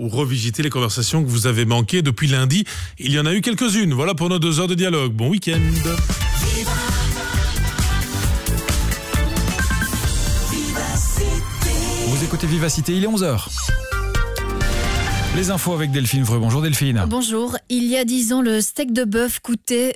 ou revisiter les conversations que vous avez manquées depuis lundi. Il y en a eu quelques-unes. Voilà pour nos 2 heures de dialogue. Bon week-end. Vous écoutez Vivacité, il est 11h. Les infos avec Delphine Vreux. Bonjour Delphine. Bonjour. Il y a 10 ans, le steak de bœuf coûtait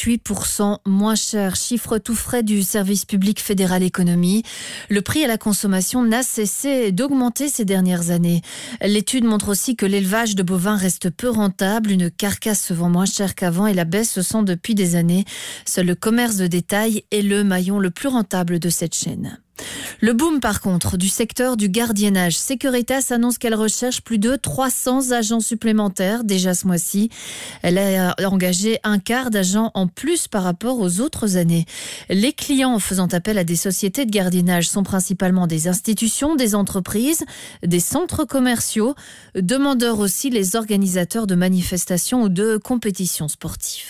28% moins cher. Chiffre tout frais du service public fédéral économie. Le prix à la consommation n'a cessé d'augmenter ces dernières années. L'étude montre aussi que l'élevage de bovins reste peu rentable. Une carcasse se vend moins cher qu'avant et la baisse se sent depuis des années. Seul le commerce de détail est le maillon le plus rentable de cette chaîne. Le boom par contre du secteur du gardiennage. Securitas annonce qu'elle recherche plus de 300 agents supplémentaires déjà ce mois-ci. Elle a engagé un quart d'agents en plus par rapport aux autres années. Les clients faisant appel à des sociétés de gardiennage sont principalement des institutions, des entreprises, des centres commerciaux, demandeurs aussi les organisateurs de manifestations ou de compétitions sportives.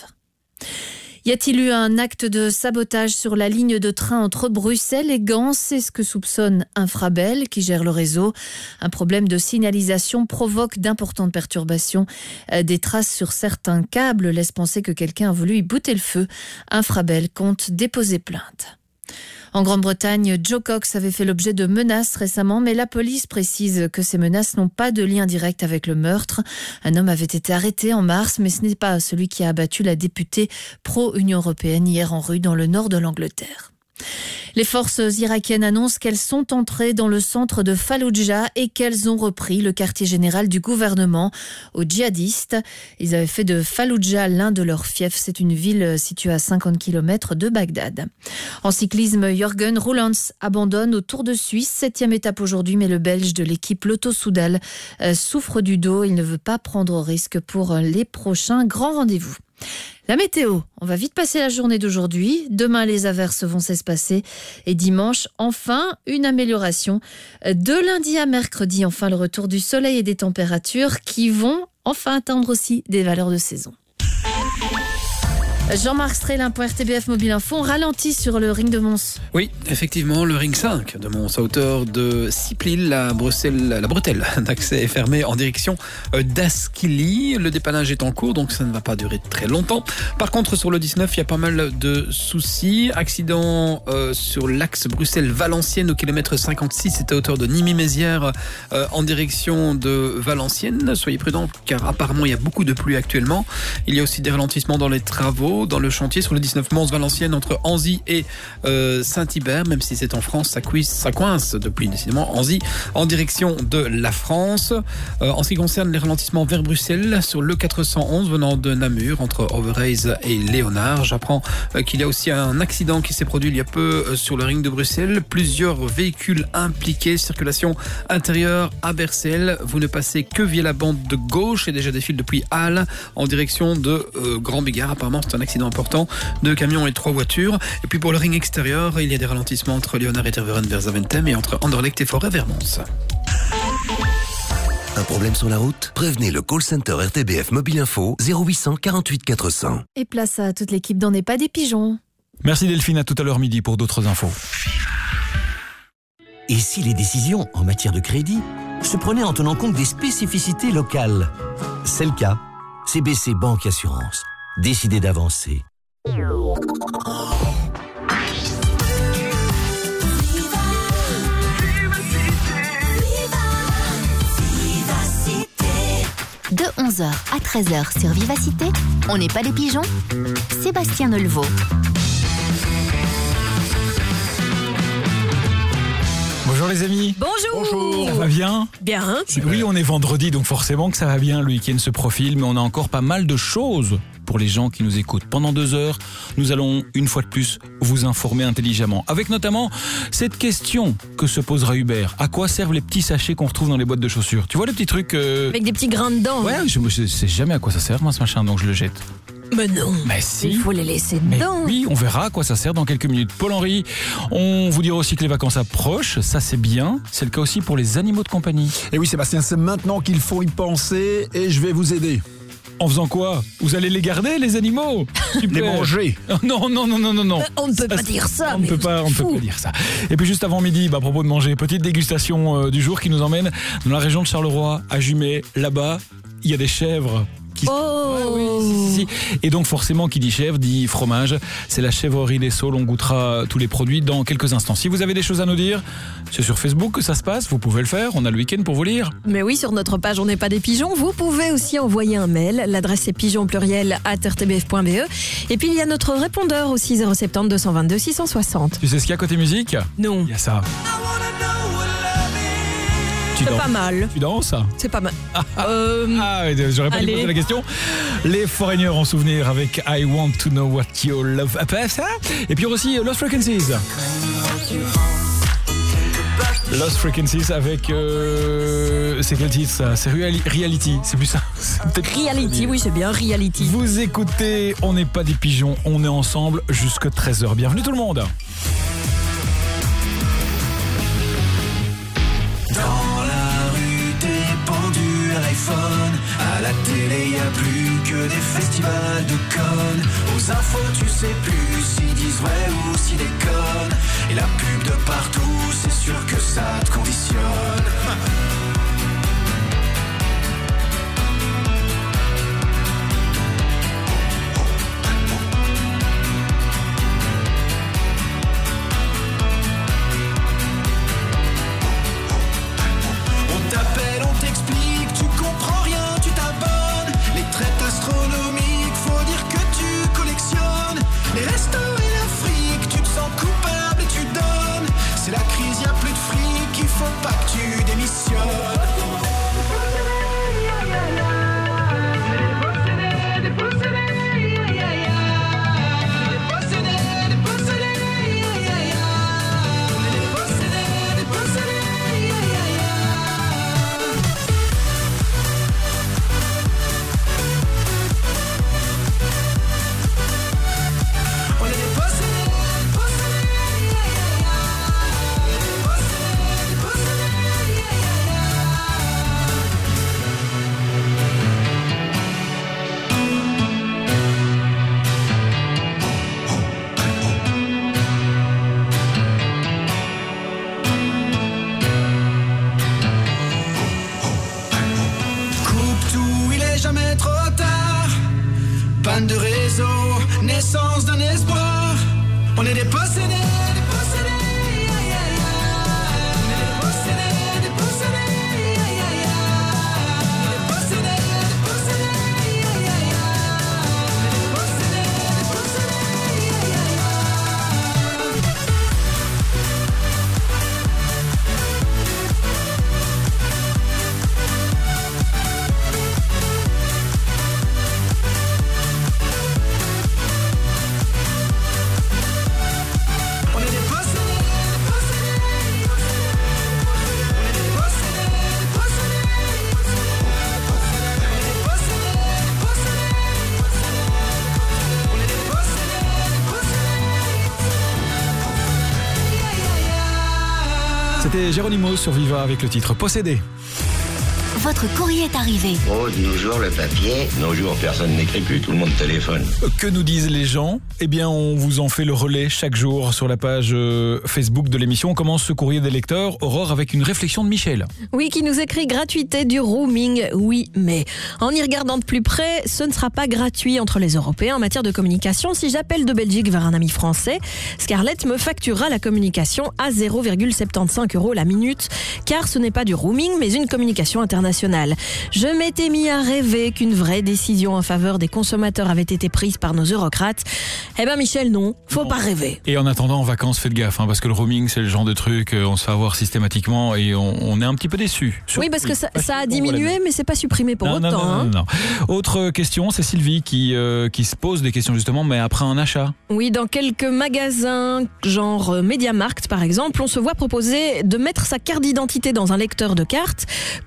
Y a-t-il eu un acte de sabotage sur la ligne de train entre Bruxelles et Gand? C'est ce que soupçonne Infrabel, qui gère le réseau. Un problème de signalisation provoque d'importantes perturbations. Des traces sur certains câbles laissent penser que quelqu'un a voulu y bouter le feu. Infrabel compte déposer plainte. En Grande-Bretagne, Joe Cox avait fait l'objet de menaces récemment, mais la police précise que ces menaces n'ont pas de lien direct avec le meurtre. Un homme avait été arrêté en mars, mais ce n'est pas celui qui a abattu la députée pro-Union européenne hier en rue dans le nord de l'Angleterre. Les forces irakiennes annoncent qu'elles sont entrées dans le centre de Falloujah et qu'elles ont repris le quartier général du gouvernement aux djihadistes. Ils avaient fait de Falloujah l'un de leurs fiefs. C'est une ville située à 50 km de Bagdad. En cyclisme, Jürgen Roelands abandonne au Tour de Suisse. 7e étape aujourd'hui, mais le Belge de l'équipe Lotto Soudal souffre du dos. Il ne veut pas prendre risque pour les prochains grands rendez-vous. La météo, on va vite passer la journée d'aujourd'hui. Demain, les averses vont s'espacer. Et dimanche, enfin, une amélioration. De lundi à mercredi, enfin, le retour du soleil et des températures qui vont enfin atteindre aussi des valeurs de saison. Jean-Marc Strelin pour RTBF Mobile Info, on ralentit sur le ring de Mons. Oui, effectivement, le ring 5 de Mons à hauteur de Siplil, la bretelle d'accès est fermée en direction d'Asquilly. Le dépannage est en cours, donc ça ne va pas durer très longtemps. Par contre, sur le 19, il y a pas mal de soucis. Accident sur l'axe Bruxelles-Valenciennes au kilomètre 56, c'est à hauteur de Nîmes-Mézières en direction de Valenciennes. Soyez prudents car apparemment il y a beaucoup de pluie actuellement. Il y a aussi des ralentissements dans les travaux, dans le chantier sur le 19 Mons-Valenciennes entre Anzy et Saint-Hubert, même si c'est en France, ça coince depuis décidément Anzy en direction de la France. En ce qui concerne les ralentissements vers Bruxelles, sur le 411 venant de Namur entre Overijse et Léonard, j'apprends qu'il y a aussi un accident qui s'est produit il y a peu sur le ring de Bruxelles. Plusieurs véhicules impliqués, circulation intérieure à Bercel. Vous ne passez que via la bande de gauche et déjà des fils depuis Halle en direction de Grand Bigard. Apparemment, c'est un accident important, 2 camions et 3 voitures. Et puis pour le ring extérieur, il y a des ralentissements entre Léonard et Tervuren vers Zaventem et entre Anderlecht et Forêt vers Mons. Un problème sur la route? Prévenez le call center RTBF Mobile Info 0800 48 400. Et place à toute l'équipe d'On n'est pas des pigeons. Merci Delphine, à tout à l'heure midi pour d'autres infos. Et si les décisions en matière de crédit se prenaient en tenant compte des spécificités locales? C'est le cas. CBC Banque Assurance. Décidez d'avancer. De 11h à 13h sur Vivacité, on n'est pas des pigeons, Sébastien Nelvaux. Bonjour les amis. Bonjour. Ça va bien? Bien. Oui, on est vendredi, donc forcément que ça va bien. Le week-end se profile, mais on a encore pas mal de choses pour les gens qui nous écoutent. Pendant 2 heures, nous allons une fois de plus vous informer intelligemment. Avec notamment cette question que se posera Hubert. À quoi servent les petits sachets qu'on retrouve dans les boîtes de chaussures? Tu vois les petits trucs... Avec des petits grains dedans. Ouais, je sais jamais à quoi ça sert, moi, ce machin, donc je le jette. Mais non. Mais si. Il faut les laisser Mais dedans. oui, on verra à quoi ça sert dans quelques minutes. Paul-Henri, on vous dira aussi que les vacances approchent, ça c'est bien. C'est le cas aussi pour les animaux de compagnie. Et oui Sébastien, c'est maintenant qu'il faut y penser et je vais vous aider. En faisant quoi? Vous allez les garder, les animaux? Super. Les manger. Non. On ne peut pas dire ça. On ne peut pas dire ça. Et puis juste avant midi, à propos de manger, petite dégustation du jour qui nous emmène dans la région de Charleroi, à Jumet. Là-bas, il y a des chèvres. Si. Et donc forcément, qui dit chèvre dit fromage. C'est la chèvrerie des Saules. On goûtera tous les produits dans quelques instants. Si vous avez des choses à nous dire, c'est sur Facebook que ça se passe. Vous pouvez le faire. On a le week-end pour vous lire. Mais oui, sur notre page On n'est pas des pigeons. Vous pouvez aussi envoyer un mail. L'adresse est pigeonpluriel@rtbf.be. Et puis il y a notre répondeur aussi 070 222 660. Tu sais ce qu'il y a côté musique? Non. Il y a ça. C'est pas mal. Tu danses? C'est pas mal. J'aurais pas dû poser la question. Les Foreigners en souvenir avec I Want to Know What Your Love. Et puis aussi Lost Frequencies. Lost Frequencies avec... c'est quel titre ça? C'est Reality. C'est plus ça. Reality, oui c'est bien, Reality. Vous écoutez On n'est pas des pigeons, on est ensemble jusqu'à 13h. Bienvenue tout le monde. À la télé, y a plus que des festivals de connes. Aux infos, tu sais plus s'ils disent vrai ou s'ils déconnent. Et la pub de partout, c'est sûr que ça te conditionne. On t'appelle, on t'explique, tu comprends rien, tu t'abonnes. Les traites astronomiques, faut dire que tu collectionnes. Les restos et l'Afrique, tu te sens coupable et tu donnes. C'est la crise, y a plus de fric, il faut pas que tu démissionnes. Panne de réseau, naissance d'un espoir. On est des possédés, des possédés, aïe, aïe, aïe. On est des possédés, des possédés, aïe, aïe, aïe. Des possédés, des possédés, aïe, aïe, aïe. On est des possédés, des possédés, aïe, aïe, C'était Geronimo sur Viva avec le titre Possédé. Votre courrier est arrivé. Oh, de nos jours, le papier. De nos jours, personne n'écrit plus, tout le monde téléphone. Que nous disent les gens? Eh bien, on vous en fait le relais chaque jour sur la page Facebook de l'émission. On commence ce courrier des lecteurs, Aurore, avec une réflexion de Michel. Oui, qui nous écrit gratuité du roaming. Oui, mais en y regardant de plus près, ce ne sera pas gratuit entre les Européens en matière de communication. Si j'appelle de Belgique vers un ami français, Scarlett me facturera la communication à 0,75 € la minute, car ce n'est pas du roaming, mais une communication internationale. Je m'étais mis à rêver qu'une vraie décision en faveur des consommateurs avait été prise par nos eurocrates. Eh ben Michel, non, faut pas rêver. Et en attendant, en vacances, faites gaffe, parce que le roaming, c'est le genre de truc, on se fait avoir systématiquement et on est un petit peu déçus. Oui, parce que ça a diminué, mais c'est pas supprimé pour autant. Non. Autre question, c'est Sylvie qui se pose des questions justement, mais après un achat. Oui, dans quelques magasins, genre MediaMarkt par exemple, on se voit proposer de mettre sa carte d'identité dans un lecteur de carte comme garantie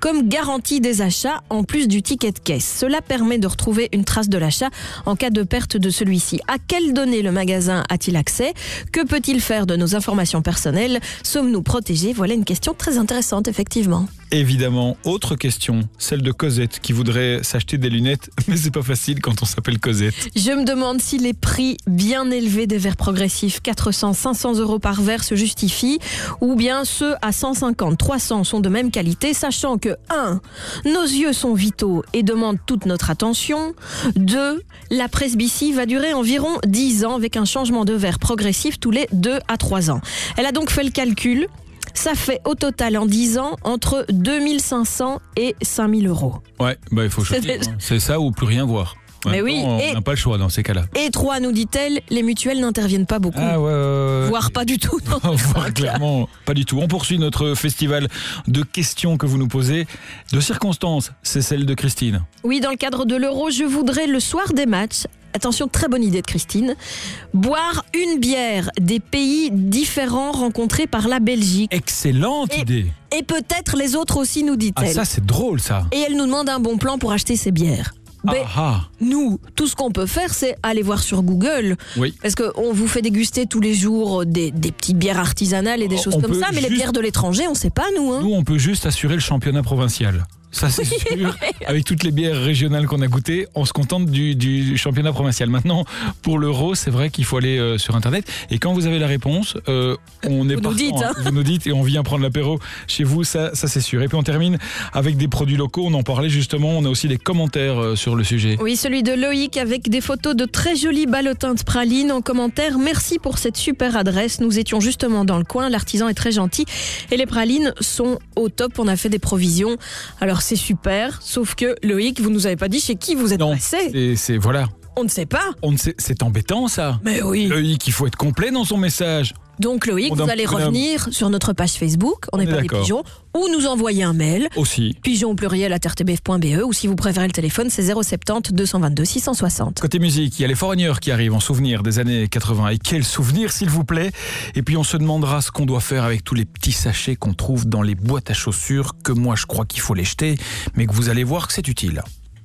garantie des achats en plus du ticket de caisse. Cela permet de retrouver une trace de l'achat en cas de perte de celui-ci. À quelles données le magasin a-t-il accès ? Que peut-il faire de nos informations personnelles ? Sommes-nous protégés ? Voilà une question très intéressante, effectivement. Évidemment, autre question, celle de Cosette qui voudrait s'acheter des lunettes, mais c'est pas facile quand on s'appelle Cosette. Je me demande si les prix bien élevés des verres progressifs, 400, 500 € par verre, se justifient, ou bien ceux à 150, 300 sont de même qualité, sachant que 1. Nos yeux sont vitaux et demandent toute notre attention. 2. La presbytie va durer environ 10 ans avec un changement de verre progressif tous les 2 à 3 ans. Elle a donc fait le calcul. Ça fait au total en 10 ans entre 2500 et 5000 €. Ouais, bah il faut choisir. C'est ça ou plus rien voir. Mais oui, on n'a pas le choix dans ces cas-là. Et 3, nous dit-elle, les mutuelles n'interviennent pas beaucoup. Ah ouais. Voire pas du tout. Voire clairement pas du tout. On poursuit notre festival de questions que vous nous posez. De circonstances, c'est celle de Christine. Oui, dans le cadre de l'Euro, je voudrais le soir des matchs, attention, très bonne idée de Christine, boire une bière des pays différents rencontrés par la Belgique. Excellente idée. Et peut-être les autres aussi, nous dit-elle. Ah ça, c'est drôle ça. Et elle nous demande un bon plan pour acheter ces bières. Mais nous, tout ce qu'on peut faire, c'est aller voir sur Google. Oui. Parce qu'on vous fait déguster tous les jours des petites bières artisanales et des choses comme ça, mais les bières de l'étranger, on ne sait pas, nous. Nous, on peut juste assurer le championnat provincial. Ça, c'est sûr. Avec toutes les bières régionales qu'on a goûtées, on se contente du championnat provincial. Maintenant, pour l'Euro, c'est vrai qu'il faut aller sur Internet. Et quand vous avez la réponse, on est partant. Vous nous dites et on vient prendre l'apéro chez vous, ça c'est sûr. Et puis on termine avec des produits locaux. On en parlait justement. On a aussi des commentaires sur le sujet. Oui, celui de Loïc avec des photos de très jolis ballotins de pralines en commentaire. Merci pour cette super adresse. Nous étions justement dans le coin. L'artisan est très gentil et les pralines sont au top. On a fait des provisions. Alors c'est super, sauf que Loïc, vous nous avez pas dit chez qui vous êtes passé. C'est voilà. On ne sait pas. C'est embêtant ça. Mais oui. Loïc, il faut être complet dans son message. Donc Loïc, vous allez revenir sur notre page Facebook, on n'est pas des pigeons, ou nous envoyer un mail. Aussi. pigeon@rtbf.be, ou si vous préférez le téléphone, c'est 070 222 660. Côté musique, il y a les Foreigners qui arrivent en souvenir des années 80. Et quel souvenir, s'il vous plaît. Et puis on se demandera ce qu'on doit faire avec tous les petits sachets qu'on trouve dans les boîtes à chaussures, que moi je crois qu'il faut les jeter, mais que vous allez voir que c'est utile.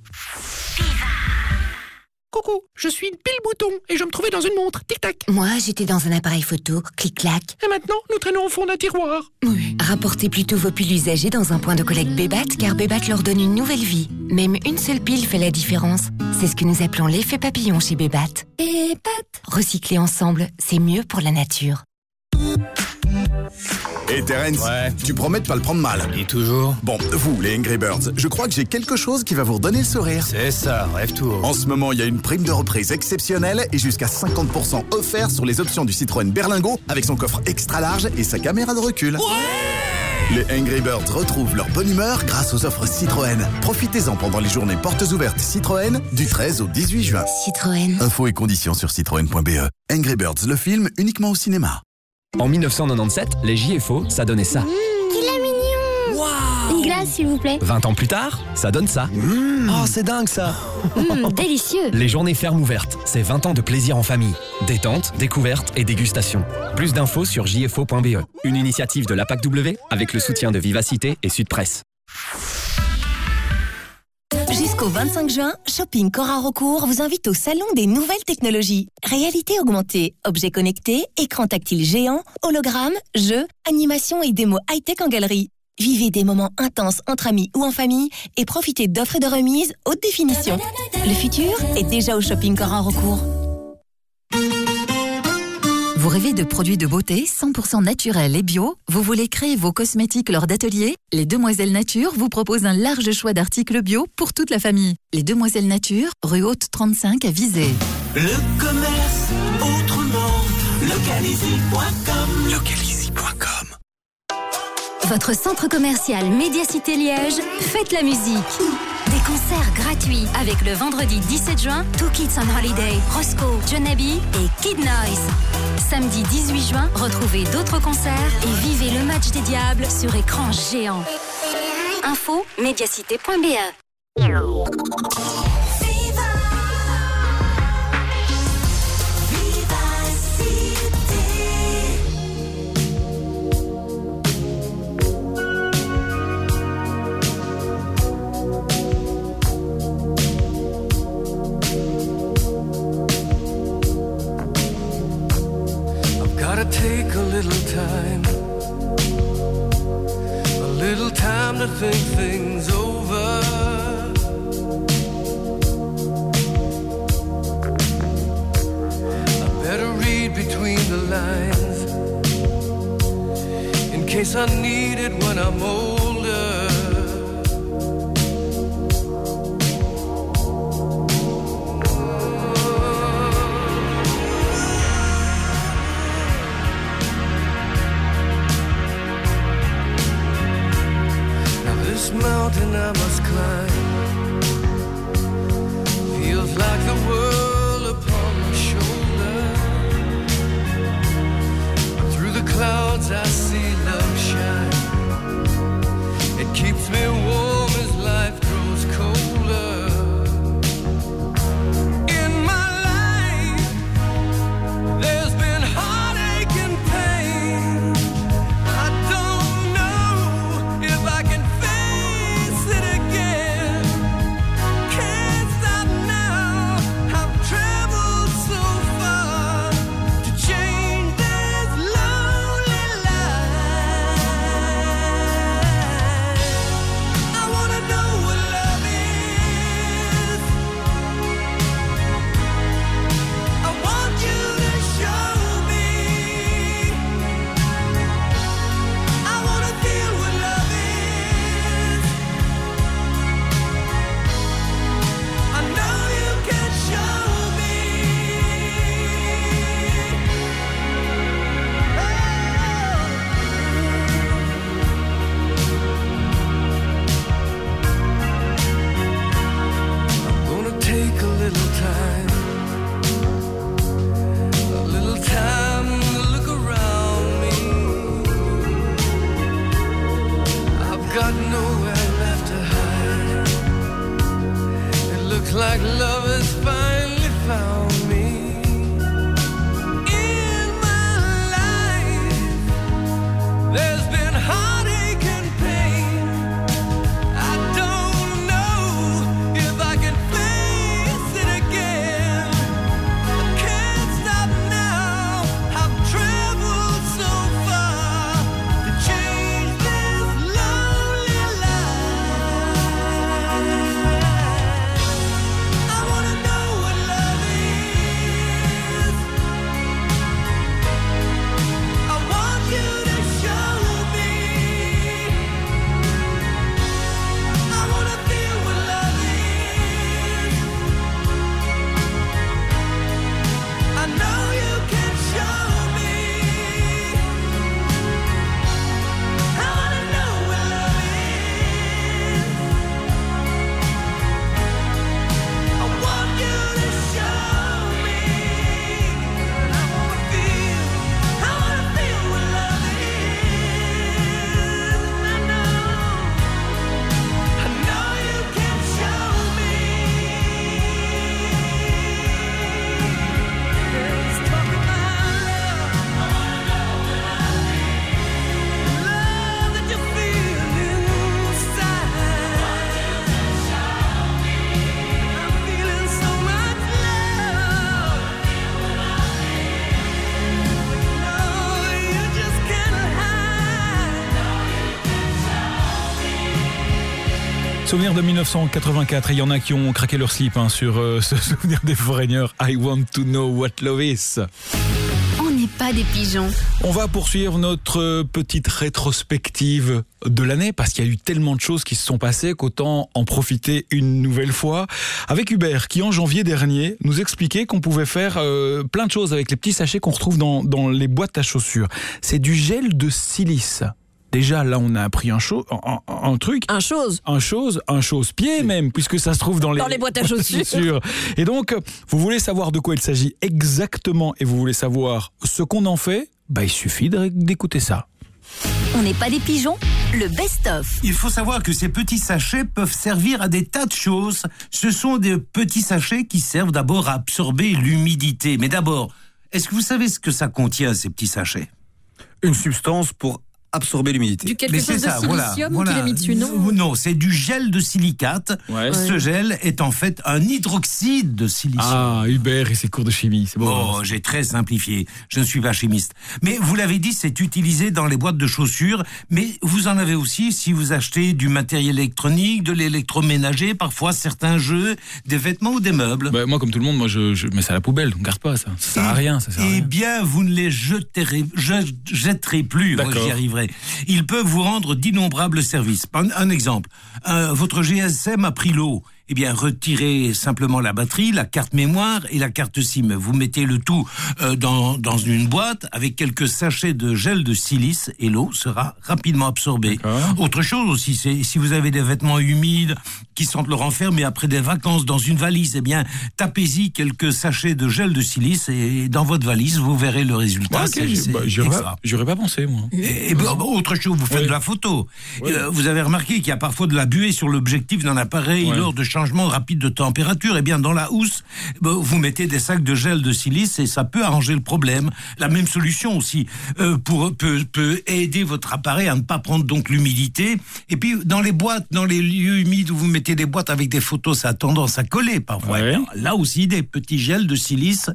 Coucou, je suis Bill Bouton et je me trouvais dans une montre. Tic-tac. Moi, j'étais dans un appareil photo. Clic-clac. Et maintenant, nous traînons au fond d'un tiroir. Oui. Rapportez plutôt vos piles usagées dans un point de collecte Bébat, car Bébat leur donne une nouvelle vie. Même une seule pile fait la différence. C'est ce que nous appelons l'effet papillon chez Bébat. Bébat. Recycler ensemble, c'est mieux pour la nature. Et Terence, tu promets de pas le prendre mal. Et toujours. Bon, vous, les Angry Birds, je crois que j'ai quelque chose qui va vous redonner le sourire. C'est ça, rêve tout. En ce moment, il y a une prime de reprise exceptionnelle et jusqu'à 50% offert sur les options du Citroën Berlingo avec son coffre extra large et sa caméra de recul. Ouais. Les Angry Birds retrouvent leur bonne humeur grâce aux offres Citroën. Profitez-en pendant les journées portes ouvertes Citroën du 13 au 18 juin. Citroën. Infos et conditions sur citroën.be. Angry Birds, le film, uniquement au cinéma. En 1997, les JFO, ça donnait ça. Qu'il est mignon. Wow. Une glace, s'il vous plaît. 20 ans plus tard, ça donne ça. Oh, c'est dingue ça. Délicieux. Les journées fermes ouvertes, c'est 20 ans de plaisir en famille. Détente, découverte et dégustation. Plus d'infos sur jfo.be. Une initiative de l'APAC-W avec le soutien de Vivacité et Sud Presse. Jusqu'au 25 juin, Shopping Cora Recours vous invite au Salon des Nouvelles Technologies. Réalité augmentée, objets connectés, écran tactile géant, hologrammes, jeux, animations et démos high-tech en galerie. Vivez des moments intenses entre amis ou en famille et profitez d'offres et de remises haute définition. Le futur est déjà au Shopping Cora Recours. Vous rêvez de produits de beauté 100% naturels et bio? Vous voulez créer vos cosmétiques lors d'ateliers? Les Demoiselles Nature vous proposent un large choix d'articles bio pour toute la famille. Les Demoiselles Nature, rue Haute 35 à Visé. Le commerce autrement, localizy.com. Localizy.com. Votre centre commercial Médiacité Liège fête la musique. Des concerts gratuits avec le vendredi 17 juin, Two Kids on Holiday, Roscoe, Jonabi et Kid Noise. Samedi 18 juin, retrouvez d'autres concerts et vivez le match des Diables sur écran géant. Info, médiacité.be. wanna take a little time to think things over. I better read between the lines in case I need it when I'm older. This mountain I must climb feels like the world upon my shoulder. Through the clouds I see love shine. It keeps me warm as life grows colder. In my life there's been heartache and pain. I don't know if I can like love has finally found me. In my life there's been heartache and pain. I don't know if I can face it again. I can't stop now. I've traveled so far to change this lonely life. I wanna know what love is. I want you to show me. I wanna feel what love is. I know you can show me. I wanna know what love is. I want you to show me. I wanna feel what love is. I know you can show me. Let's talk about love. Love that you feel inside. I'm feeling so much love. No, you just can't hide. Souvenir de 1984, et il y en a qui ont craqué leur slip sur ce souvenir des Foreigners. I want to know what love is. On n'est pas des pigeons. On va poursuivre notre petite rétrospective de l'année parce qu'il y a eu tellement de choses qui se sont passées qu'autant en profiter une nouvelle fois avec Hubert qui en janvier dernier nous expliquait qu'on pouvait faire plein de choses avec les petits sachets qu'on retrouve dans les boîtes à chaussures. C'est du gel de silice. Déjà, là, on a appris un truc. Un chausse-pied même, puisque ça se trouve dans les boîtes à chaussures. Et donc, vous voulez savoir de quoi il s'agit exactement et vous voulez savoir ce qu'on en fait, il suffit d'écouter ça. On n'est pas des pigeons, le best-of. Il faut savoir que ces petits sachets peuvent servir à des tas de choses. Ce sont des petits sachets qui servent d'abord à absorber l'humidité. Mais d'abord, est-ce que vous savez ce que ça contient, ces petits sachets ? Une substance pour absorber l'humidité. Du quelque chose de silicium qu'il a mis dessus, non? Non, c'est du gel de silicate. Ouais. Ce gel est en fait un hydroxyde de silicium. Ah, Hubert et ses cours de chimie, c'est bon. Oh, j'ai très simplifié. Je ne suis pas chimiste. Mais vous l'avez dit, c'est utilisé dans les boîtes de chaussures. Mais vous en avez aussi si vous achetez du matériel électronique, de l'électroménager, parfois certains jeux, des vêtements ou des meubles. Bah, moi, comme tout le monde, je mets ça à la poubelle. On ne garde pas ça. Ça sert à rien. Ça sert à rien. Eh bien, vous ne les jetterez plus. Moi, j'y arriverai. Ils peuvent vous rendre d'innombrables services. Un exemple. Votre GSM a pris l'eau. Eh bien, retirez simplement la batterie, la carte mémoire et la carte SIM. Vous mettez le tout dans une boîte avec quelques sachets de gel de silice et l'eau sera rapidement absorbée. Autre chose aussi, c'est si vous avez des vêtements humides qui sentent leur enfer, mais après des vacances dans une valise, eh bien, tapez-y quelques sachets de gel de silice et dans votre valise, vous verrez le résultat. J'aurais pas pensé, moi. Et autre chose, vous faites de la photo. Vous avez remarqué qu'il y a parfois de la buée sur l'objectif d'un appareil lors de changement rapide de température. Eh bien, dans la housse, vous mettez des sacs de gel de silice et ça peut arranger le problème. La même solution aussi peut aider votre appareil à ne pas prendre donc l'humidité. Et puis, dans les boîtes, dans les lieux humides où vous mettez des boîtes avec des photos, ça a tendance à coller parfois. Ouais. Là aussi, des petits gels de silice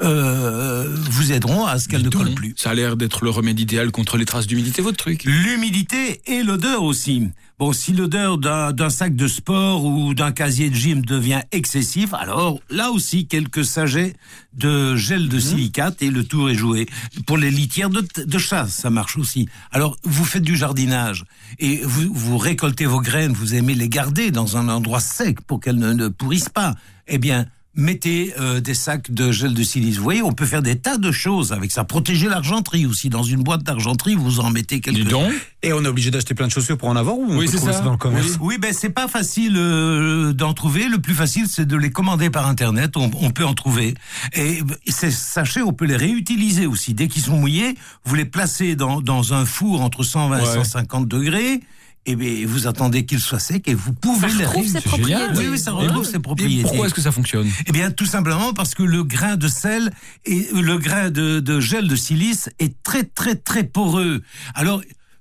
vous aideront à ce qu'elle ne colle plus. Ça a l'air d'être le remède idéal contre les traces d'humidité, votre truc. L'humidité et l'odeur aussi. Bon, si l'odeur d'un sac de sport ou d'un casier de gym devient excessif, alors là aussi, quelques sachets de gel de silicate et le tour est joué. Pour les litières de chasse, ça marche aussi. Alors, vous faites du jardinage et vous récoltez vos graines, vous aimez les garder dans un endroit sec pour qu'elles ne pourrissent pas. Eh bien, mettez des sacs de gel de silice. Vous voyez, on peut faire des tas de choses avec ça. Protéger l'argenterie aussi. Dans une boîte d'argenterie, vous en mettez quelques. Et on est obligé d'acheter plein de chaussures pour en avoir ou on peut c'est trouver ça dans le commerce? Oui, ben c'est pas facile d'en trouver. Le plus facile, c'est de les commander par Internet. On peut en trouver. Et ces sachets, on peut les réutiliser aussi. Dès qu'ils sont mouillés, vous les placez dans un four entre 120 et 150 degrés. Et bien, vous attendez qu'ils soient secs et vous pouvez les retrouver. C'est génial. Oui, ça retrouve ses propriétés. Et pourquoi est-ce que ça fonctionne? Eh bien, tout simplement parce que le grain de sel et le grain de gel de silice est très, très, très poreux. Alors,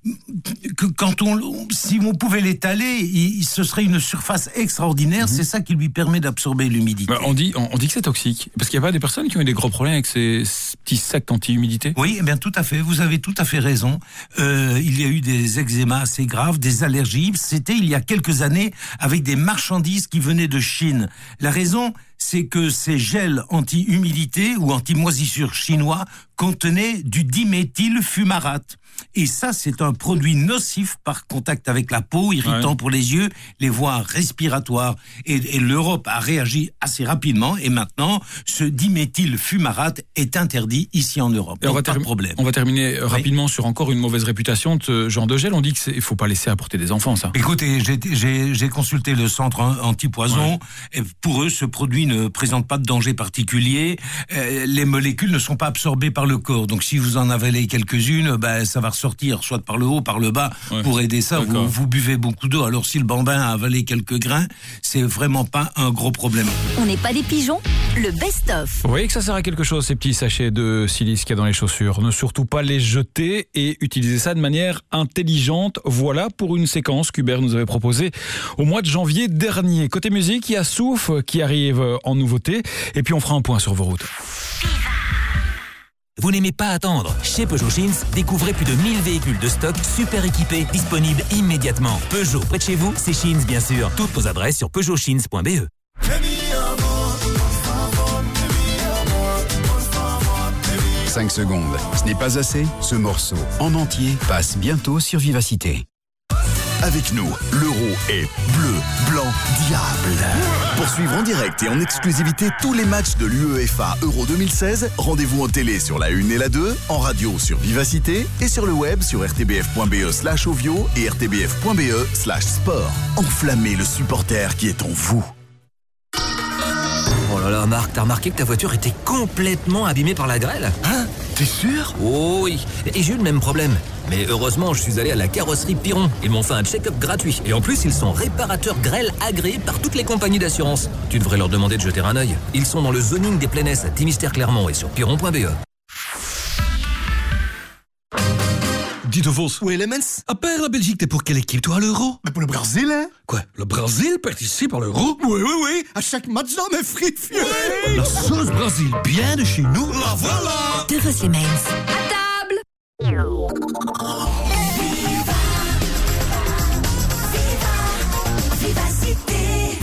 si on pouvait l'étaler, ce serait une surface extraordinaire. C'est ça qui lui permet d'absorber l'humidité. On dit que c'est toxique. Parce qu'il n'y a pas des personnes qui ont eu des gros problèmes avec ces petits sacs anti-humidité? Oui, eh bien, tout à fait. Vous avez tout à fait raison. Il y a eu des eczémas assez graves, des allergies. C'était il y a quelques années avec des marchandises qui venaient de Chine. La raison, c'est que ces gels anti-humidité ou anti-moisissure chinois contenaient du diméthylfumarate. Et ça, c'est un produit nocif par contact avec la peau, irritant pour les yeux, les voies respiratoires. Et l'Europe a réagi assez rapidement. Et maintenant, ce diméthylfumarate est interdit ici en Europe. Donc, pas de problème. On va terminer rapidement sur encore une mauvaise réputation de ce genre de gel. On dit qu'il ne faut pas laisser apporter des enfants, ça. Écoutez, j'ai consulté le centre anti-poison. Et pour eux, ce produit ne présente pas de danger particulier. Les molécules ne sont pas absorbées par le corps. Donc, si vous en avalez quelques-unes, ça va ressortir, soit par le haut, par le bas, pour aider ça. Vous buvez beaucoup d'eau. Alors, si le bambin a avalé quelques grains, c'est vraiment pas un gros problème. On n'est pas des pigeons? Le best-of. Vous voyez que ça sert à quelque chose, ces petits sachets de silice qu'il y a dans les chaussures. Ne surtout pas les jeter et utiliser ça de manière intelligente. Voilà pour une séquence qu'Hubert nous avait proposée au mois de janvier dernier. Côté musique, il y a Souffle qui arrive en nouveauté. Et puis, on fera un point sur vos routes. Vous n'aimez pas attendre? Chez Peugeot Chins, découvrez plus de 1000 véhicules de stock super équipés, disponibles immédiatement. Peugeot, près de chez vous, c'est Chins bien sûr. Toutes nos adresses sur peugeotchins.be. 5 secondes. Ce n'est pas assez? Ce morceau, en entier, passe bientôt sur Vivacité. Avec nous, l'euro est bleu, blanc, diable. Pour suivre en direct et en exclusivité tous les matchs de l'UEFA Euro 2016, rendez-vous en télé sur la 1 et la 2, en radio sur Vivacité et sur le web sur rtbf.be/ovio et rtbf.be/sport. Enflammez le supporter qui est en vous. Oh là là, Marc, t'as remarqué que ta voiture était complètement abîmée par la grêle? Hein? T'es sûr? Oh oui, et j'ai eu le même problème. Mais heureusement, je suis allé à la carrosserie Piron. Ils m'ont fait un check-up gratuit. Et en plus, ils sont réparateurs grêle agréés par toutes les compagnies d'assurance. Tu devrais leur demander de jeter un œil. Ils sont dans le zoning des Plaines à Timistère-Clermont et sur piron.be. petite fausse. Oui, les mens. À part la Belgique, t'es pour quelle équipe, toi, à l'Euro? Mais pour le Brésil, hein. Quoi? Le Brésil participe à l'Euro? Oui. À chaque match, dans mes frites. La sauce Brésil, bien de chez nous. La voilà. De vos Mens. À table. Vivacité.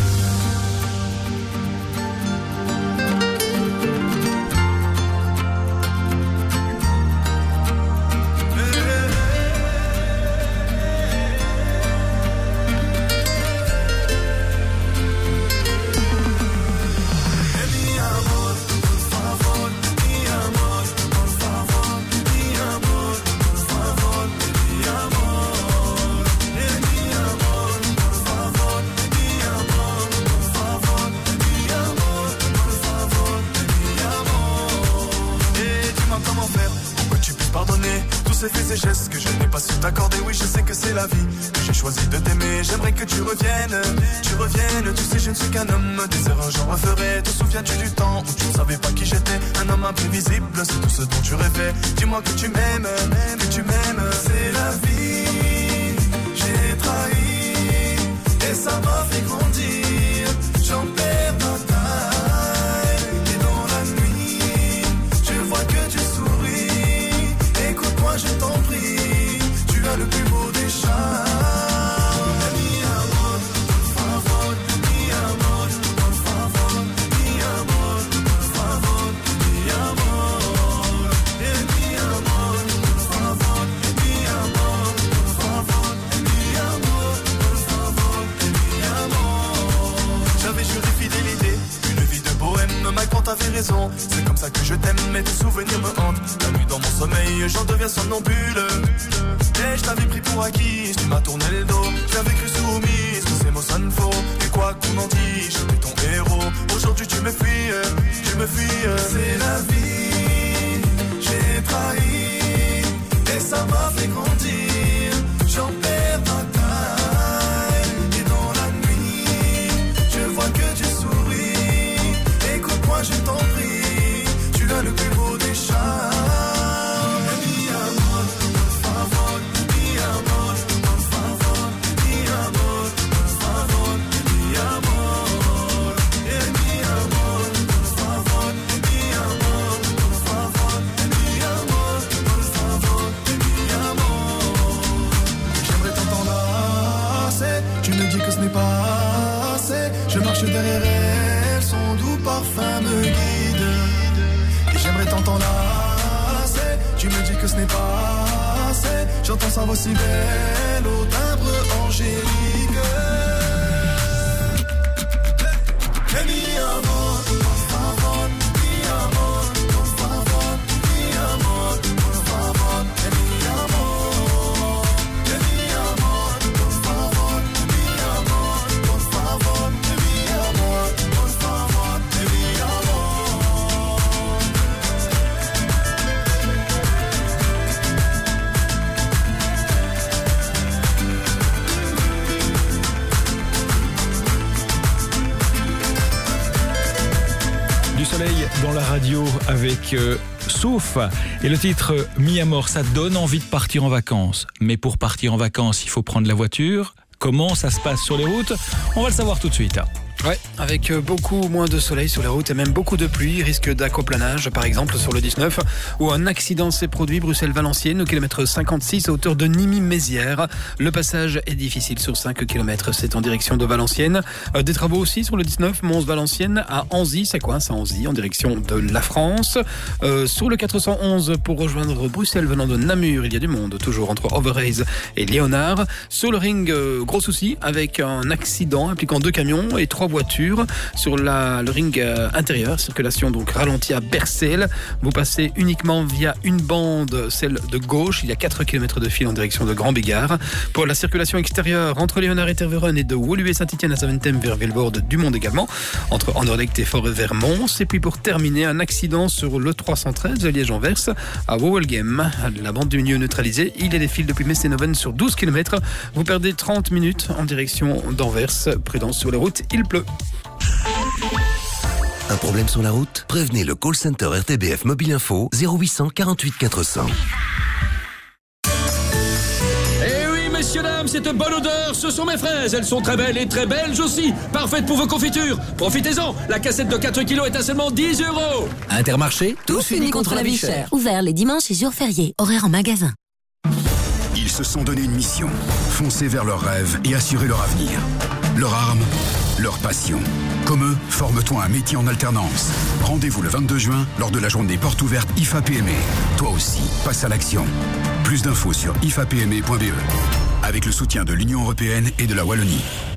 Ces faits et gestes que je n'ai pas su t'accorder. Oui, je sais que c'est la vie que j'ai choisi de t'aimer. J'aimerais que tu reviennes. Tu sais, je ne suis qu'un homme, des erreurs j'en referai. Te souviens-tu du temps où tu ne savais pas qui j'étais? Un homme imprévisible, c'est tout ce dont tu rêvais. Dis-moi que tu m'aimes, c'est la vie. J'ai trahi et ça m'a fait grandir. J'en perds ma taille. Et dans la nuit, je vois que tu souris. Écoute-moi, je t'en prie, tu as le plus beau des chats. Mi amor, por favor, mi amor, por favor, mi amor, por favor, mi amor. Mi amor, por favor, mi amor, por favor, mi amor, por favor, mi amor. J'avais juré fidélité, une vie de bohème, ma quand t'avais raison. C'est comme ça que je t'aime, mais tes souvenirs me hantent. La nuit dans mon sommeil, j'en deviens somnambule. Et je t'avais pris pour acquis, tu m'as tourné le dos. J'avais cru soumise, que ces mots sonnent faux. Et quoi qu'on en dise, j'étais ton héros. Aujourd'hui tu me fuis. C'est la vie, j'ai trahi. Et ça m'a fait grandir. J'en perds ma taille. Et dans la nuit, je vois que tu souris. Écoute-moi, je t'en prie, tu as le plus beau des chats. Pas assez, je marche derrière elle, son doux parfum me guide. Et j'aimerais tant t'enlacer, tu me dis que ce n'est pas assez. J'entends sa voix si belle au timbre angélique. Et mi amor, por favor, mi amor, por favor, mi amor, por favor, mi amor. Et mi amor, por favor, mi amor, por favor, mi amor, por favor, mi amor. Du soleil dans la radio avec Souf et le titre Mi Amor, ça donne envie de partir en vacances. Mais pour partir en vacances, il faut prendre la voiture. Comment ça se passe sur les routes? On va le savoir tout de suite. Ouais, avec beaucoup moins de soleil sur les routes et même beaucoup de pluie, risque d'aquaplanage par exemple sur le 19, où un accident s'est produit Bruxelles-Valenciennes au kilomètre 56 à hauteur de Nîmes-Mézières. Le passage est difficile sur 5 km, c'est en direction de Valenciennes. Des travaux aussi sur le 19, Mons-Valenciennes à Anzy, ça coince à Anzy en direction de la France. Sur le 411 pour rejoindre Bruxelles venant de Namur, il y a du monde, toujours entre Overijse et Léonard. Sur le ring, gros souci avec un accident impliquant 2 camions et 3 voitures sur le ring intérieur, circulation donc ralentie à Bercel. Vous passez uniquement via une bande, celle de gauche. Il y a 4 km de fil en direction de Grand Bégard. Pour la circulation extérieure entre Léonard et Tervuren et de Woluwe Saint-Etienne à Zaventem vers Vilvoorde du Monde également, entre Anderlecht et Fort-Vermont. Et puis pour terminer, un accident sur le 313 de Liège-Anvers à Wouwelgem. La bande du milieu neutralisée. Il y a des fils depuis Messenoven sur 12 km. Vous perdez 30 minutes en direction d'Anvers. Prudence sur les routes, il pleut. Un problème sur la route? Prévenez le call center RTBF Mobile Info 0800 48 400. messieurs, dames, cette bonne odeur, ce sont mes fraises. Elles sont très belles et très belges aussi. Parfaites pour vos confitures. Profitez-en. La cassette de 4 kilos est à seulement 10 €. Intermarché, tous unis contre la vie chère. Ouvert les dimanches et jours fériés. Horaire en magasin. Ils se sont donné une mission. Foncer vers leurs rêves et assurer leur avenir. Leur arme, leur passion. Comme eux, forme-toi un métier en alternance. Rendez-vous le 22 juin lors de la journée porte ouverte IFA-PME. Toi aussi, passe à l'action. Plus d'infos sur ifapme.be. Avec le soutien de l'Union européenne et de la Wallonie.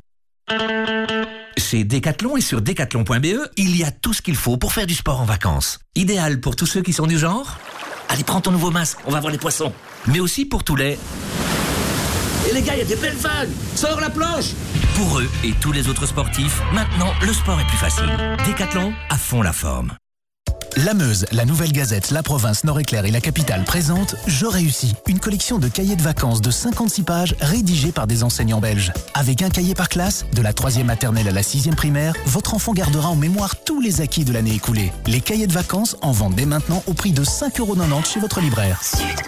Chez Decathlon et sur decathlon.be, il y a tout ce qu'il faut pour faire du sport en vacances. Idéal pour tous ceux qui sont du genre. Allez, prends ton nouveau masque, on va voir les poissons. Mais aussi pour tous les... Et les gars, il y a des belles vagues. Sors la planche. Pour eux et tous les autres sportifs, maintenant, le sport est plus facile. Decathlon, à fond la forme. La Meuse, la Nouvelle Gazette, la province Nord-Éclair et la capitale présentent Je réussis, une collection de cahiers de vacances de 56 pages rédigés par des enseignants belges. Avec un cahier par classe, de la 3e maternelle à la 6e primaire, votre enfant gardera en mémoire tous les acquis de l'année écoulée. Les cahiers de vacances en vendent dès maintenant au prix de 5,90 € chez votre libraire.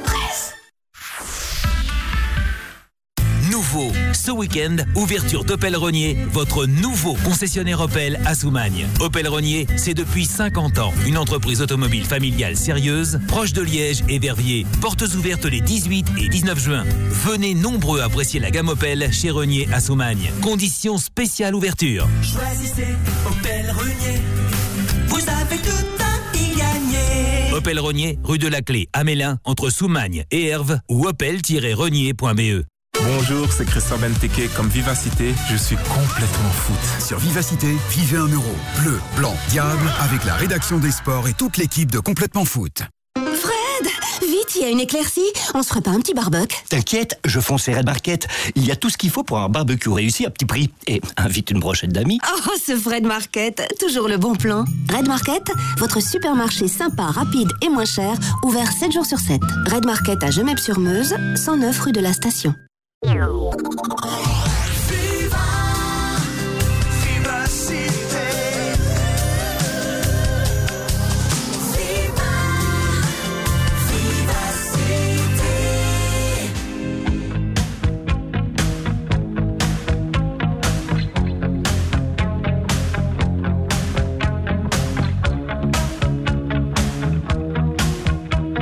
Nouveau, ce week-end, ouverture d'Opel Rognier, votre nouveau concessionnaire Opel à Soumagne. Opel Rognier, c'est depuis 50 ans une entreprise automobile familiale sérieuse, proche de Liège et Verviers. Portes ouvertes les 18 et 19 juin. Venez nombreux apprécier la gamme Opel chez Rognier à Soumagne. Conditions spéciales ouverture. Choisissez Opel Rognier. Vous avez tout à y gagner. Opel Rognier, rue de la Clé, à Mélin, entre Soumagne et Herve, ou opel-rognier.be. Bonjour, c'est Christian Benteke. Comme Vivacité, je suis complètement foot. Sur Vivacité, vivez 1 €. Bleu, blanc, diable, avec la rédaction des sports et toute l'équipe de Complètement Foot. Fred, vite, il y a une éclaircie. On se ferait pas un petit barbecue? T'inquiète, je fonce chez Red Market. Il y a tout ce qu'il faut pour un barbecue réussi à petit prix. Et invite une brochette d'amis. Oh, ce Fred Market, toujours le bon plan. Red Market, votre supermarché sympa, rapide et moins cher, ouvert 7 jours sur 7. Red Market à Gemep-sur-Meuse, 109 rue de la Station.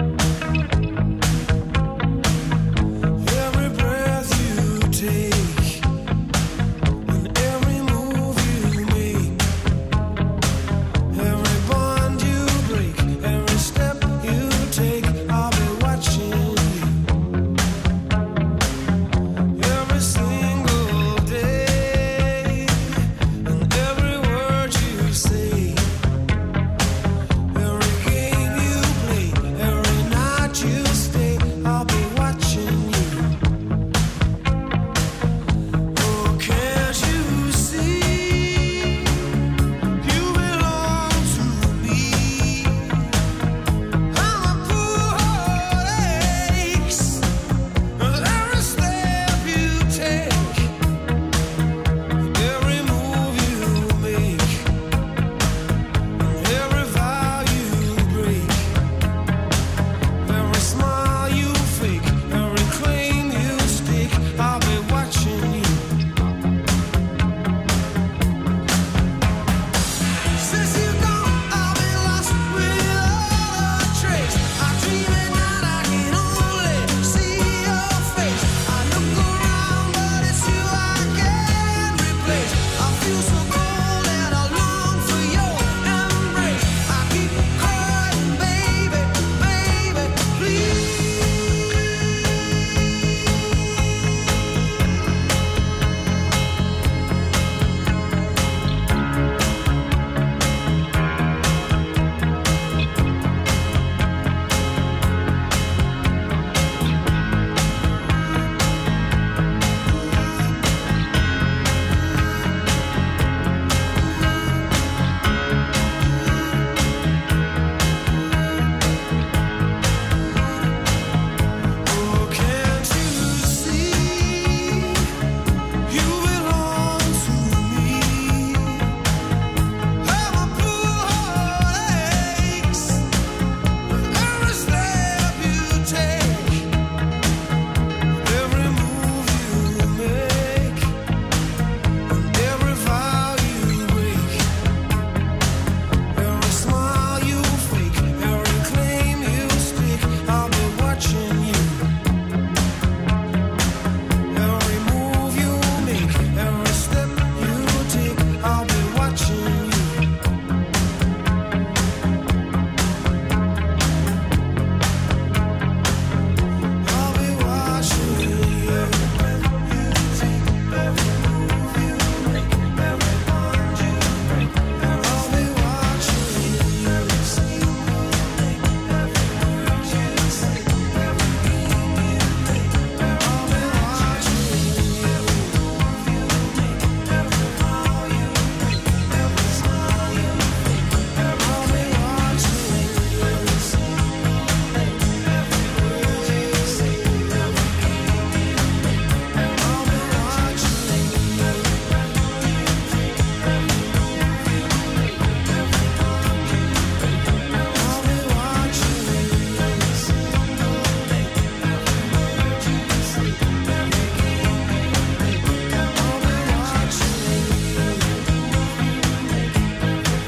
Every breath you take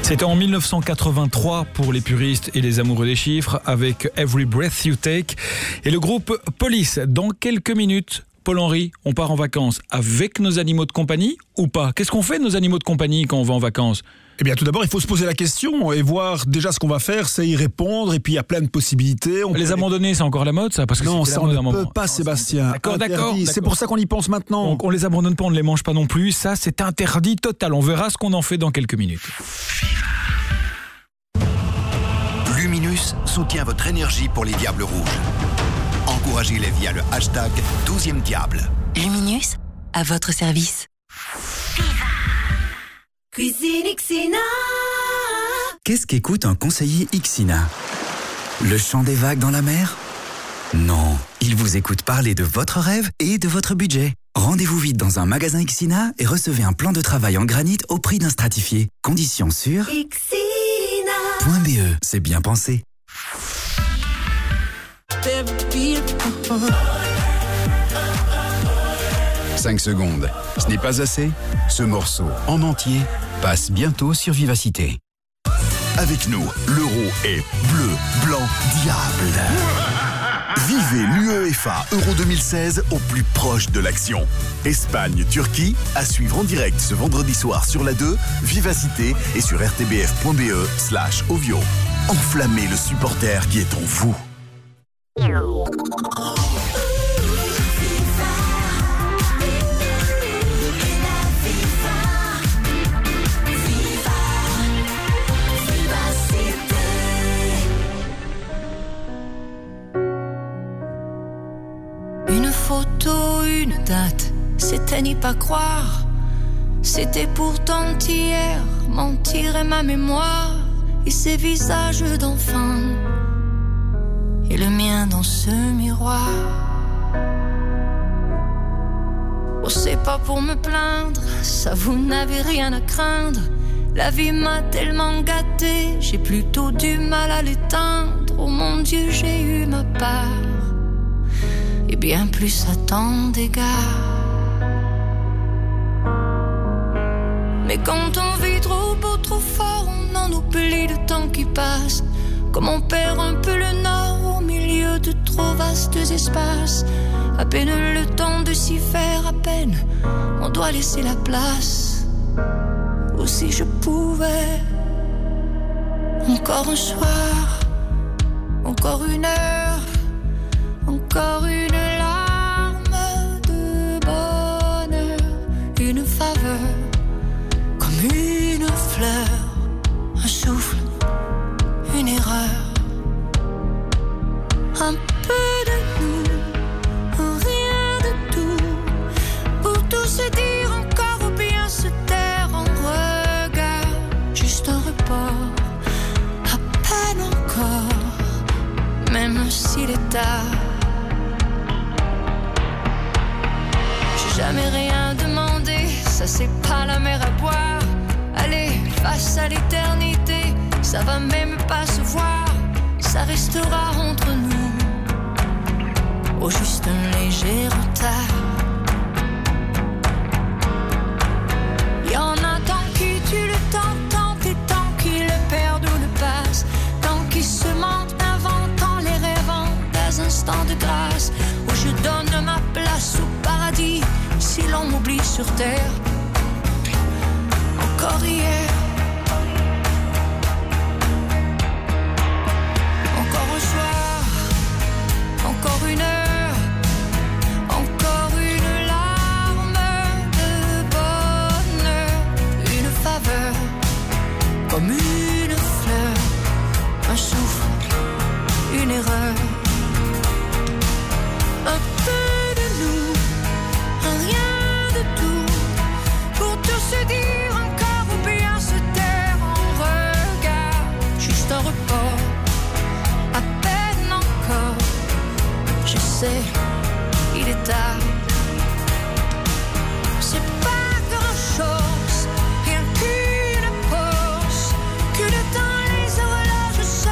C'était en 1983 pour les puristes et les amoureux des chiffres avec Every Breath You Take et le groupe Police. Dans quelques minutes, Paul-Henri, on part en vacances avec nos animaux de compagnie ou pas? Qu'est-ce qu'on fait de nos animaux de compagnie quand on va en vacances? Eh bien, tout d'abord, il faut se poser la question et voir déjà ce qu'on va faire, c'est y répondre. Et puis, il y a plein de possibilités. Les abandonner, c'est encore la mode, ça? Parce que non, ça, on ne peut pas, non, Sébastien. D'accord. C'est pour ça qu'on y pense maintenant. Donc, on les abandonne pas, on ne les mange pas non plus. Ça, c'est interdit total. On verra ce qu'on en fait dans quelques minutes. Luminus soutient votre énergie pour les Diables Rouges. Encouragez-les via le hashtag 12e Diable. Luminus, à votre service. Cuisine Ixina. Qu'est-ce qu'écoute un conseiller Ixina? Le chant des vagues dans la mer? Non, il vous écoute parler de votre rêve et de votre budget. Rendez-vous vite dans un magasin Ixina et recevez un plan de travail en granit au prix d'un stratifié. Conditions sur Ixina.be. C'est bien pensé. 5 secondes. Ce n'est pas assez? Ce morceau en entier passe bientôt sur Vivacité. Avec nous, l'euro est bleu, blanc, diable. Vivez l'UEFA Euro 2016 au plus proche de l'action. Espagne-Turquie, à suivre en direct ce vendredi soir sur la 2, Vivacité et sur rtbf.be/ovio. Enflammez le supporter qui est en vous. Une photo, une date, c'était n'y pas croire. C'était pourtant hier, mentir est ma mémoire. Et ces visages d'enfants, et le mien dans ce miroir. Oh, c'est pas pour me plaindre, ça vous n'avez rien à craindre. La vie m'a tellement gâtée, j'ai plutôt du mal à l'éteindre. Oh mon Dieu, j'ai eu ma part, et bien plus à tant d'égards. Mais quand on vit trop beau, trop fort, on en oublie le temps qui passe. Comme on perd un peu le nord au milieu de trop vastes espaces. À peine le temps de s'y faire, à peine on doit laisser la place. Ou si je pouvais, encore un soir, encore une heure, encore une larme de bonheur, une faveur, comme une fleur, un souffle, une erreur, un peu de nous, rien de tout, pour tout se dire encore ou bien se taire en regard, juste un report, à peine encore, même s'il est tard. J'ai jamais rien demandé, ça c'est pas la mer à boire. Allez, face à l'éternité, ça va même pas se voir, ça restera entre nous, au juste un léger retard. Y'en a tant qui tuent le temps, tant et tant qui le perdent ou le passent, tant qui se mentent, inventant les rêvant des instants de grâce, où je donne ma place au paradis, si l'on m'oublie sur terre. Encore hier, encore un soir, encore une heure, encore une larme de bonheur, une faveur, comme une fleur, un souffle, une erreur, un peu de nous, un rien de tout, pour tout se dire. Un report, à peine encore, je sais, il est tard. C'est pas grand chose, rien qu'une pause, que le temps les horloges se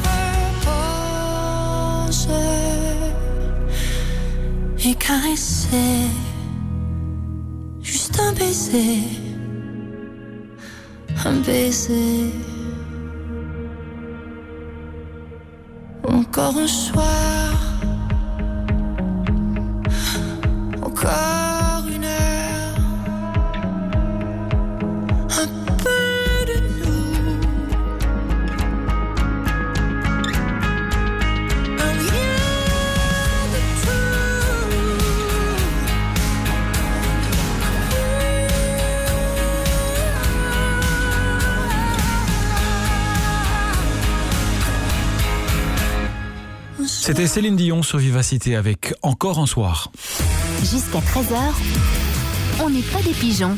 reposent. Et caresser, juste un baiser, un un baiser. Encore un soir, encore une heure, un peu de nous, un rien de tout. C'était Céline Dion sur Vivacité avec Encore un soir. Jusqu'à 13h, on n'est pas des pigeons.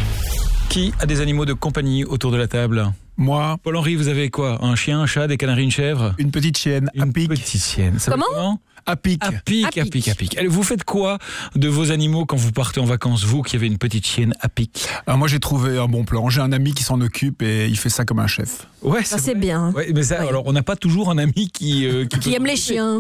Qui a des animaux de compagnie autour de la table ? Moi. Paul-Henri, vous avez quoi ? Un chien, un chat, des canaris, une chèvre ? Une petite chienne, à pic. Une petite chienne. Ça Comment ? À pic. Vous faites quoi de vos animaux quand vous partez en vacances, vous qui avez une petite chienne à pic ? Alors moi j'ai trouvé un bon plan. J'ai un ami qui s'en occupe et il fait ça comme un chef. Ouais, c'est bien. Ouais, mais ça, alors on n'a pas toujours un ami qui aime les chiens.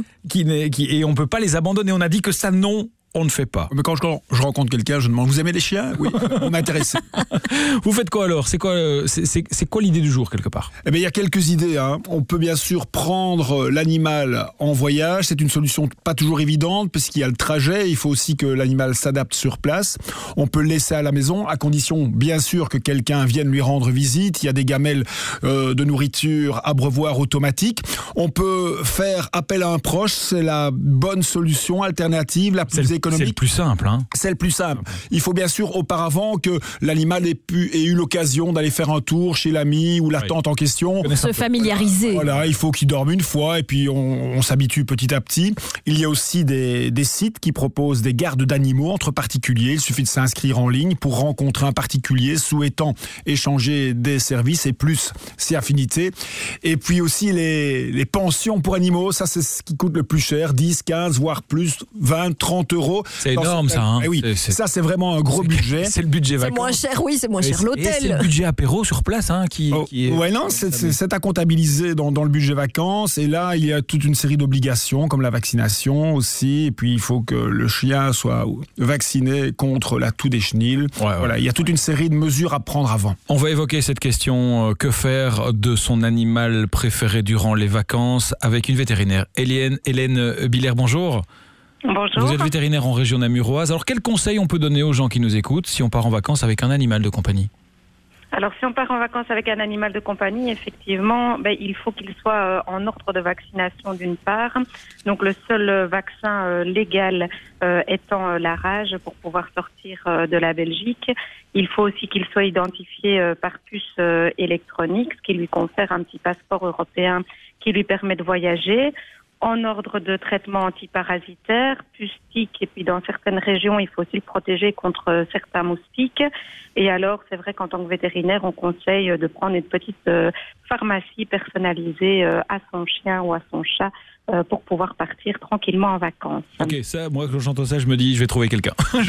Et on peut pas les abandonner. On a dit que ça non. On ne fait pas. Mais quand je rencontre quelqu'un, je demande, vous aimez les chiens ? Oui, on est intéressé. Vous faites quoi alors ? C'est quoi l'idée du jour quelque part ? Eh bien, il y a quelques idées. On peut bien sûr prendre l'animal en voyage. C'est une solution pas toujours évidente parce qu'il y a le trajet. Il faut aussi que l'animal s'adapte sur place. On peut le laisser à la maison à condition, bien sûr, que quelqu'un vienne lui rendre visite. Il y a des gamelles de nourriture, abreuvoir automatique. On peut faire appel à un proche. C'est la bonne solution alternative, la plus économique. C'est le plus simple. C'est le plus simple. Il faut bien sûr auparavant que l'animal ait eu l'occasion d'aller faire un tour chez l'ami ou la tante en question. Se familiariser. Voilà, il faut qu'il dorme une fois et puis on s'habitue petit à petit. Il y a aussi des sites qui proposent des gardes d'animaux entre particuliers. Il suffit de s'inscrire en ligne pour rencontrer un particulier souhaitant échanger des services et plus ses affinités. Et puis aussi les pensions pour animaux, ça c'est ce qui coûte le plus cher, 10, 15, voire plus, 20, 30 euros. C'est énorme ça. Oui, ça c'est vraiment un gros budget. C'est le budget vacances. C'est moins cher, oui, c'est moins cher l'hôtel. Et c'est le budget apéro sur place qui est... Ouais, non, c'est à comptabiliser dans le budget vacances. Et là, il y a toute une série d'obligations, comme la vaccination aussi. Et puis, il faut que le chien soit vacciné contre la toux des chenilles. Voilà, il y a toute une série de mesures à prendre avant. On va évoquer cette question, que faire de son animal préféré durant les vacances avec une vétérinaire. Hélène Biller, bonjour. Bonjour. Vous êtes vétérinaire en région namuroise. Alors, quels conseils on peut donner aux gens qui nous écoutent si on part en vacances avec un animal de compagnie ? Alors, si on part en vacances avec un animal de compagnie, effectivement, il faut qu'il soit en ordre de vaccination d'une part. Donc, le seul vaccin légal étant la rage pour pouvoir sortir de la Belgique. Il faut aussi qu'il soit identifié par puce électronique, ce qui lui confère un petit passeport européen qui lui permet de voyager. En ordre de traitement antiparasitaire, puce tique, et puis dans certaines régions, il faut aussi le protéger contre certains moustiques. Et alors, c'est vrai qu'en tant que vétérinaire, on conseille de prendre une petite pharmacie personnalisée à son chien ou à son chat pour pouvoir partir tranquillement en vacances. Ok, ça, moi, quand j'entends ça, je me dis, je vais trouver quelqu'un.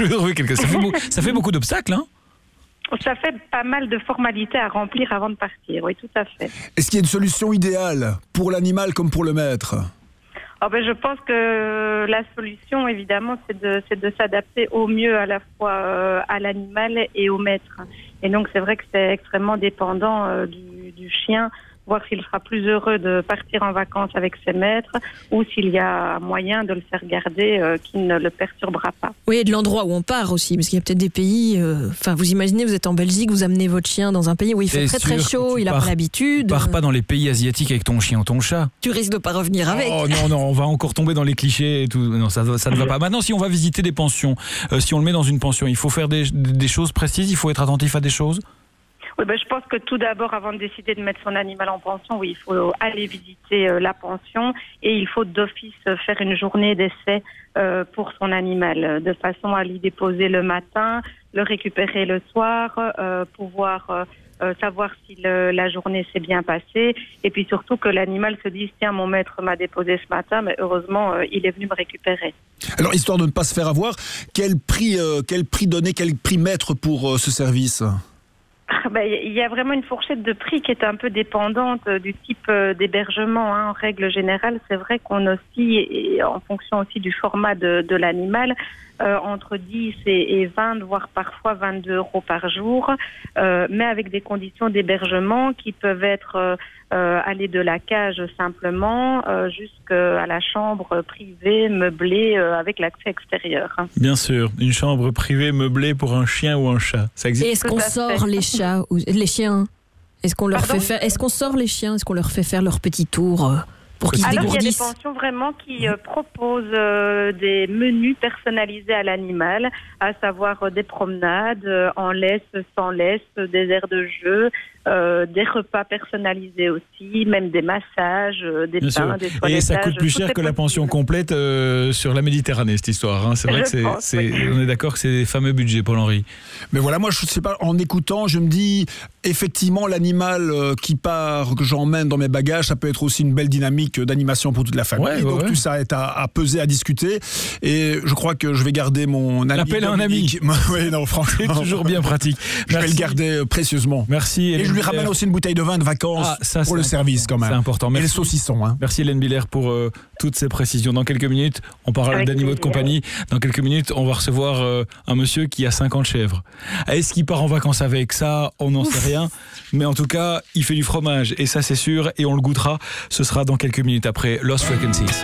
Ça fait beaucoup d'obstacles, hein ? Ça fait pas mal de formalités à remplir avant de partir, oui, tout à fait. Est-ce qu'il y a une solution idéale pour l'animal comme pour le maître ? Je pense que la solution, évidemment, c'est de s'adapter au mieux à la fois à l'animal et au maître. Et donc, c'est vrai que c'est extrêmement dépendant du chien, voir s'il sera plus heureux de partir en vacances avec ses maîtres ou s'il y a moyen de le faire garder qui ne le perturbera pas. Oui, et de l'endroit où on part aussi, parce qu'il y a peut-être des pays... vous imaginez, vous êtes en Belgique, vous amenez votre chien dans un pays où il fait très très chaud, il n'a pas l'habitude. Tu pars pas dans les pays asiatiques avec ton chien ou ton chat. Tu risques de pas revenir avec. Oh non, on va encore tomber dans les clichés et tout. Non, ça ne va pas. Maintenant, si on va visiter des pensions, si on le met dans une pension, il faut faire des choses précises, il faut être attentif à des choses ? Oui, je pense que tout d'abord, avant de décider de mettre son animal en pension, il faut aller visiter la pension et il faut d'office faire une journée d'essai pour son animal, de façon à l'y déposer le matin, le récupérer le soir, pouvoir savoir si la journée s'est bien passée et puis surtout que l'animal se dise « Tiens, mon maître m'a déposé ce matin, mais heureusement, il est venu me récupérer ». Alors, histoire de ne pas se faire avoir, quel prix donner, quel prix mettre pour ce service ? Il y a vraiment une fourchette de prix qui est un peu dépendante du type d'hébergement. En règle générale, c'est vrai qu'on oscille, et en fonction aussi du format de l'animal, entre 10 et 20, voire parfois 22 euros par jour, mais avec des conditions d'hébergement qui peuvent être aller de la cage simplement jusqu'à la chambre privée meublée avec l'accès extérieur. Bien sûr, une chambre privée meublée pour un chien ou un chat. Ça existe. Et est-ce qu'on sort les chats ou les chiens? Est-ce qu'on leur fait faire? Est-ce qu'on sort les chiens? Est-ce qu'on leur fait faire leur petit tour pour qu'ils se dégourdissent? Il y a des pensions vraiment qui proposent des menus personnalisés à l'animal, à savoir des promenades en laisse, sans laisse, des aires de jeu, des repas personnalisés aussi, même des massages, des bains, des toilettages. Et ça coûte plus cher que la pension complète sur la Méditerranée, cette histoire. C'est vrai que on est d'accord que c'est des fameux budgets, Paul-Henri. Mais voilà, moi, je sais pas, en écoutant, je me dis, effectivement, l'animal qui part, que j'emmène dans mes bagages, ça peut être aussi une belle dynamique d'animation pour toute la famille. Donc tout ça est à peser, à discuter. Et je crois que je vais garder mon ami. L'appel à un ami. Oui, non, franchement. C'est toujours bien pratique. Je vais le garder précieusement. Merci. Et je lui ramène aussi une bouteille de vin de vacances pour le service quand même. C'est important. Merci. Et les saucissons. Merci Hélène Biller pour toutes ces précisions. Dans quelques minutes, on parle d'animaux de compagnie. Dans quelques minutes, on va recevoir un monsieur qui a 50 chèvres. Est-ce qu'il part en vacances avec ça? On n'en sait rien. Mais en tout cas, il fait du fromage. Et ça, c'est sûr. Et on le goûtera. Ce sera dans quelques minutes après Lost Frequencies.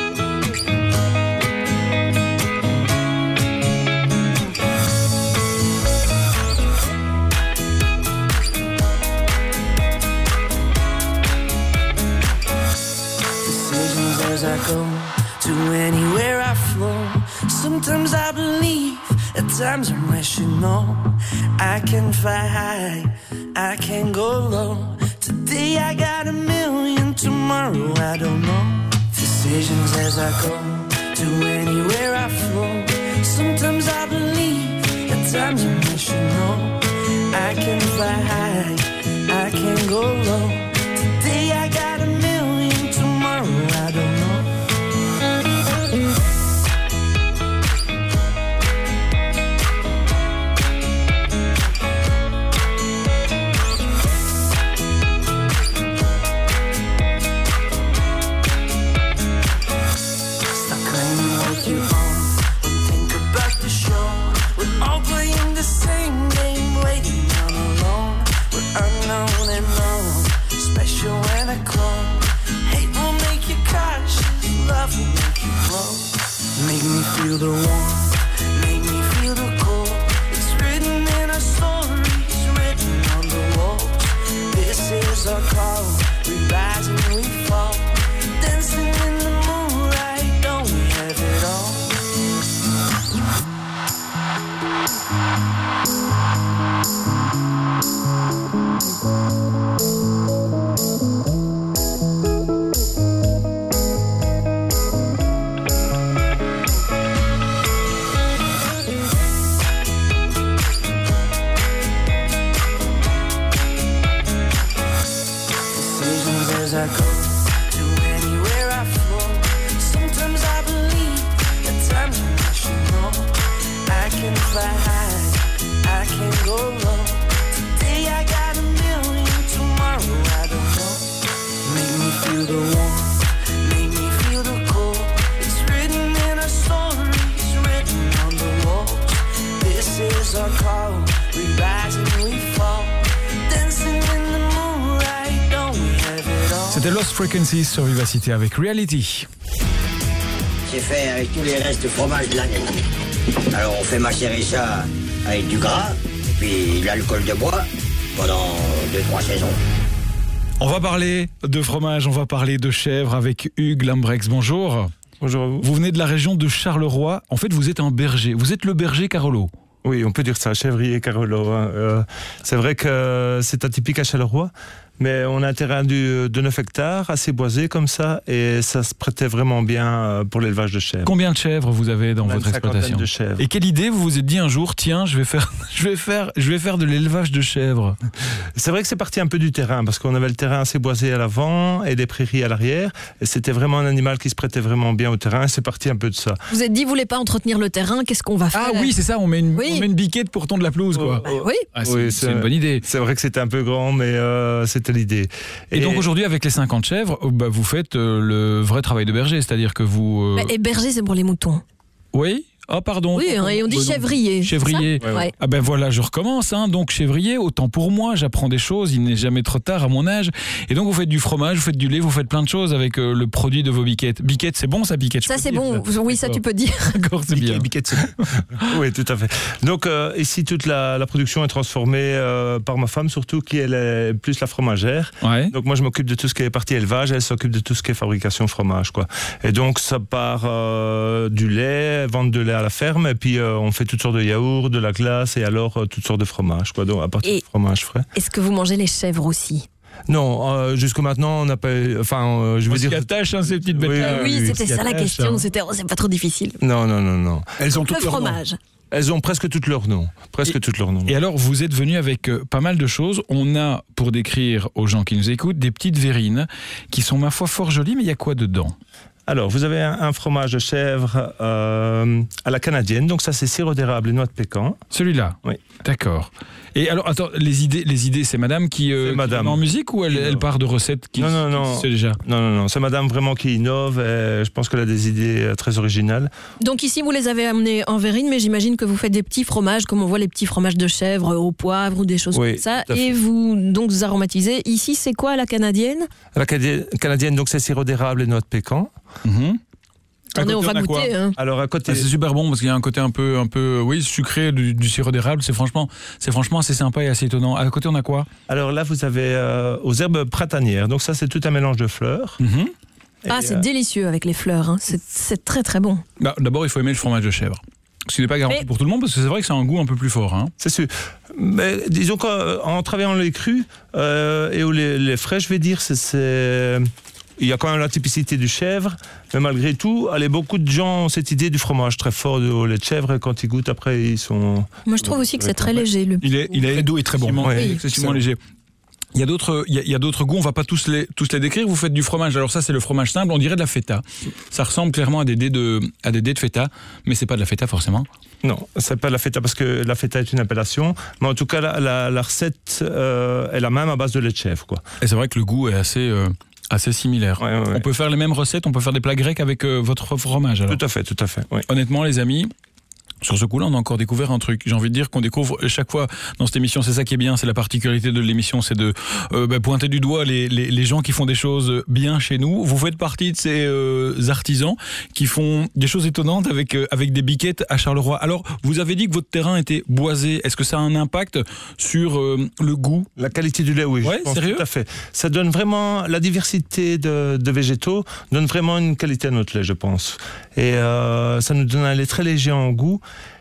As I go to anywhere I flow, sometimes I believe, at times I'm rational. I can fly high, I can go low. Today I got a million, tomorrow I don't know. Decisions as I go to anywhere I flow. Sometimes I believe, at times I'm rational. I can fly high, I can go low. Today I got a million, tomorrow I don't know. When I call, hate will make you cautious, love will make you grow. Make me feel the warmth, make me feel the cold. It's written in our stories, written on the walls. This is our call, we rise and we fall. Dancing in the moonlight, don't we have it all? I go to anywhere I flow. Sometimes I believe, at times I'm rational. I can fly high, I can go low. Today I got a million, tomorrow I don't know. Make me feel the warmth, make me feel the cold. It's written in our stories, written on the walls. This is our call, we rise and we fall. Dancing in the moonlight, don't we have it all? C'était Lost Frequencies sur Vivacité avec Reality. C'est fait avec tous les restes de fromage de l'année. Alors on fait macérer ça avec du gras, et puis de l'alcool de bois pendant 2-3 saisons. On va parler de fromage, on va parler de chèvre avec Hugues Lambrex. Bonjour. Bonjour à vous. Vous venez de la région de Charleroi. En fait, vous êtes un berger. Vous êtes le berger Carolo. Oui, on peut dire ça, chèvrier Carolo. C'est vrai que c'est atypique à Charleroi, Mais on a un terrain de 9 hectares, assez boisé comme ça, et ça se prêtait vraiment bien pour l'élevage de chèvres. Combien de chèvres vous avez dans votre exploitation? De chèvres. Et quelle idée vous vous êtes dit un jour, tiens, je vais faire de l'élevage de chèvres? C'est vrai que c'est parti un peu du terrain, parce qu'on avait le terrain assez boisé à l'avant et des prairies à l'arrière, et c'était vraiment un animal qui se prêtait vraiment bien au terrain, et c'est parti un peu de ça. Vous êtes dit, vous voulez pas entretenir le terrain, qu'est-ce qu'on va faire? Ah oui, c'est ça, on met une biquette pour tondre la pelouse, quoi. Oui. Ah, c'est une bonne idée. C'est vrai que c'était un peu grand, mais c'était l'idée. Et donc aujourd'hui, avec les 50 chèvres, vous faites le vrai travail de berger, c'est-à-dire que vous... Et berger, c'est pour les moutons. Oui. Ah pardon. Oui, et on dit chèvrier. Chèvrier. Ouais. Ah ben voilà, je recommence. Donc chèvrier, autant pour moi, j'apprends des choses. Il n'est jamais trop tard à mon âge. Et donc vous faites du fromage, vous faites du lait, vous faites plein de choses avec le produit de vos biquettes. Biquettes, c'est bon ça, biquette. Ça c'est bon. Ça. Oui, ça tu peux dire. D'accord, c'est bien. Biquette, c'est bon. Oui, tout à fait. Donc ici toute la production est transformée par ma femme surtout, qui elle est plus la fromagère. Ouais. Donc moi je m'occupe de tout ce qui est partie élevage, elle s'occupe de tout ce qui est fabrication fromage, quoi. Et donc ça part du lait, vente de lait à la ferme, et puis on fait toutes sortes de yaourts, de la glace et alors toutes sortes de fromages, quoi. Donc à partir de fromage frais. Est-ce que vous mangez les chèvres aussi? Non, jusqu'à maintenant on n'a pas. Enfin, je veux dire. On s'y attache, ces petites bêtes. Oui, c'était ça la question. C'est pas trop difficile. Non. Elles ont tout le fromage. Elles ont presque toutes leurs noms. Et alors, vous êtes venu avec pas mal de choses. On a, pour décrire aux gens qui nous écoutent, des petites verrines qui sont, ma foi, fort jolies, mais il y a quoi dedans? Alors, vous avez un fromage de chèvre à la canadienne. Donc ça, c'est sirop d'érable et noix de pécan. Celui-là? Oui. D'accord. Et alors, attends, les idées, c'est madame qui met en musique ou elle part de recettes qui c'est déjà? Non. C'est madame vraiment qui innove. Et je pense qu'elle a des idées très originales. Donc ici, vous les avez amenés en verrine, mais j'imagine que vous faites des petits fromages, comme on voit les petits fromages de chèvre au poivre ou des choses comme ça. Et vous aromatisez. Ici, c'est quoi la canadienne? La canadienne, donc c'est sirop d'érable et noix de pécan. Attendez, on va goûter. Hein. Alors à côté, c'est super bon parce qu'il y a un côté un peu sucré du sirop d'érable. C'est franchement assez sympa et assez étonnant. À côté, on a quoi? Alors là, vous avez aux herbes printanières. Donc ça, c'est tout un mélange de fleurs. C'est délicieux avec les fleurs. Hein. C'est très très bon. Bah, d'abord, il faut aimer le fromage de chèvre. Ce n'est pas garanti pour tout le monde parce que c'est vrai que c'est un goût un peu plus fort. Hein. C'est sûr. Mais disons qu'en travaillant les crus et les frais, je vais dire, il y a quand même la typicité du chèvre, mais malgré tout, beaucoup de gens ont cette idée du fromage très fort au lait de chèvre, et quand ils goûtent après, ils sont... Moi, je trouve aussi que c'est très léger. Il est très doux et très bon. Excessivement léger. Il y a d'autres goûts, on va pas tous les décrire. Vous faites du fromage. Alors ça, c'est le fromage simple, on dirait de la feta. Ça ressemble clairement à des dés de feta, mais c'est pas de la feta forcément. Non, c'est pas de la feta parce que la feta est une appellation, mais en tout cas la recette est la même à base de lait de chèvre, quoi. Et c'est vrai que le goût est assez similaire. Ouais. On peut faire les mêmes recettes, on peut faire des plats grecs avec votre fromage. Alors. Tout à fait. Ouais. Honnêtement, les amis, sur ce coup-là, on a encore découvert un truc. J'ai envie de dire qu'on découvre chaque fois dans cette émission, c'est ça qui est bien, c'est la particularité de l'émission, c'est de pointer du doigt les gens qui font des choses bien chez nous. Vous faites partie de ces artisans qui font des choses étonnantes avec des biquettes à Charleroi. Alors, vous avez dit que votre terrain était boisé. Est-ce que ça a un impact sur le goût? La qualité du lait, oui. Ouais, je pense, sérieux? tout à fait. Ça donne vraiment, la diversité de végétaux donne vraiment une qualité à notre lait, je pense. Et ça nous donne un lait très léger en goût.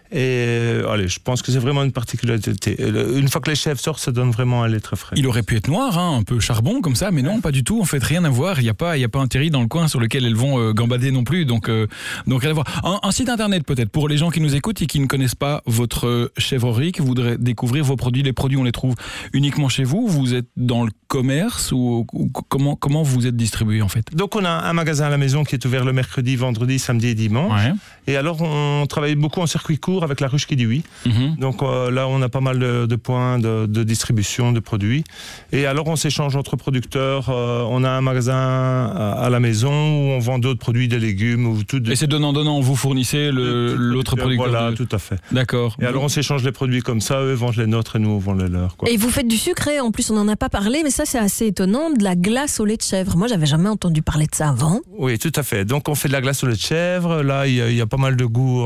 Et je pense que c'est vraiment une particularité. Une fois que les chèvres sortent, ça donne vraiment un lait très frais. Il aurait pu être noir, un peu charbon comme ça, mais non, pas du tout. En fait, rien à voir. Il y a pas un terril dans le coin sur lequel elles vont gambader non plus. Donc rien à voir. Un site internet peut-être pour les gens qui nous écoutent et qui ne connaissent pas votre chèvrerie, qui voudraient découvrir vos produits. Les produits, on les trouve uniquement chez vous. Vous êtes dans le commerce ou comment vous êtes distribué en fait? Donc on a un magasin à la maison qui est ouvert le mercredi, vendredi, samedi et dimanche. Ouais. Et alors on travaille beaucoup en circuit court avec la ruche qui dit oui. Donc là on a pas mal de points de distribution de produits. Et alors on s'échange entre producteurs. On a un magasin à la maison où on vend d'autres produits, des légumes ou tout. Et c'est donnant-donnant, vous fournissez l'autre producteur. Voilà, tout à fait. D'accord. Et alors on s'échange les produits comme ça, eux vendent les nôtres et nous on vend les leurs, quoi. Et vous faites du sucré, en plus on n'en a pas parlé, mais ça c'est assez étonnant, de la glace au lait de chèvre. Moi j'avais jamais entendu parler de ça avant. Oui, tout à fait. Donc on fait de la glace au lait de chèvre. Là il y a pas mal de goût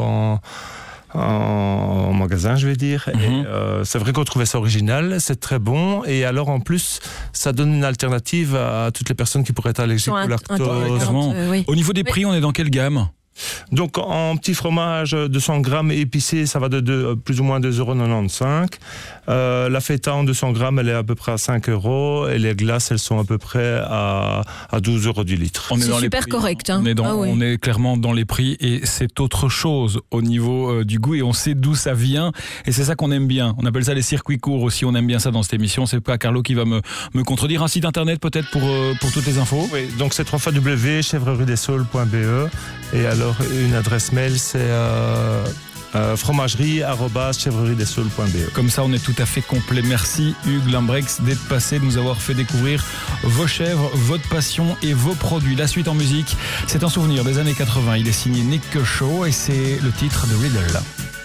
en magasin, je vais dire. Et c'est vrai qu'on trouvait ça original, c'est très bon. Et alors en plus, ça donne une alternative à toutes les personnes qui pourraient être allergiques au lactose. Oui. Au niveau des prix, on est dans quelle gamme? Donc en petit fromage de 100 grammes épicé, ça va de plus ou moins 2,95 €. La feta en 200 grammes, elle est à peu près à 5 €. Et les glaces, elles sont à peu près à 12 € du litre. C'est super correct. Hein. On est clairement dans les prix et c'est autre chose au niveau du goût et on sait d'où ça vient. Et c'est ça qu'on aime bien. On appelle ça les circuits courts aussi. On aime bien ça dans cette émission. C'est pas Carlo qui va me contredire. Un site internet peut-être pour toutes les infos. Oui, donc c'est www.chèvreruedessaules.be et alors une adresse mail c'est fromagerie@chèvreruedessaules.be. Comme ça on est tout à fait complet. Merci Hugues Lambrechts d'être passé, de nous avoir fait découvrir vos chèvres, votre passion et vos produits. La suite en musique, c'est un souvenir des années 80. Il est signé Nick Kershaw et c'est le titre de Riddle.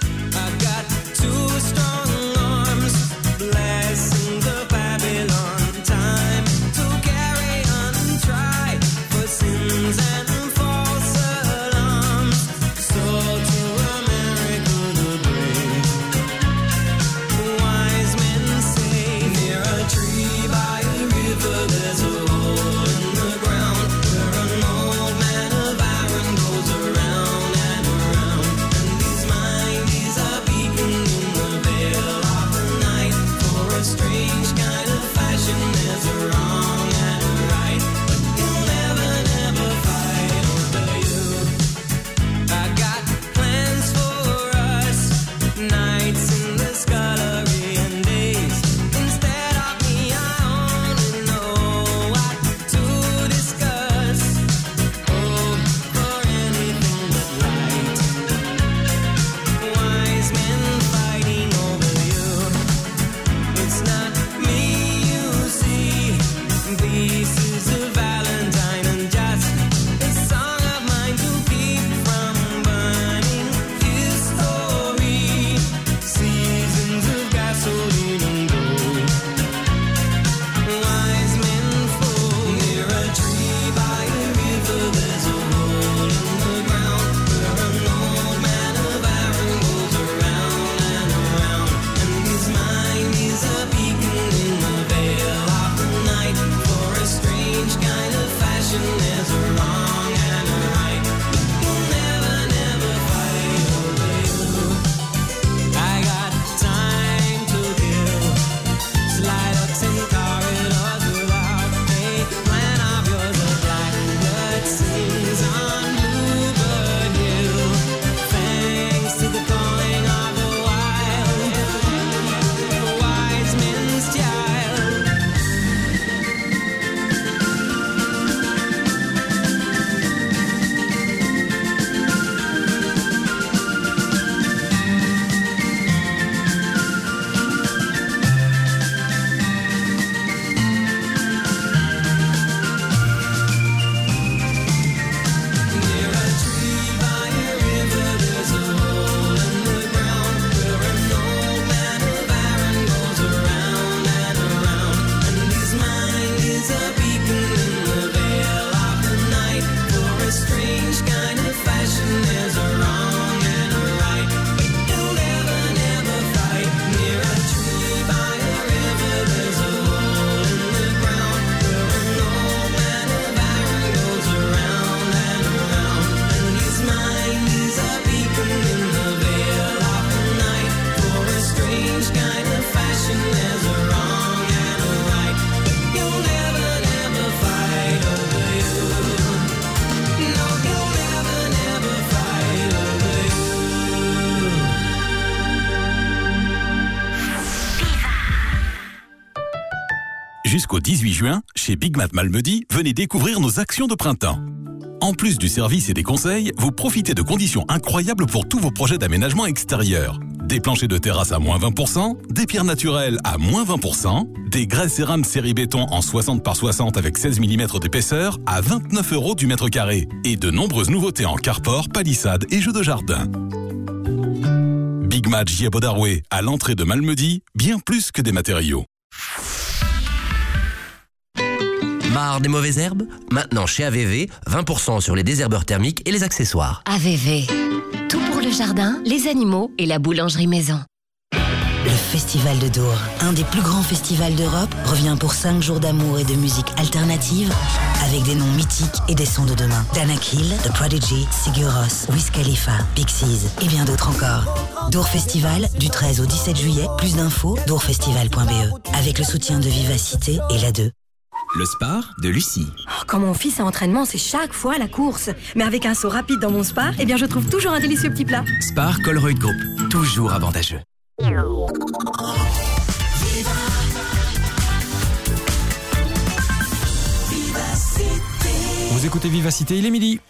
Jusqu'au 18 juin, chez Big Mat Malmedy, venez découvrir nos actions de printemps. En plus du service et des conseils, vous profitez de conditions incroyables pour tous vos projets d'aménagement extérieur. Des planchers de terrasse à moins 20%, des pierres naturelles à moins 20%, des grès cérame série béton en 60 par 60 avec 16 mm d'épaisseur à 29 € du mètre carré. Et de nombreuses nouveautés en carport, palissade et jeux de jardin. Big Mat Giabodaroué, à l'entrée de Malmedy, bien plus que des matériaux. Marre des mauvaises herbes? Maintenant chez AVV, 20% sur les désherbeurs thermiques et les accessoires. AVV. Tout pour le jardin, les animaux et la boulangerie maison. Le Festival de Dour. Un des plus grands festivals d'Europe revient pour 5 jours d'amour et de musique alternative avec des noms mythiques et des sons de demain. Danak Hill, The Prodigy, Sigur Rós, Wiz Khalifa, Pixies et bien d'autres encore. Dour Festival, du 13 au 17 juillet. Plus d'infos, dourfestival.be. Avec le soutien de Vivacité et la 2. Le Spar de Lucie. Quand mon fils est en entraînement, c'est chaque fois la course. Mais avec un saut rapide dans mon Spar, eh bien je trouve toujours un délicieux petit plat. Spar Colruyt Group, toujours avantageux. Vous écoutez Vivacité, il est midi.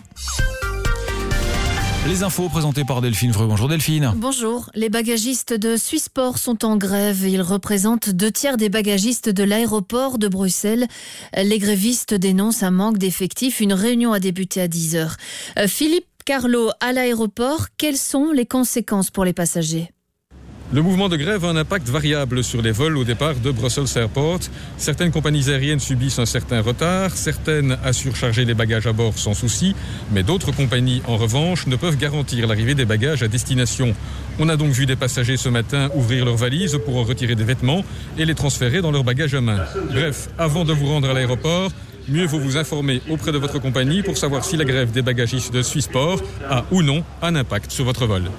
Les infos présentées par Delphine Vreux. Bonjour Delphine. Bonjour. Les bagagistes de Swissport sont en grève. Ils représentent 2/3 des bagagistes de l'aéroport de Bruxelles. Les grévistes dénoncent un manque d'effectifs. Une réunion a débuté à 10h. Philippe Carlo, à l'aéroport, quelles sont les conséquences pour les passagers ? Le mouvement de grève a un impact variable sur les vols au départ de Brussels Airport. Certaines compagnies aériennes subissent un certain retard, certaines assurent charger les bagages à bord sans souci, mais d'autres compagnies, en revanche, ne peuvent garantir l'arrivée des bagages à destination. On a donc vu des passagers ce matin ouvrir leurs valises pour en retirer des vêtements et les transférer dans leurs bagages à main. Bref, avant de vous rendre à l'aéroport, mieux vaut vous informer auprès de votre compagnie pour savoir si la grève des bagagistes de Swissport a ou non un impact sur votre vol.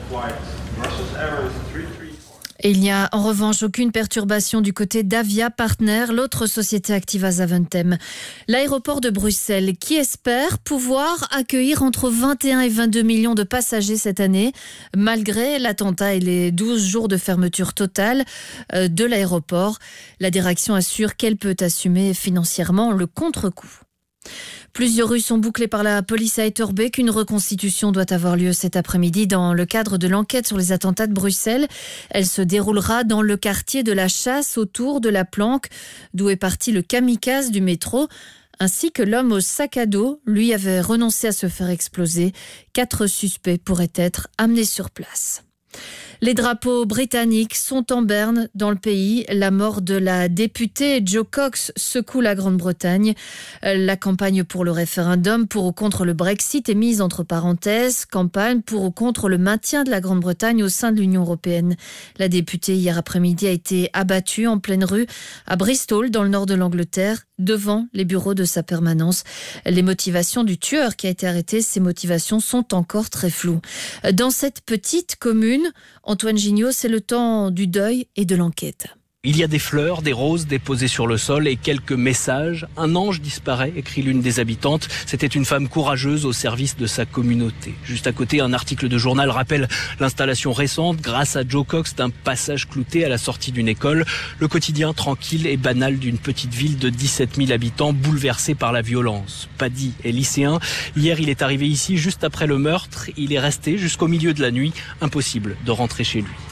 Et il n'y a en revanche aucune perturbation du côté d'Avia Partner, l'autre société active à Zaventem. L'aéroport de Bruxelles qui espère pouvoir accueillir entre 21 et 22 millions de passagers cette année, malgré l'attentat et les 12 jours de fermeture totale de l'aéroport. La direction assure qu'elle peut assumer financièrement le contre-coup. Plusieurs rues sont bouclées par la police à Etterbeek. Une reconstitution doit avoir lieu cet après-midi dans le cadre de l'enquête sur les attentats de Bruxelles. Elle se déroulera dans le quartier de la Chasse, autour de la Planque, d'où est parti le kamikaze du métro, ainsi que l'homme au sac à dos. Lui avait renoncé à se faire exploser. 4 suspects pourraient être amenés sur place. Les drapeaux britanniques sont en berne dans le pays. La mort de la députée Jo Cox secoue la Grande-Bretagne. La campagne pour le référendum pour ou contre le Brexit est mise entre parenthèses. Campagne pour ou contre le maintien de la Grande-Bretagne au sein de l'Union européenne. La députée, hier après-midi, a été abattue en pleine rue à Bristol, dans le nord de l'Angleterre, devant les bureaux de sa permanence. Les motivations du tueur qui a été arrêté, ces motivations sont encore très floues. Dans cette petite commune, Antoine Gignot, c'est le temps du deuil et de l'enquête. Il y a des fleurs, des roses déposées sur le sol et quelques messages. Un ange disparaît, écrit l'une des habitantes. C'était une femme courageuse au service de sa communauté. Juste à côté, un article de journal rappelle l'installation récente, grâce à Jo Cox, d'un passage clouté à la sortie d'une école. Le quotidien tranquille et banal d'une petite ville de 17 000 habitants bouleversée par la violence. Paddy est lycéen. Hier, il est arrivé ici juste après le meurtre. Il est resté jusqu'au milieu de la nuit. Impossible de rentrer chez lui.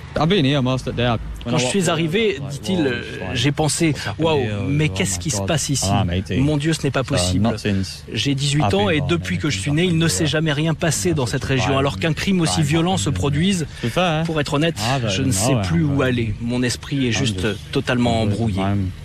Quand je suis arrivé, dit-il, j'ai pensé, waouh, mais qu'est-ce qui se passe ici ? Mon Dieu, ce n'est pas possible. J'ai 18 ans et depuis que je suis né, il ne s'est jamais rien passé dans cette région. Alors qu'un crime aussi violent se produise, pour être honnête, je ne sais plus où aller. Mon esprit est juste totalement embrouillé.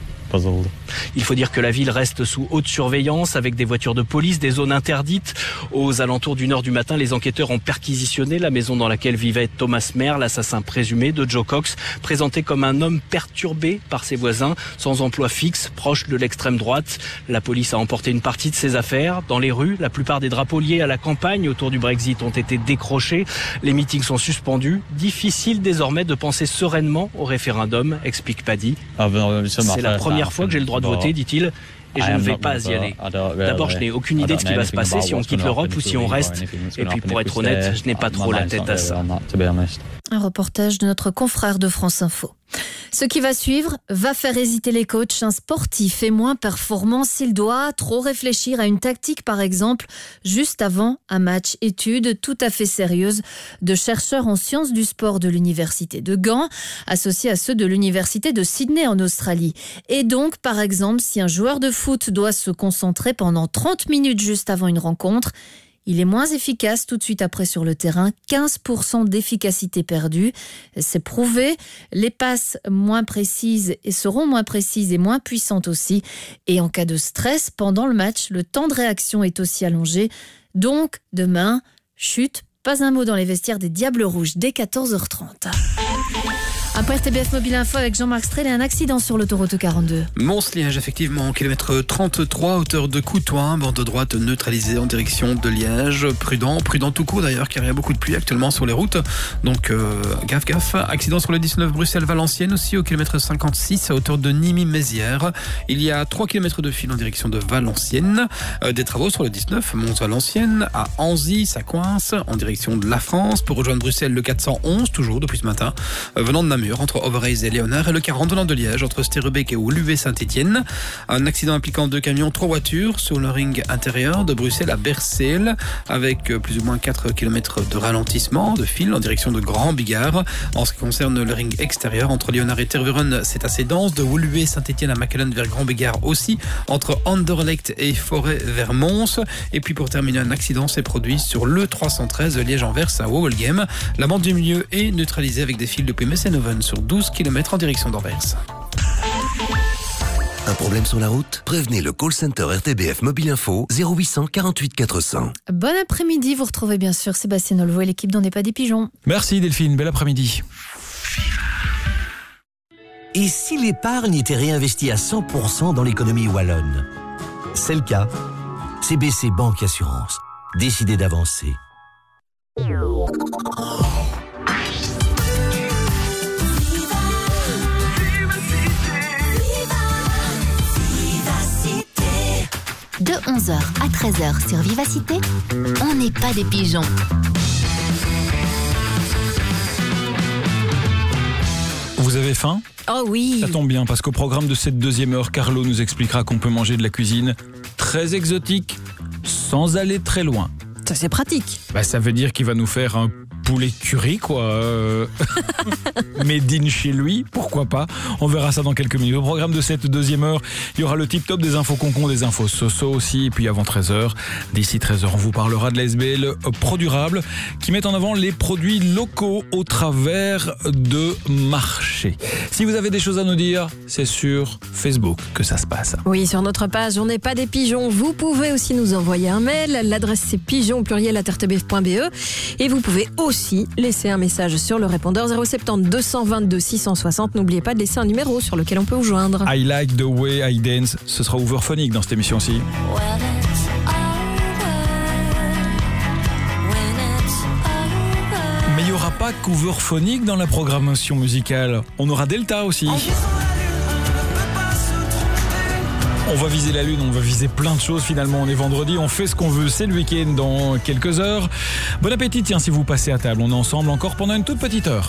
Il faut dire que la ville reste sous haute surveillance avec des voitures de police, des zones interdites. Aux alentours d'1h du matin, les enquêteurs ont perquisitionné la maison dans laquelle vivait Thomas Mehr, l'assassin présumé de Jo Cox, présenté comme un homme perturbé par ses voisins, sans emploi fixe, proche de l'extrême droite. La police a emporté une partie de ses affaires. Dans les rues, la plupart des drapeaux liés à la campagne autour du Brexit ont été décrochés. Les meetings sont suspendus. Difficile désormais de penser sereinement au référendum, explique Paddy. C'est la première fois que j'ai le droit de voter, dit-il, et je ne vais pas y aller. D'abord, je n'ai aucune idée de ce qui va se passer si on quitte l'Europe ou si on reste. Et puis, pour être honnête, je n'ai pas trop la tête à ça. Un reportage de notre confrère de France Info. Ce qui va suivre va faire hésiter les coachs. Un sportif est moins performant s'il doit trop réfléchir à une tactique, par exemple, juste avant un match. Étude tout à fait sérieuse de chercheurs en sciences du sport de l'université de Gand, associés à ceux de l'université de Sydney en Australie. Et donc, par exemple, si un joueur de foot doit se concentrer pendant 30 minutes juste avant une rencontre, il est moins efficace tout de suite après sur le terrain, 15% d'efficacité perdue. C'est prouvé, les passes moins précises et seront moins précises et moins puissantes aussi. Et en cas de stress pendant le match, le temps de réaction est aussi allongé. Donc, demain, chute, pas un mot dans les vestiaires des Diables Rouges dès 14h30. Après RTBF Mobile Info avec Jean-Marc Strel et un accident sur l'autoroute 42. Mons-Liège, effectivement, kilomètre 33, hauteur de Coutoin, bord de droite neutralisé en direction de Liège. Prudent tout court d'ailleurs, car il y a beaucoup de pluie actuellement sur les routes. Donc, gaffe. Accident sur le 19 Bruxelles-Valenciennes aussi, au kilomètre 56, à hauteur de Nîmes-Mézières. Il y a 3 km de fil en direction de Valenciennes. Des travaux sur le 19 Mons-Valenciennes, à Anzy, ça coince, en direction de la France. Pour rejoindre Bruxelles, le 411, toujours depuis ce matin, venant de Namur, entre Overijse et Léonard, et le 40 venant de Liège, entre Sterrebeek et Woluwe-Saint-Étienne. Un accident impliquant 2 camions, 3 voitures, sur le ring intérieur de Bruxelles à Berceel, avec plus ou moins 4 km de ralentissement de fil en direction de Grand Bigard. En ce qui concerne le ring extérieur, entre Léonard et Tervuren, c'est assez dense, de Woluwe-Saint-Étienne à Machelen vers Grand Bigard aussi, entre Anderlecht et Forêt vers Mons. Et puis pour terminer, un accident s'est produit sur le 313 Liège-Anvers à Wouwelgem. La bande du milieu est neutralisée avec des fils depuis Messenoven sur 12 km en direction d'Anvers. Un problème sur la route? Prévenez le call center RTBF Mobile Info 0800 48 400. Bon après-midi, vous retrouvez bien sûr Sébastien Olvo et l'équipe d'On n'est pas des pigeons. Merci Delphine, bel après-midi. Et si l'épargne était réinvestie à 100% dans l'économie wallonne? C'est le cas. CBC Banque Assurance. Décidez d'avancer. De 11h à 13h sur Vivacité, on n'est pas des pigeons. Vous avez faim? Oh oui. Ça tombe bien parce qu'au programme de cette deuxième heure, Carlo nous expliquera qu'on peut manger de la cuisine très exotique sans aller très loin. Ça c'est pratique. Ça veut dire qu'il va nous faire un poulet curry, quoi. Made in chez lui, pourquoi pas. On verra ça dans quelques minutes. Au programme de cette deuxième heure, il y aura le tip-top des infos concon, des infos soso aussi. Et puis avant 13h, d'ici 13h, on vous parlera de la SBL ProDurable qui met en avant les produits locaux au travers de marchés. Si vous avez des choses à nous dire, c'est sur Facebook que ça se passe. Oui, sur notre page On n'est pas des pigeons. Vous pouvez aussi nous envoyer un mail. L'adresse c'est pigeon@rtbf.be et vous pouvez aussi laisser un message sur le répondeur 070 222 660. N'oubliez pas de laisser un numéro sur lequel on peut vous joindre. I like the way I dance. Ce sera overphonique dans cette émission aussi. Mais il n'y aura pas qu'overphonique dans la programmation musicale. On aura Delta aussi. On va viser la lune, on va viser plein de choses finalement. On est vendredi, on fait ce qu'on veut, c'est le week-end dans quelques heures. Bon appétit, tiens, si vous passez à table, on est ensemble encore pendant une toute petite heure.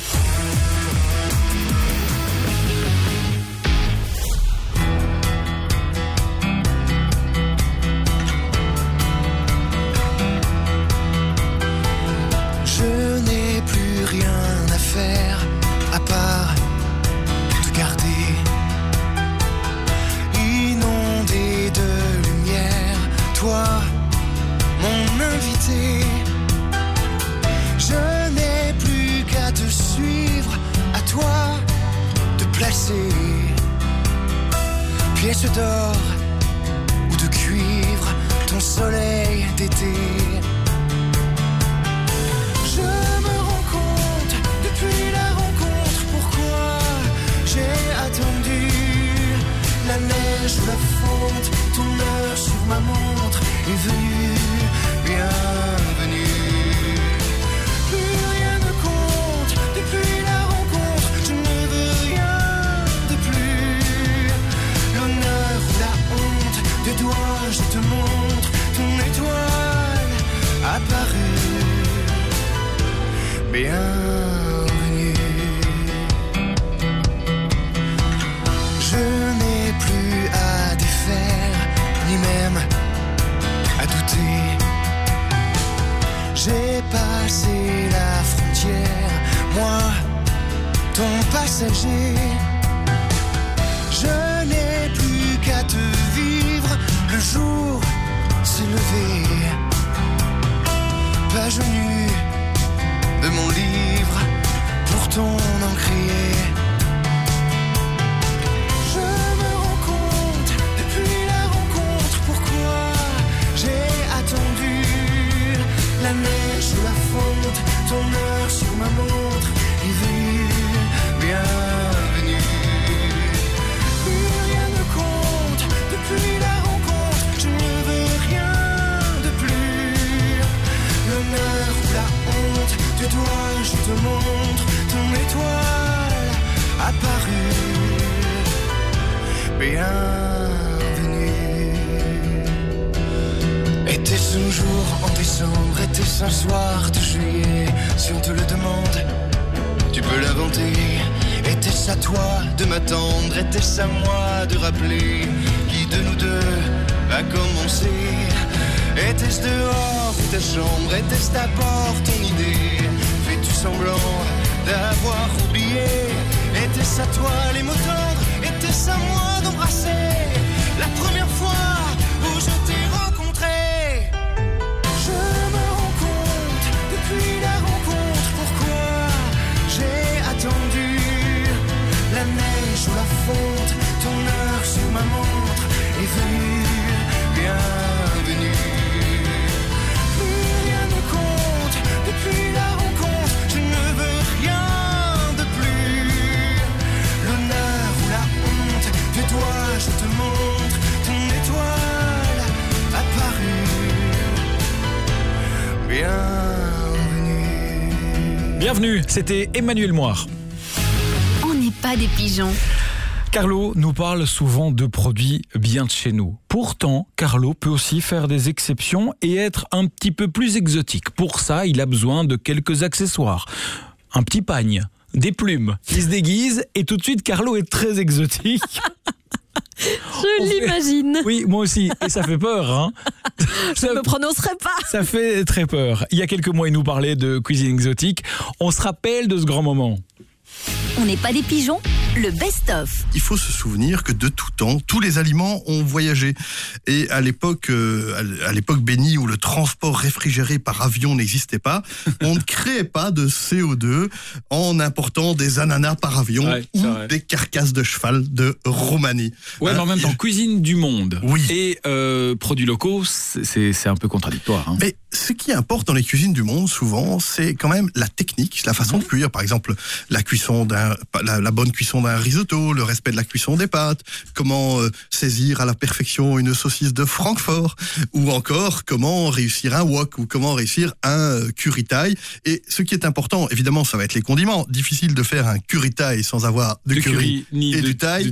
Je n'ai plus rien à faire à part te garder. Toi, mon invité, je n'ai plus qu'à te suivre, à toi de placer pièce d'or ou de cuivre, ton soleil d'été. Je me rends compte depuis la rencontre pourquoi j'ai attendu la neige ou la fonte, ton heure sur ma montre est venue, bienvenue. Plus rien ne compte depuis la rencontre, je ne veux rien de plus. L'honneur ou la honte, de doigts je te montre ton étoile apparue, bienvenue. Je n'ai plus à défaire, ni même à douter. J'ai passé la frontière, moi, ton passager. Je n'ai plus qu'à te vivre, le jour s'est levé. Page nue de mon livre, pour ton encrier. La neige ou la fonte, ton heure sur ma montre est venue, Est-ce un jour en décembre, était-ce un soir de juillet? Si on te le demande, tu peux l'inventer. Était-ce à toi de m'attendre? Était-ce à moi de rappeler qui de nous deux a commencé? Était-ce dehors ou ta chambre? Était-ce d'abord ton idée? Fais-tu semblant d'avoir oublié? Était-ce à toi les mots tendres? Était-ce à moi d'embrasser la première fois où je t'ai rencontré? Je me rends compte depuis la rencontre pourquoi j'ai attendu la neige ou la fonte. Ton heure sur ma montre est venue, bienvenue. Plus rien ne compte depuis la rencontre. Je ne veux rien de plus. L'honneur ou la honte, de toi je te montre ton étoile apparue. Bienvenue. Bienvenue, c'était Emmanuel Moire. On n'est pas des pigeons. Carlo nous parle souvent de produits bien de chez nous. Pourtant, Carlo peut aussi faire des exceptions et être un petit peu plus exotique. Pour ça, il a besoin de quelques accessoires. Un petit pagne, des plumes. Il se déguise et tout de suite, Carlo est très exotique. Je l'imagine. Oui, moi aussi. Et ça fait peur, hein. Je ne me prononcerai pas. Ça fait très peur. Il y a quelques mois, il nous parlait de cuisine exotique. On se rappelle de ce grand moment. On n'est pas des pigeons, le best-of. Il faut se souvenir que de tout temps, tous les aliments ont voyagé. Et à l'époque bénie où le transport réfrigéré par avion n'existait pas, on ne créait pas de CO2 en important des ananas par avion ou des carcasses de cheval de Roumanie. Ouais, mais en même temps, cuisine du monde et produits locaux, c'est un peu contradictoire. Hein. Mais ce qui importe dans les cuisines du monde, souvent, c'est quand même la technique, la façon de cuire. Par exemple, la bonne cuisson d'un risotto, le respect de la cuisson des pâtes, comment saisir à la perfection une saucisse de Francfort, ou encore comment réussir un wok, ou comment réussir un curry thai. Et ce qui est important, évidemment, ça va être les condiments. Difficile de faire un curry thai sans avoir de curry et du thai,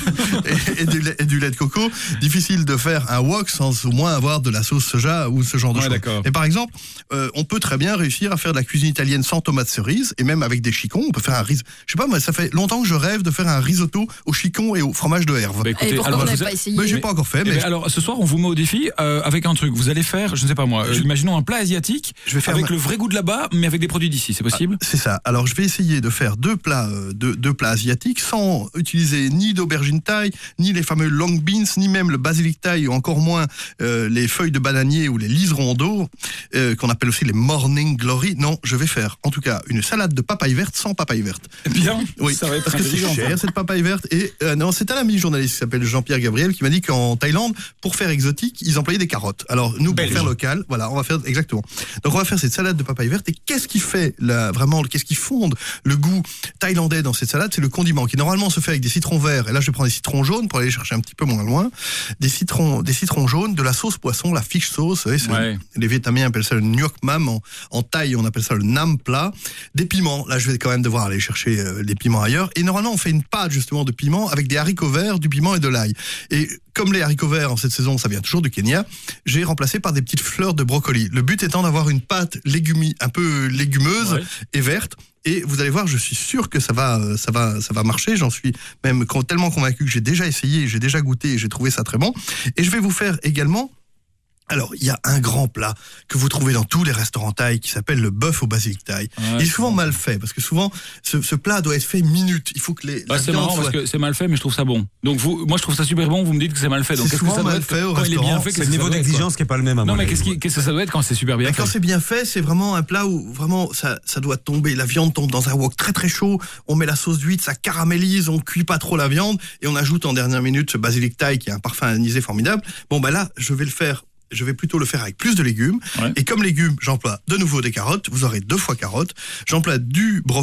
et du lait de coco. Difficile de faire un wok sans au moins avoir de la sauce soja ou ce genre de choses. Et par exemple, on peut très bien réussir à faire de la cuisine italienne sans tomates cerises, et même avec des chicons. On peut faire un risotto. Je sais pas, moi, ça fait longtemps que je rêve de faire un risotto au chicon et au fromage de herbe. Écoutez, et pourquoi on n'a pas essayé? J'ai pas encore fait. Mais alors, ce soir, on vous met au défi avec un truc. Vous allez faire, je ne sais pas moi, imaginons un plat asiatique avec le vrai goût de là-bas, mais avec des produits d'ici. C'est possible? C'est ça. Alors, je vais essayer de faire deux plats asiatiques sans utiliser ni d'aubergine thaï, ni les fameux long beans, ni même le basilic thaï, ou encore moins les feuilles de bananier ou les liserons d'eau, qu'on appelle aussi les morning glory. Non, je vais faire, en tout cas, une salade de papaye verte sans papaye verte. Bien. Oui, ça va être parce que c'est cher cette papaye verte. Et non, c'est un ami journaliste qui s'appelle Jean-Pierre Gabriel qui m'a dit qu'en Thaïlande, pour faire exotique, ils employaient des carottes. Alors nous, pour faire local, voilà, on va faire exactement. Donc on va faire cette salade de papaye verte. Et qu'est-ce qui fait qu'est-ce qui fonde le goût thaïlandais dans cette salade? C'est le condiment qui normalement se fait avec des citrons verts. Et là, je vais prendre des citrons jaunes pour aller chercher un petit peu moins loin. Des citrons jaunes, de la sauce poisson, la fish sauce. Les Vietnamiens appellent ça le nuoc mam. En Thaï, on appelle ça le nam pla. Des piments. Là, je vais quand même devoir aller chercher des piments ailleurs. Et normalement, on fait une pâte justement de piments avec des haricots verts, du piment et de l'ail. Et comme les haricots verts en cette saison, ça vient toujours du Kenya, j'ai remplacé par des petites fleurs de brocoli. Le but étant d'avoir une pâte un peu légumeuse et verte. Et vous allez voir, je suis sûr que ça va marcher. J'en suis même tellement convaincu que j'ai déjà essayé, j'ai déjà goûté et j'ai trouvé ça très bon. Et je vais vous faire également. Alors, il y a un grand plat que vous trouvez dans tous les restaurants thaï qui s'appelle le bœuf au basilic thaï. Il est souvent mal fait parce que souvent ce plat doit être fait minute. Il faut que c'est marrant parce que c'est mal fait, mais je trouve ça bon. Donc moi je trouve ça super bon. Vous me dites que c'est mal fait. Donc c'est souvent mal fait au restaurant. C'est le niveau d'exigence qui est pas le même. Non, mais qu'est-ce que ça doit être quand c'est super bien fait? Quand c'est bien fait, c'est vraiment un plat où vraiment ça doit tomber. La viande tombe dans un wok très très chaud. On met la sauce d'huître, ça caramélise. On cuit pas trop la viande et on ajoute en dernière minute ce basilic thaï qui a un parfum anisé formidable. Bon là, je vais plutôt le faire avec plus de légumes. Et comme légumes, j'emploie de nouveau des carottes. Vous aurez 2 fois carottes. J'emploie du brocoli.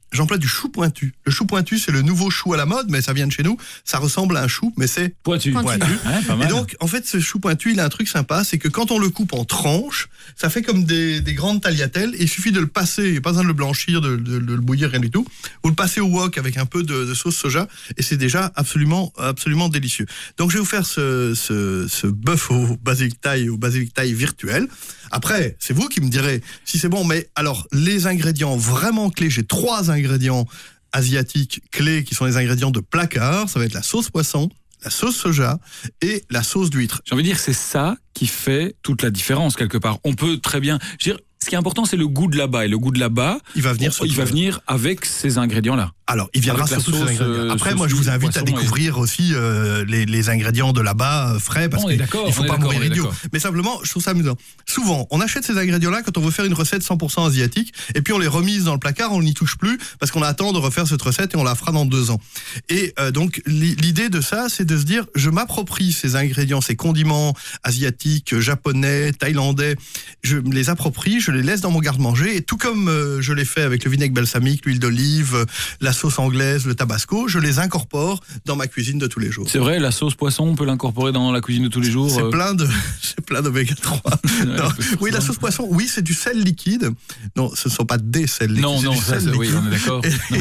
j'emploie du chou pointu. Le chou pointu, c'est le nouveau chou à la mode, mais ça vient de chez nous. Ça ressemble à un chou, mais c'est pointu. Ouais, pas mal. Et donc, en fait, ce chou pointu, il a un truc sympa, c'est que quand on le coupe en tranches, ça fait comme des grandes tagliatelles. Et il suffit de le passer, il n'y a pas besoin de le blanchir, de le bouillir, rien du tout. Vous le passez au wok avec un peu de sauce soja, et c'est déjà absolument délicieux. Donc, je vais vous faire ce bœuf au basilic thaï virtuel. Après, c'est vous qui me direz si c'est bon. Mais alors, les ingrédients vraiment clés, j'ai 3 ingrédients asiatiques clés qui sont les ingrédients de placard. Ça va être la sauce poisson, la sauce soja et la sauce d'huître. J'ai envie de dire, c'est ça qui fait toute la différence quelque part. On peut très bien... Je veux dire, ce qui est important, c'est le goût de là-bas. Et le goût de là-bas, il va venir avec ces ingrédients-là. Alors, il viendra sur tous ces ingrédients. Après, moi, je vous invite à découvrir aussi les ingrédients de là-bas frais, parce qu'il ne faut pas mourir idiot. Mais simplement, je trouve ça amusant. Souvent, on achète ces ingrédients-là quand on veut faire une recette 100% asiatique, et puis on les remise dans le placard, on n'y touche plus, parce qu'on attend de refaire cette recette et on la fera dans 2 ans. Et donc, l'idée de ça, c'est de se dire, je m'approprie ces ingrédients, ces condiments asiatiques, japonais, thaïlandais, je me les approprie, je les laisse dans mon garde-manger, et tout comme je l'ai fait avec le vinaigre balsamique, l'huile d'olive, la sauce anglaise, le tabasco, je les incorpore dans ma cuisine de tous les jours. C'est vrai, la sauce poisson, on peut l'incorporer dans la cuisine de tous les jours. C'est plein d'oméga 3. Oui, la sauce poisson, oui, c'est du sel liquide. Non, ce ne sont pas des sels liquides. Non, oui, on est d'accord.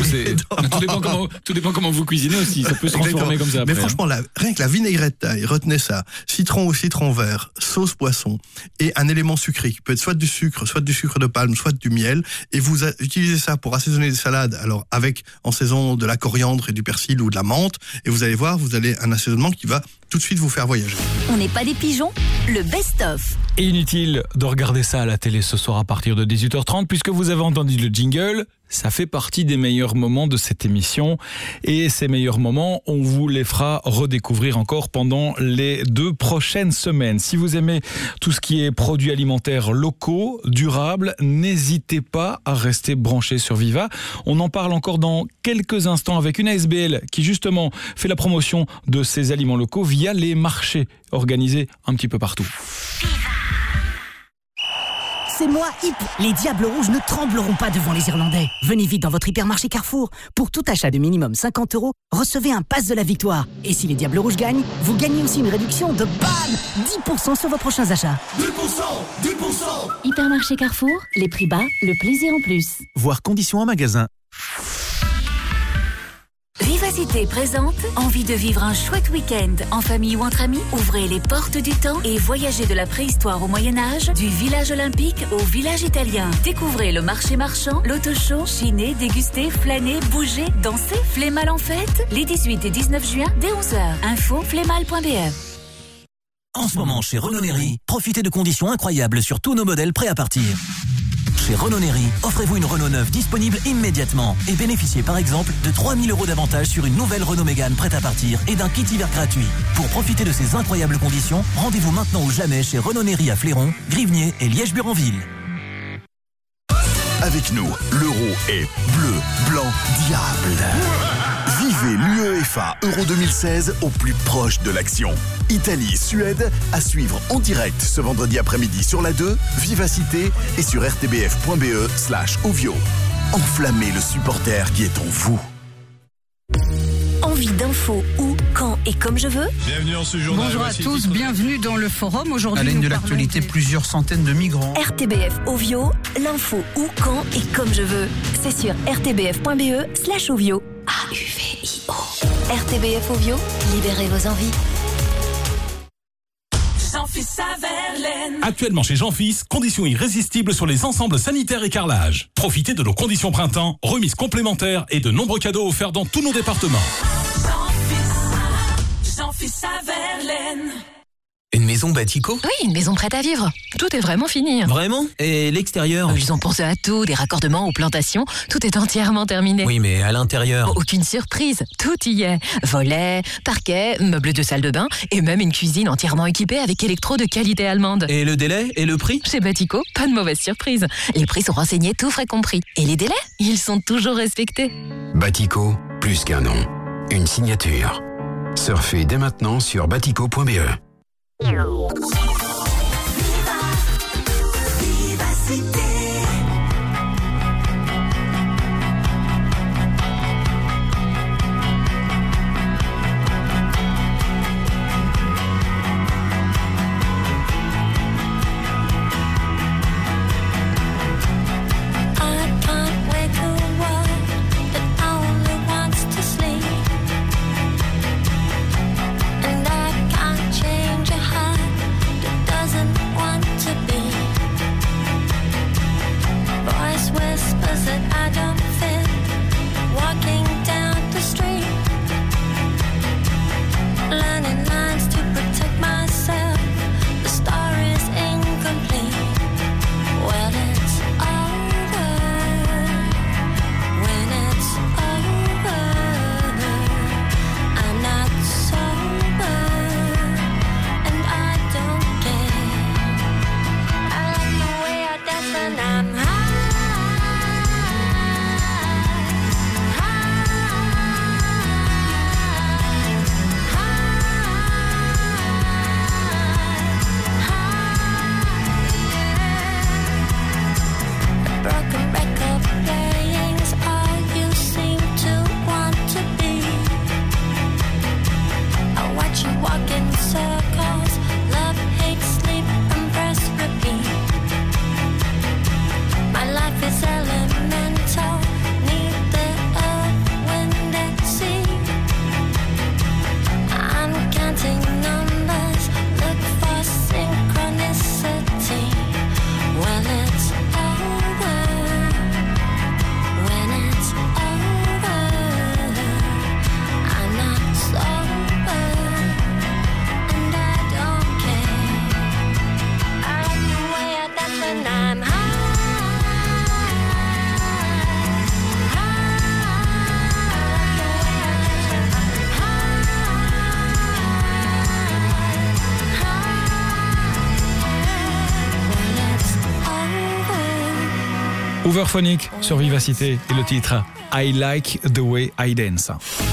Tout dépend comment vous cuisinez aussi. Ça peut se transformer comme ça après. Mais franchement, rien que la vinaigrette thaï, retenez ça. Citron ou citron vert, sauce poisson et un élément sucré qui peut être soit du sucre de palme, soit du miel. Et vous utilisez ça pour assaisonner des salades. Alors, avec en saison de la coriandre et du persil ou de la menthe. Et vous allez voir, vous allez un assaisonnement qui va tout de suite vous faire voyager. On n'est pas des pigeons, le best-of. Et inutile de regarder ça à la télé ce soir à partir de 18h30 puisque vous avez entendu le jingle. Ça fait partie des meilleurs moments de cette émission. Et ces meilleurs moments, on vous les fera redécouvrir encore pendant les 2 prochaines semaines. Si vous aimez tout ce qui est produits alimentaires locaux, durables, n'hésitez pas à rester branché sur Viva. On en parle encore dans quelques instants avec une ASBL qui justement fait la promotion de ces aliments locaux via les marchés organisés un petit peu partout. C'est moi, Hip. Les Diables Rouges ne trembleront pas devant les Irlandais. Venez vite dans votre hypermarché Carrefour. Pour tout achat de minimum 50 €, recevez un pass de la victoire. Et si les Diables Rouges gagnent, vous gagnez aussi une réduction de BAM 10% sur vos prochains achats. 10%. Hypermarché Carrefour, les prix bas, le plaisir en plus. Voir conditions en magasin. Vivacité présente, envie de vivre un chouette week-end en famille ou entre amis? Ouvrez les portes du temps et voyagez de la préhistoire au Moyen-Âge, du village olympique au village italien. Découvrez le marché marchand, l'auto-show, chiner, déguster, flâner, bouger, danser, Flémal en fête, les 18 et 19 juin dès 11h. Info flémal.be. En ce moment, chez Renault Néry, profitez de conditions incroyables sur tous nos modèles prêts à partir. Chez Renault Néry, offrez-vous une Renault neuve disponible immédiatement et bénéficiez par exemple de 3 000 € d'avantage sur une nouvelle Renault Mégane prête à partir et d'un kit hiver gratuit. Pour profiter de ces incroyables conditions, rendez-vous maintenant ou jamais chez Renault Néry à Fléron, Grivnier et Liège-Buranville. Avec nous, l'euro est bleu, blanc, diable. Vivez l'UEFA Euro 2016 au plus proche de l'action. Italie-Suède à suivre en direct ce vendredi après-midi sur la 2, Vivacité et sur rtbf.be/ovio. Enflammez le supporter qui est en vous. Envie d'infos où, quand et comme je veux? Bienvenue dans ce journal. Bonjour à tous, bienvenue dans le forum. Aujourd'hui, à la ligne de l'actualité, plusieurs centaines de migrants. RTBF Ovio, l'info où, quand et comme je veux. C'est sur rtbf.be/ovio. AUVIO. RTBF Ovio, libérez vos envies. Jean-Fils à Verlaine. Actuellement chez Jean-Fils, conditions irrésistibles sur les ensembles sanitaires et carrelage. Profitez de nos conditions printemps, remises complémentaires et de nombreux cadeaux offerts dans tous nos départements. Jean-Fils à Verlaine. Une maison Batico? Oui, une maison prête à vivre. Tout est vraiment fini. Vraiment? Et l'extérieur? Ils ont pensé à tout, des raccordements aux plantations. Tout est entièrement terminé. Oui, mais à l'intérieur? Aucune surprise. Tout y est. Volets, parquet, meubles de salle de bain et même une cuisine entièrement équipée avec électro de qualité allemande. Et le délai? Et le prix? Chez Batico, pas de mauvaise surprise. Les prix sont renseignés, tout frais compris. Et les délais? Ils sont toujours respectés. Batico, plus qu'un nom. Une signature. Surfez dès maintenant sur batico.be. Overphonic sur Vivacité et le titre I Like the Way I Dance.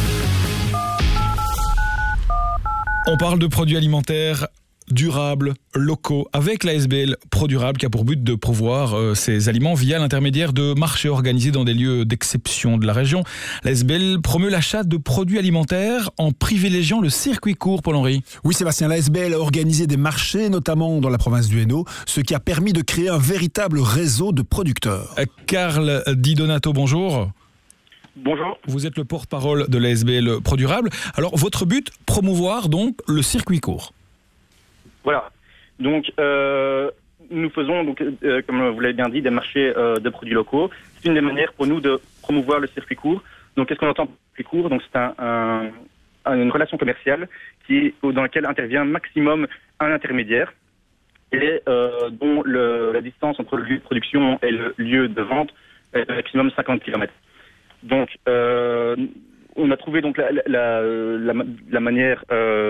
On parle de produits alimentaires durables, locaux, avec la SBL ProDurable qui a pour but de promouvoir ces aliments via l'intermédiaire de marchés organisés dans des lieux d'exception de la région. La SBL promeut l'achat de produits alimentaires en privilégiant le circuit court, Paul-Henri. Oui Sébastien, la SBL a organisé des marchés, notamment dans la province du Hainaut, ce qui a permis de créer un véritable réseau de producteurs. Carl Di Donato, bonjour. Bonjour. Vous êtes le porte-parole de la SBL ProDurable. Alors votre but, promouvoir donc le circuit court. Voilà. Donc, nous faisons, donc, comme vous l'avez bien dit, des marchés de produits locaux. C'est une des manières pour nous de promouvoir le circuit court. Donc, qu'est-ce qu'on entend par circuit court ? Donc, c'est une relation commerciale dans laquelle intervient maximum un intermédiaire et dont la distance entre le lieu de production et le lieu de vente est de maximum 50 km. Donc, on a trouvé donc la manière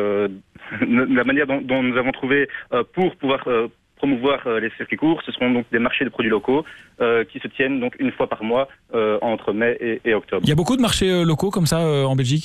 dont nous avons trouvé pour pouvoir promouvoir les circuits courts. Ce seront donc des marchés de produits locaux qui se tiennent donc une fois par mois entre mai et octobre. Il y a beaucoup de marchés locaux comme ça en Belgique ?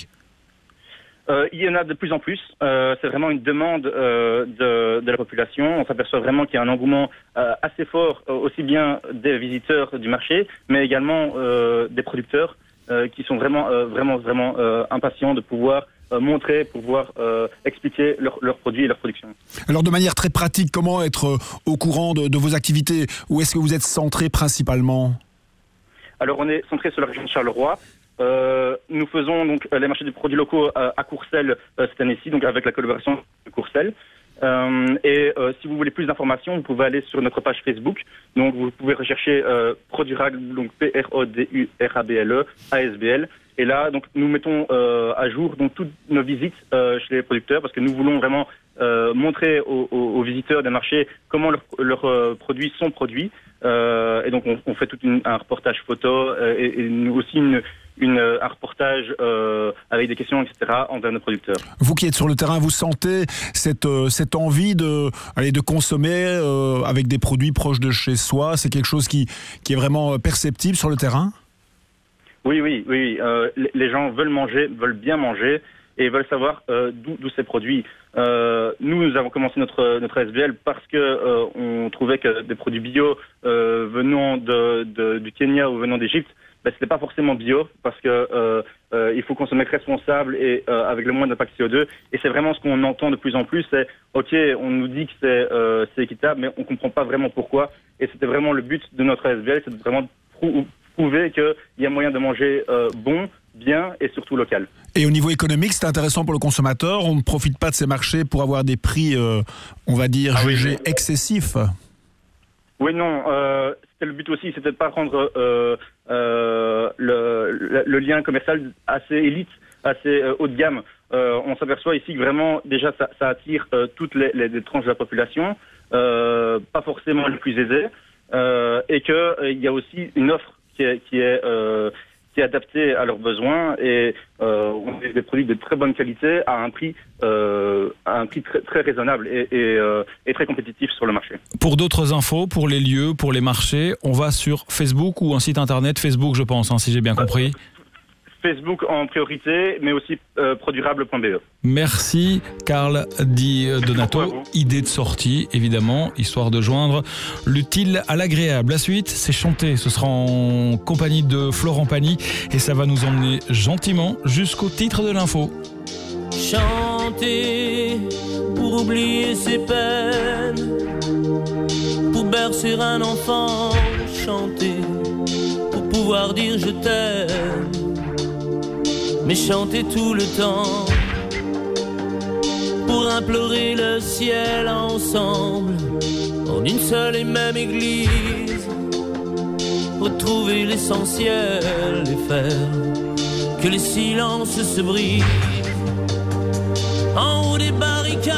Il y en a de plus en plus. C'est vraiment une demande de la population. On s'aperçoit vraiment qu'il y a un engouement assez fort, aussi bien des visiteurs du marché, mais également des producteurs qui sont vraiment impatients de pouvoir montrer, pouvoir expliquer leurs produits et leurs productions. Alors de manière très pratique, comment être au courant de vos activités ? Où est-ce que vous êtes centré principalement ? Alors on est centré sur la région de Charleroi. Nous faisons donc les marchés des produits locaux à Courcelles cette année-ci, donc avec la collaboration de Courcelles. Si vous voulez plus d'informations, vous pouvez aller sur notre page Facebook. Donc vous pouvez rechercher ProDurable, donc PRODURABLE ASBL. Et là, donc nous mettons à jour donc toutes nos visites chez les producteurs parce que nous voulons vraiment montrer aux visiteurs des marchés comment leurs produits sont produits. Et donc on fait tout un reportage photo et aussi un reportage avec des questions, etc. envers nos producteurs. Vous qui êtes sur le terrain, vous sentez cette envie de consommer avec des produits proches de chez soi ? C'est quelque chose qui est vraiment perceptible sur le terrain ? Oui. Les gens veulent bien manger et veulent savoir d'où c'est produit. Nous avons commencé notre SBL parce que on trouvait que des produits bio venant du Kenya ou venant d'Égypte, c'était pas forcément bio parce que il faut consommer responsable et avec le moins d'impact CO2. Et c'est vraiment ce qu'on entend de plus en plus. C'est ok, on nous dit que c'est équitable, mais on comprend pas vraiment pourquoi. Et c'était vraiment le but de notre SBL, c'est de vraiment prouver qu'il y a moyen de manger bon, bien et surtout local. Et au niveau économique, c'est intéressant pour le consommateur. On ne profite pas de ces marchés pour avoir des prix, on va dire, jugés excessifs. Oui, non. C'était le but aussi, c'était de pas rendre le lien commercial assez élite, assez haut de gamme. On s'aperçoit ici que vraiment, déjà, ça attire toutes les tranches de la population, pas forcément les plus aisées, et qu'il y a aussi une offre qui est adapté à leurs besoins et on a des produits de très bonne qualité à un prix très, très raisonnable et très compétitif sur le marché. Pour d'autres infos, pour les lieux, pour les marchés, on va sur Facebook ou un site internet Facebook, je pense, si j'ai bien compris. Facebook en priorité, mais aussi ProDurable.be. Merci Carl Di Donato. Idée de sortie, évidemment, histoire de joindre l'utile à l'agréable. La suite, c'est chanter. Ce sera en compagnie de Florent Pagny et ça va nous emmener gentiment jusqu'au titre de l'info. Chanter pour oublier ses peines, pour bercer un enfant, chanter pour pouvoir dire je t'aime. Mais chanter tout le temps pour implorer le ciel ensemble en une seule et même église, retrouver l'essentiel et faire que les silences se brisent en haut des barricades,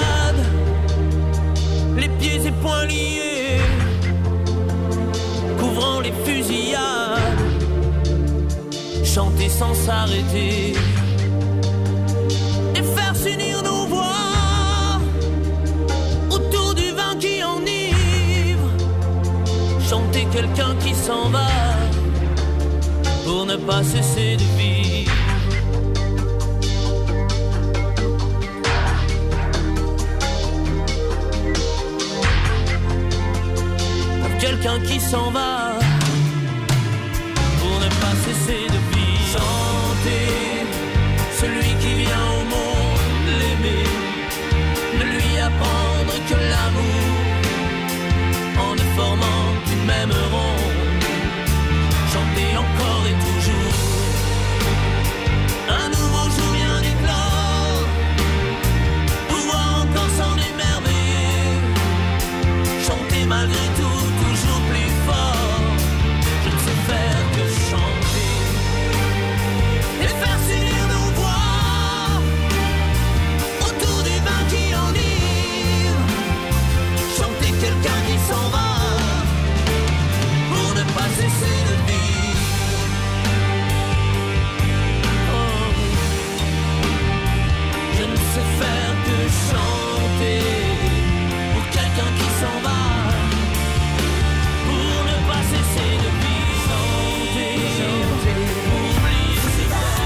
les pieds et poings liés, couvrant les fusillades. Chanter sans s'arrêter et faire s'unir nos voix autour du vin qui enivre. Chanter chanter quelqu'un qui s'en va pour ne pas cesser de vivre. Pour quelqu'un qui s'en va pour ne pas cesser de vivre. Chanter celui qui vient au monde l'aimer, ne lui apprendre que l'amour en ne formant qu'une même ronde. Chanter encore et toujours. Un nouveau jour vient d'éclore, pouvoir encore s'en émerveiller. Chanter malgré tout, toujours plus fort. Je ne sais faire que chanter et faire s'unir nos voix autour du vin qui enivre. Chanter quelqu'un qui s'en va pour ne pas cesser de vivre. Oh, je ne sais faire que chanter pour quelqu'un qui s'en va pour ne pas cesser de vivre. Chanter, chanter pour oublier ses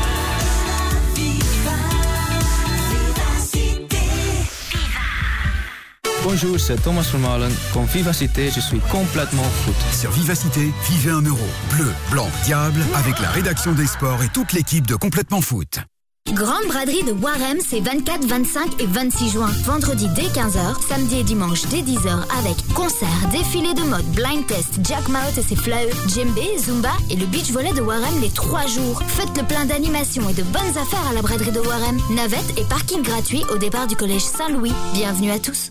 Bonjour, c'est Thomas Vermaelen. Con Vivacité, je suis complètement foot. Sur Vivacité, vivez 1 euro. Bleu, blanc, diable, avec la rédaction des sports et toute l'équipe de Complètement Foot. Grande braderie de Warem, c'est 24, 25 et 26 juin. Vendredi dès 15h, samedi et dimanche dès 10h avec concerts, défilé de mode, blind test, Jack Maut et ses flaheux, djembé, zumba et le beach volley de Warem les 3 jours. Faites le plein d'animations et de bonnes affaires à la braderie de Warem. Navette et parking gratuit au départ du collège Saint-Louis. Bienvenue à tous.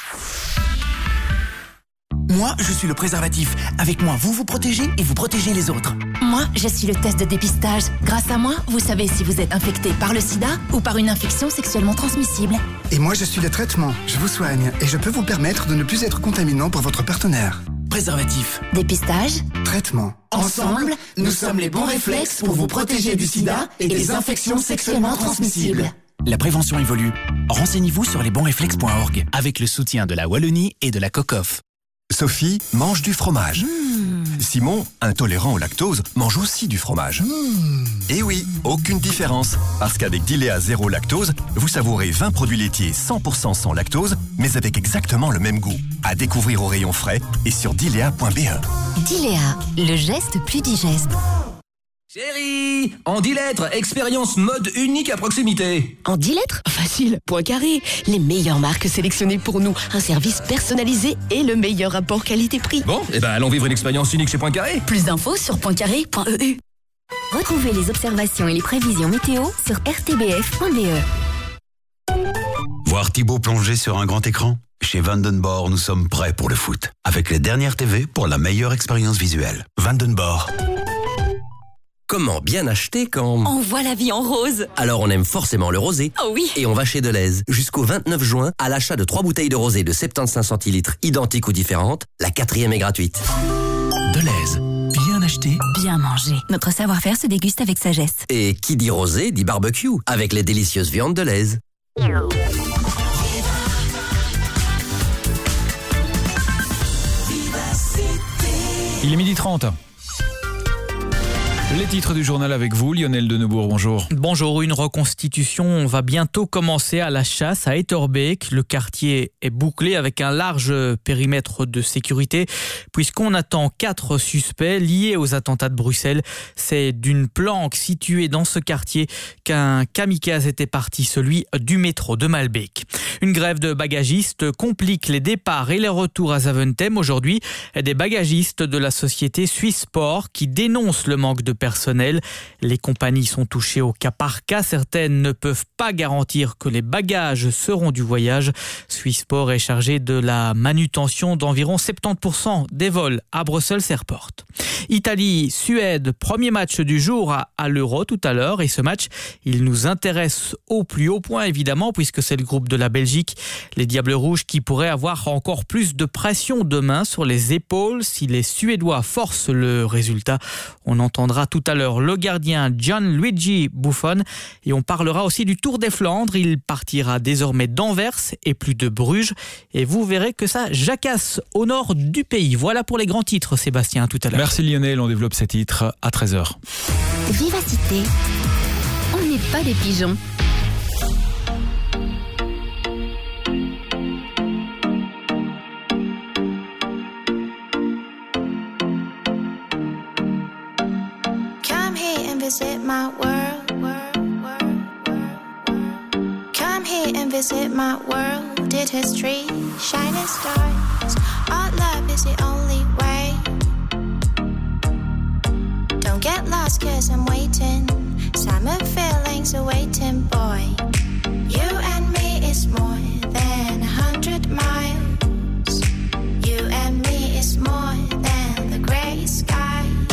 Moi, je suis le préservatif. Avec moi, vous vous protégez et vous protégez les autres. Moi, je suis le test de dépistage. Grâce à moi, vous savez si vous êtes infecté par le sida ou par une infection sexuellement transmissible. Et moi, je suis le traitement. Je vous soigne et je peux vous permettre de ne plus être contaminant pour votre partenaire. Préservatif. Dépistage. Traitement. Ensemble, nous sommes les bons réflexes pour vous protéger du sida et des infections sexuellement transmissibles. La prévention évolue. Renseignez-vous sur lesbonsréflexes.org avec le soutien de la Wallonie et de la COCOF. Sophie mange du fromage. Simon, intolérant au lactose, mange aussi du fromage. Et oui, aucune différence. Parce qu'avec Dilea Zéro Lactose, vous savourez 20 produits laitiers 100% sans lactose, mais avec exactement le même goût. À découvrir au rayon frais et sur dilea.be. Dilea, le geste plus digeste. Chérie, en 10 lettres, expérience mode unique à proximité. En 10 lettres ? Facile, Poincaré. Les meilleures marques sélectionnées pour nous. Un service personnalisé et le meilleur rapport qualité-prix. Bon, allons vivre une expérience unique chez Poincaré. Plus d'infos sur poincaré.eu. Retrouvez les observations et les prévisions météo sur rtbf.be. Voir Thibaut plonger sur un grand écran ? Chez Vandenborg, nous sommes prêts pour le foot. Avec les dernières TV pour la meilleure expérience visuelle. Vandenborg. Comment bien acheter quand... On voit la vie en rose. Alors on aime forcément le rosé. Oh oui. Et on va chez Deleuze. Jusqu'au 29 juin, à l'achat de 3 bouteilles de rosé de 75 centilitres identiques ou différentes, la 4e est gratuite. Deleuze. Bien acheté. Bien mangé. Notre savoir-faire se déguste avec sagesse. Et qui dit rosé dit barbecue, avec les délicieuses viandes Deleuze. Il est 12h30. Les titres du journal avec vous, Lionel Denebourg, bonjour. Bonjour, une reconstitution va bientôt commencer à la Chasse, à Etterbeek. Le quartier est bouclé avec un large périmètre de sécurité, puisqu'on attend 4 suspects liés aux attentats de Bruxelles. C'est d'une planque située dans ce quartier qu'un kamikaze était parti, celui du métro de Malbeek. Une grève de bagagistes complique les départs et les retours à Zaventem. Aujourd'hui, des bagagistes de la société Swissport qui dénoncent le manque de personnel. Les compagnies sont touchées au cas par cas. Certaines ne peuvent pas garantir que les bagages seront du voyage. Swissport est chargé de la manutention d'environ 70% des vols à Bruxelles Airport. Italie-Suède, premier match du jour à l'Euro tout à l'heure. Et ce match, il nous intéresse au plus haut point évidemment, puisque c'est le groupe de la Belgique. Les Diables Rouges qui pourraient avoir encore plus de pression demain sur les épaules si les Suédois forcent le résultat. On entendra tout à l'heure le gardien Gianluigi Buffon et on parlera aussi du Tour des Flandres. Il partira désormais d'Anvers et plus de Bruges et vous verrez que ça jacasse au nord du pays. Voilà pour les grands titres, Sébastien, tout à l'heure. Merci Lionel, on développe ces titres à 13h. Vivacité, on n'est pas des pigeons. Visit my world. Come here and visit my world. It has trees, shining stars. Our love is the only way. Don't get lost 'cause I'm waiting. Summer feelings are waiting, boy. You and me is more than 100 miles. You and me is more than the grey sky.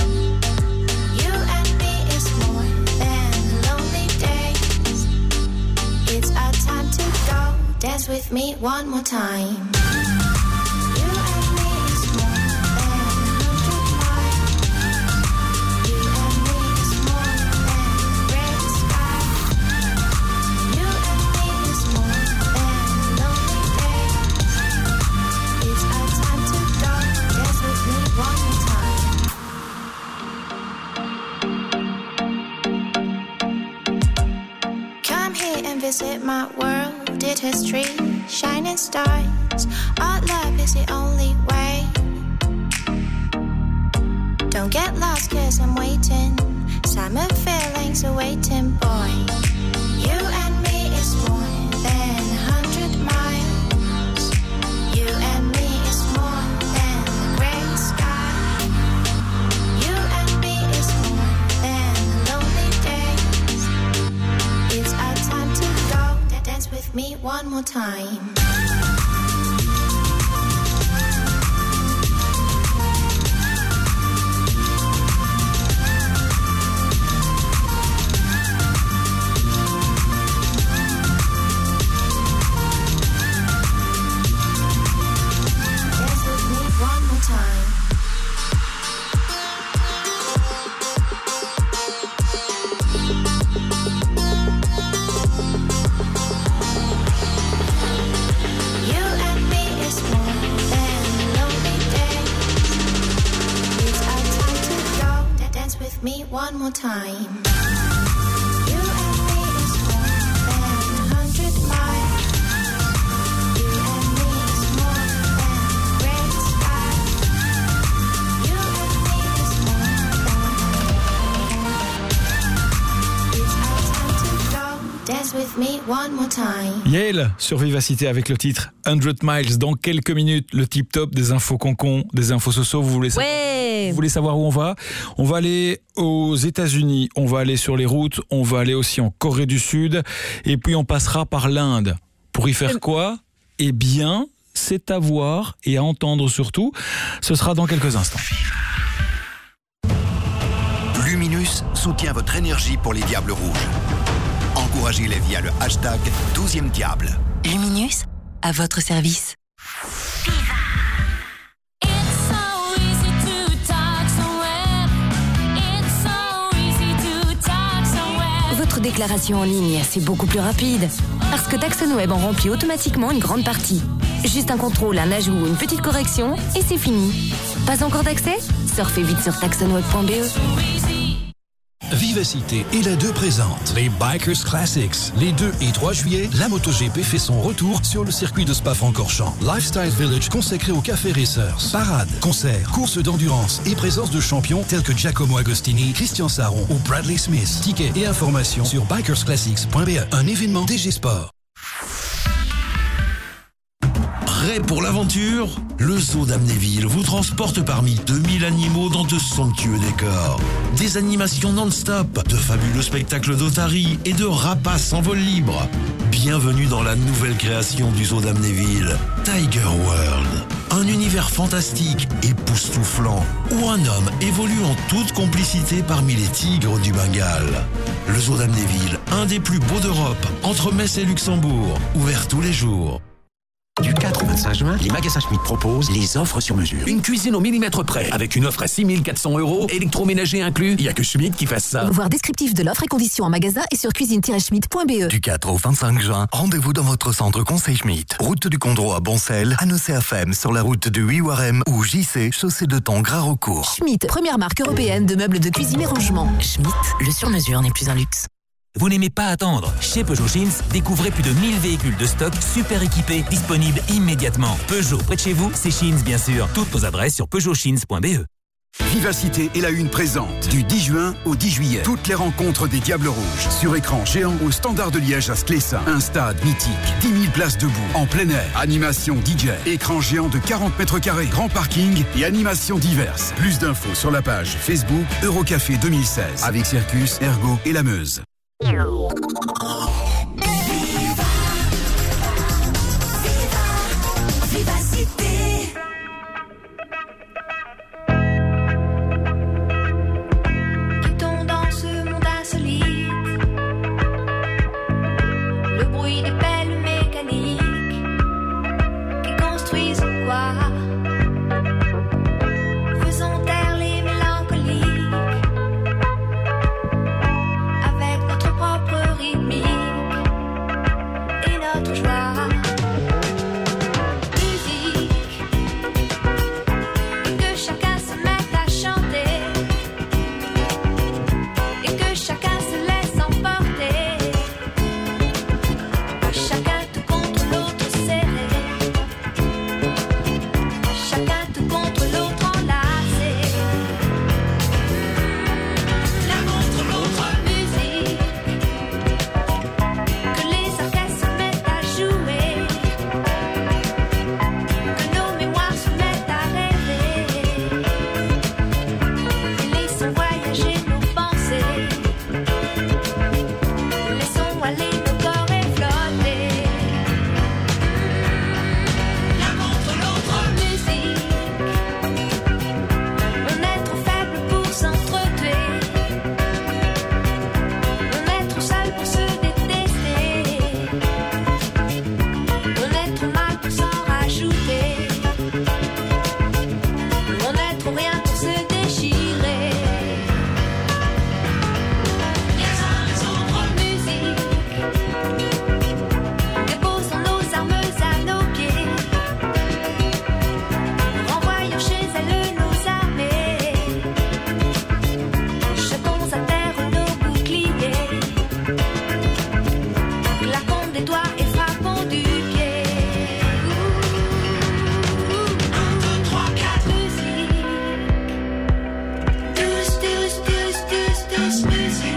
Dance with me one more time. You and me is more than 100 miles. You and me is more than gray sky. You and me is more than lonely days. It's our time to go. Dance with me one more time. Come here and visit my world. It has trees, shining stars. Our love is the only way. Don't get lost 'cause I'm waiting. Summer feelings are waiting, boy. You and me is more than 100 miles. You and me is more than the grey sky. You and me is more than lonely days. It's our time to go. Dance with me one more time. Dance with me one more time. Me one more time. You and me is more than 100 miles. You and me is more than gray sky. You and me is more than. It's our time to go. Dance with me one more time. Yale sur Vivacité avec le titre 100 Miles. Dans quelques minutes, le tip top des infos concon, des infos soso. Vous voulez savoir? Vous voulez savoir où on va? On va aller aux États-Unis, on va aller sur les routes, on va aller aussi en Corée du Sud, et puis on passera par l'Inde. Pour y faire quoi? Eh bien, c'est à voir et à entendre surtout. Ce sera dans quelques instants. Luminus soutient votre énergie pour les Diables Rouges. Encouragez-les via le hashtag 12e Diable. Luminus, à votre service. Votre déclaration en ligne, c'est beaucoup plus rapide. Parce que TaxonWeb en remplit automatiquement une grande partie. Juste un contrôle, un ajout ou une petite correction, et c'est fini. Pas encore d'accès? Surfez vite sur taxonweb.be. Vivacité et la 2 présente les Bikers Classics. Les 2 et 3 juillet, la MotoGP fait son retour sur le circuit de Spa-Francorchamps. Lifestyle Village consacré aux café racers. Parades, concerts, courses d'endurance et présence de champions tels que Giacomo Agostini, Christian Saron ou Bradley Smith. Tickets et informations sur bikersclassics.be. Un événement DG Sport. Prêt pour l'aventure? Le zoo d'Amnéville vous transporte parmi 2000 animaux dans de somptueux décors. Des animations non-stop, de fabuleux spectacles d'otaries et de rapaces en vol libre. Bienvenue dans la nouvelle création du zoo d'Amnéville, Tiger World. Un univers fantastique, époustouflant, où un homme évolue en toute complicité parmi les tigres du Bengale. Le zoo d'Amnéville, un des plus beaux d'Europe, entre Metz et Luxembourg, ouvert tous les jours. Du 4 au 25 juin, les magasins Schmitt proposent les offres sur mesure. Une cuisine au millimètre près, avec une offre à 6 400 €, électroménager inclus. Il n'y a que Schmitt qui fasse ça. Voir descriptif de l'offre et conditions en magasin et sur cuisine-schmitt.be. Du 4 au 25 juin, rendez-vous dans votre centre Conseil Schmitt. Route du Condro à Boncel, Annecy-à-Fem sur la route de Huiwarem ou JC, chaussée de Thon, Gras-Raucourt. Schmitt, première marque européenne de meubles de cuisine et rangement. Schmitt, le sur-mesure n'est plus un luxe. Vous n'aimez pas attendre? Chez Peugeot Chins, découvrez plus de 1000 véhicules de stock super équipés, disponibles immédiatement. Peugeot, près de chez vous, c'est Chins bien sûr. Toutes nos adresses sur peugeotchins.be. Vivacité et la Une présente du 10 juin au 10 juillet. Toutes les rencontres des Diables Rouges. Sur écran géant au Standard de Liège à Sclessin. Un stade mythique. 10 000 places debout. En plein air. Animation DJ. Écran géant de 40 mètres carrés. Grand parking et animations diverses. Plus d'infos sur la page Facebook Eurocafé 2016. Avec Circus, Ergo et la Meuse. Quittons dans ce monde insolite le bruit des pelles mécaniques qui construisent quoi. Faisons taire les mélancoliques avec notre propre rythmique et notre joie. Musique, et que chacun se mette à chanter, et que chacun se laisse emporter, chacun tout contre l'autre serré, chacun tout contre l'autre enlacé. L'un contre l'autre, musique, que les orchestres se mettent à jouer, que nos mémoires se mettent à rêver, laissons voyager nos pensées, laissons aller nos corps et flotter. L'un contre l'autre, musique, on est trop faible pour s'entretuer, on est trop seul pour se détester, on est trop mal pour s'en rajouter, on est trop rien pour se déchirer. Les uns les autres, musique, déposons nos armes à nos pieds, renvoyons chez elles nos armées, jetons à terre nos boucliers, claquons des doigts et frappons du pied. 1, 2, 3, 4, musique, tous, tous, tous, tous, tous, musique.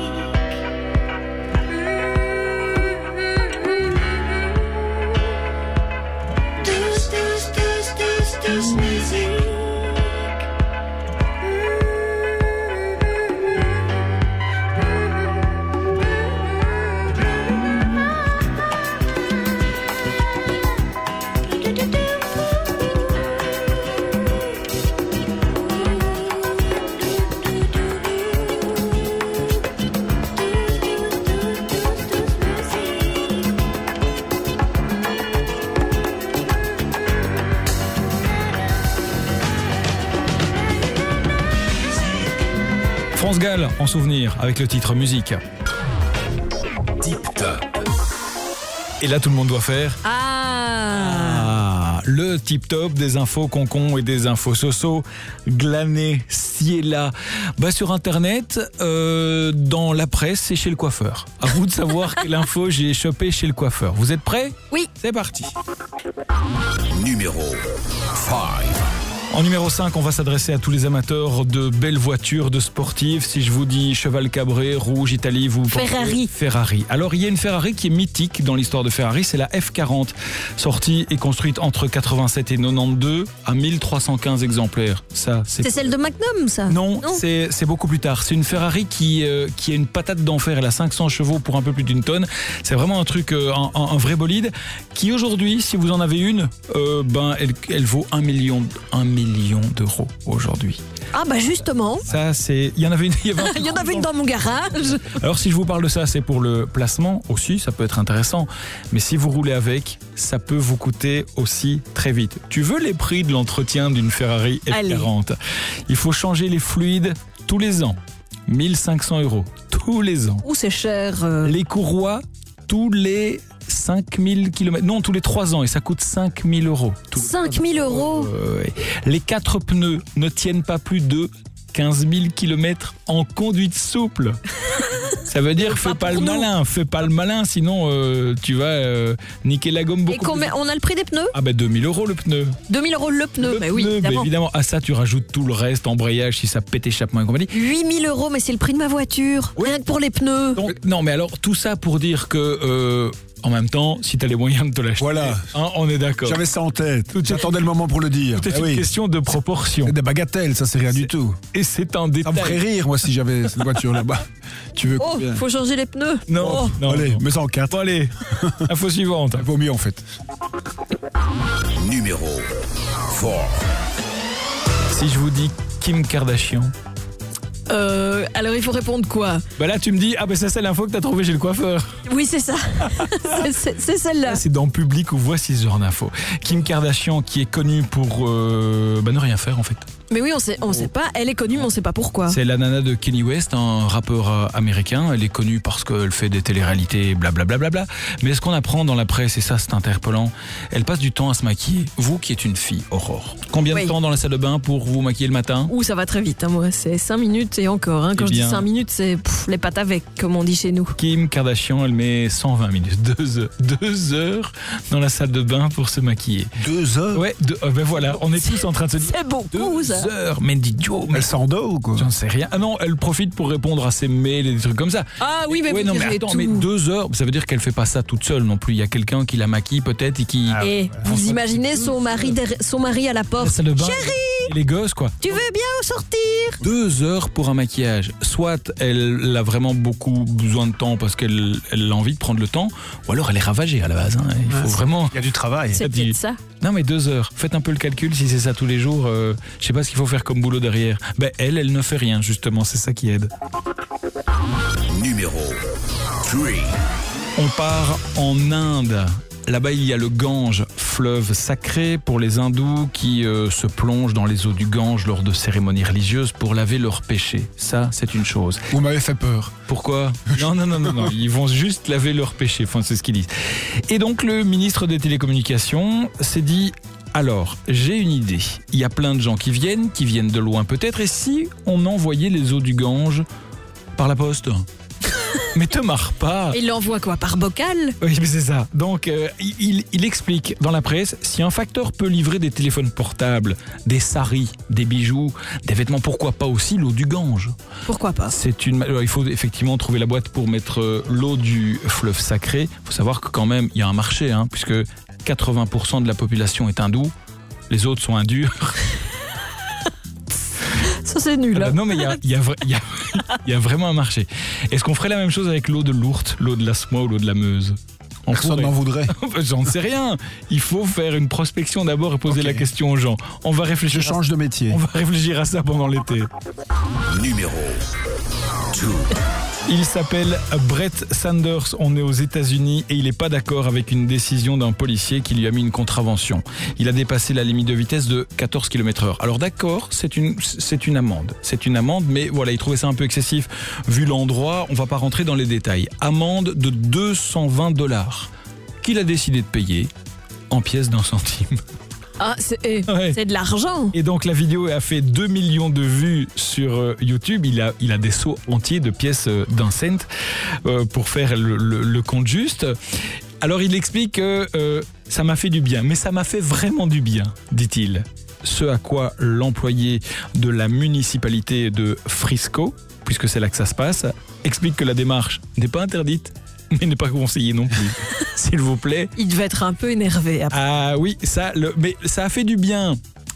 Tous, tous, tous, tous, tous, musique. France Gall en souvenir avec le titre Musique. Tip Top. Et là, tout le monde doit faire Ah, le tip top des infos concon et des infos soso glanées ci et là. Sur internet, dans la presse et chez le coiffeur. À vous de savoir quelle info j'ai chopé chez le coiffeur. Vous êtes prêts? Oui. C'est parti. Numéro 5. En numéro 5, on va s'adresser à tous les amateurs de belles voitures, de sportives. Si je vous dis cheval cabré, rouge, Italie, vous pensez Ferrari. Ferrari. Alors, il y a une Ferrari qui est mythique dans l'histoire de Ferrari, c'est la F40, sortie et construite entre 87 et 92 à 1315 exemplaires. Ça, c'est celle de Magnum, ça? Non, c'est beaucoup plus tard. C'est une Ferrari qui a une patate d'enfer. Elle a 500 chevaux pour un peu plus d'une tonne. C'est vraiment un truc, un vrai bolide qui aujourd'hui, si vous en avez une, elle vaut 1 million millions d'euros aujourd'hui. Ah bah justement. Ça, c'est... Il y en avait une dans mon garage. Alors si je vous parle de ça, c'est pour le placement aussi, ça peut être intéressant. Mais si vous roulez avec, ça peut vous coûter aussi très vite. Tu veux les prix de l'entretien d'une Ferrari F40 ? Il faut changer les fluides tous les ans. 1 500 € tous les ans. C'est cher. Les courroies tous les 5000 km. Non, tous les 3 ans et ça coûte 5000 €. 5000 €. Les 4 pneus ne tiennent pas plus de 15 000 km en conduite souple. Ça veut dire fais pas le malin, sinon tu vas niquer la gomme beaucoup. Et combien on a le prix des pneus ? Ah 2000 € le pneu. 2000 € le pneu, mais oui, évidemment. À ça tu rajoutes tout le reste, embrayage, si ça pète, échappement et compagnie. 8000 €, mais c'est le prix de ma voiture, rien que pour les pneus. Donc, non mais alors tout ça pour dire que en même temps, si tu as les moyens de te l'acheter, voilà. On est d'accord. J'avais ça en tête. J'attendais le moment pour le dire. C'est une question de proportion. C'est des bagatelles, ça c'est rien du tout. Et c'est un détail. Ça me ferait rire, moi, si j'avais cette voiture là-bas. Tu veux combien ? Faut changer les pneus. Non. Allez, mets ça en 4. Bon, allez, info suivante. Vaut mieux en fait. Numéro 4. Si je vous dis Kim Kardashian. Alors il faut répondre quoi ? Bah là tu me dis, ça c'est l'info que t'as trouvé chez le coiffeur. Oui c'est ça. c'est celle-là. C'est dans Public où voici ce genre d'info. Kim Kardashian qui est connue pour ne rien faire en fait. Mais oui, on sait pas. Elle est connue, mais on sait pas pourquoi. C'est la nana de Kanye West, un rappeur américain. Elle est connue parce qu'elle fait des téléréalités, blablabla. Mais ce qu'on apprend dans la presse, et ça c'est interpellant, elle passe du temps à se maquiller. Vous qui êtes une fille, Aurore, combien de temps dans la salle de bain pour vous maquiller le matin ? Ça va très vite, moi. C'est 5 minutes et encore. Quand je dis 5 minutes, c'est les pattes avec, comme on dit chez nous. Kim Kardashian, elle met 120 minutes, 2 heures dans la salle de bain pour se maquiller. 2 heures ? Ouais, voilà, on est tous en train de se dire. C'est beaucoup, ça. Heures, mais idiot. Elle s'endort ou quoi ? J'en sais rien. Ah non, elle profite pour répondre à ses mails et des trucs comme ça. Ah oui, mais mais attends, mais 2 heures, ça veut dire qu'elle fait pas ça toute seule non plus. Il y a quelqu'un qui la maquille peut-être et qui. Vous imaginez son mari à la porte. Chérie, les gosses quoi. Tu veux bien sortir ? 2 heures pour un maquillage. Soit elle a vraiment beaucoup besoin de temps parce qu'elle a envie de prendre le temps, ou alors elle est ravagée à la base. Il faut vraiment. Il y a du travail. C'est peut-être ça. Non mais 2 heures. Faites un peu le calcul si c'est ça tous les jours. Je sais pas ce qu'il faut faire comme boulot derrière. Elle ne fait rien justement. C'est ça qui aide. Numéro 3. On part en Inde. Là-bas, il y a le Gange, fleuve sacré pour les hindous qui se plongent dans les eaux du Gange lors de cérémonies religieuses pour laver leurs péchés. Ça, c'est une chose. Vous m'avez fait peur. Pourquoi ? Non. Ils vont juste laver leurs péchés. Enfin, c'est ce qu'ils disent. Et donc, le ministre des Télécommunications s'est dit... Alors, j'ai une idée. Il y a plein de gens qui viennent de loin peut-être. Et si on envoyait les eaux du Gange par la poste ? Mais te marre pas. Il l'envoie quoi, par bocal ? Oui, mais c'est ça. Donc, il explique dans la presse, si un facteur peut livrer des téléphones portables, des saris, des bijoux, des vêtements, pourquoi pas aussi l'eau du Gange ? Pourquoi pas ? Alors, il faut effectivement trouver la boîte pour mettre l'eau du fleuve sacré. Il faut savoir que quand même, il y a un marché, puisque 80% de la population est hindoue, les autres sont hindus. Ça c'est nul. Non mais il y a vraiment un marché. Est-ce qu'on ferait la même chose avec l'eau de l'Ourthe, l'eau de la Smois ou l'eau de la Meuse ? Personne n'en voudrait. J'en sais rien. Il faut faire une prospection d'abord et poser la question aux gens. On va réfléchir. Je change de métier. On va réfléchir à ça pendant l'été. Numéro 2. Il s'appelle Brett Sanders, on est aux États-Unis et il n'est pas d'accord avec une décision d'un policier qui lui a mis une contravention. Il a dépassé la limite de vitesse de 14 km/h. Alors d'accord, c'est une amende. C'est une amende, mais voilà, il trouvait ça un peu excessif. Vu l'endroit, on ne va pas rentrer dans les détails. Amende de $220 qu'il a décidé de payer en pièces d'1 centime. Ah, c'est de l'argent. Et donc la vidéo a fait 2 millions de vues sur YouTube. Il a des seaux entiers de pièces d'1 cent pour faire le compte juste. Alors il explique que ça m'a fait du bien, mais ça m'a fait vraiment du bien, dit-il. Ce à quoi l'employé de la municipalité de Frisco, puisque c'est là que ça se passe, explique que la démarche n'est pas interdite, mais n'est pas conseillé non plus. S'il vous plaît. Il devait être un peu énervé après. Ah oui, mais ça a fait du bien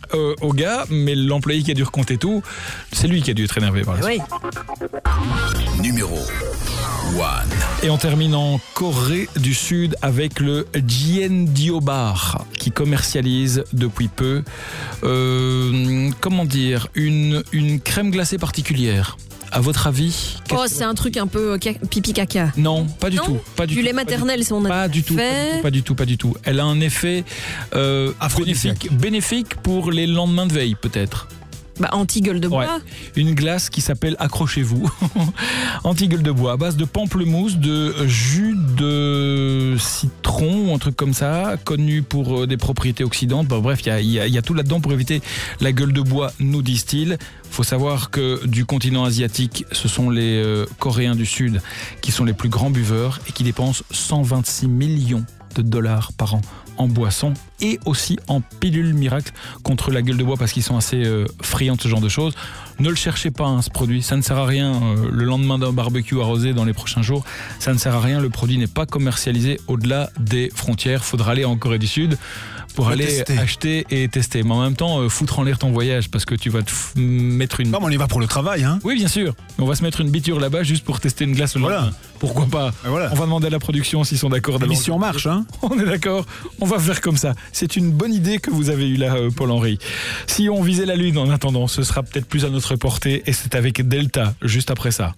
au gars, mais l'employé qui a dû recompter tout, c'est lui qui a dû être énervé par la suite. Numéro 1. Et on termine en Corée du Sud avec le Jiendio Bar qui commercialise depuis peu une crème glacée particulière. À votre avis, c'est un truc un peu pipi caca. Non, pas du tout. Pas du lait maternel, si on a pas du tout. Pas du tout. Elle a un effet bénéfique pour les lendemains de veille, peut-être. Anti-gueule de bois. Ouais. Une glace qui s'appelle Accrochez-vous. Anti-gueule de bois à base de pamplemousse, de jus de citron ou un truc comme ça, connu pour des propriétés oxydantes. Bref, il y a tout là-dedans pour éviter la gueule de bois, nous disent-ils. Faut savoir que du continent asiatique, ce sont les Coréens du Sud qui sont les plus grands buveurs et qui dépensent 126 millions de dollars par an en boissons et aussi en pilules miracles contre la gueule de bois parce qu'ils sont assez friands de ce genre de choses. Ne le cherchez pas, ce produit, ça ne sert à rien le lendemain d'un barbecue arrosé dans les prochains jours, ça ne sert à rien, le produit n'est pas commercialisé au-delà des frontières, faudra aller en Corée du Sud pour aller acheter et tester, mais en même temps foutre en l'air ton voyage parce que tu vas te mettre une... Non, mais on y va pour le travail, hein. Oui, bien sûr, on va se mettre une biture là-bas juste pour tester une glace le lendemain. Pourquoi pas. On va demander à la production s'ils sont d'accord. L'émission marche, hein. On est d'accord, on va faire comme ça. C'est une bonne idée que vous avez eue là, Paul-Henri. Si on visait la Lune en attendant, ce sera peut-être plus à notre portée et c'est avec Delta, juste après ça.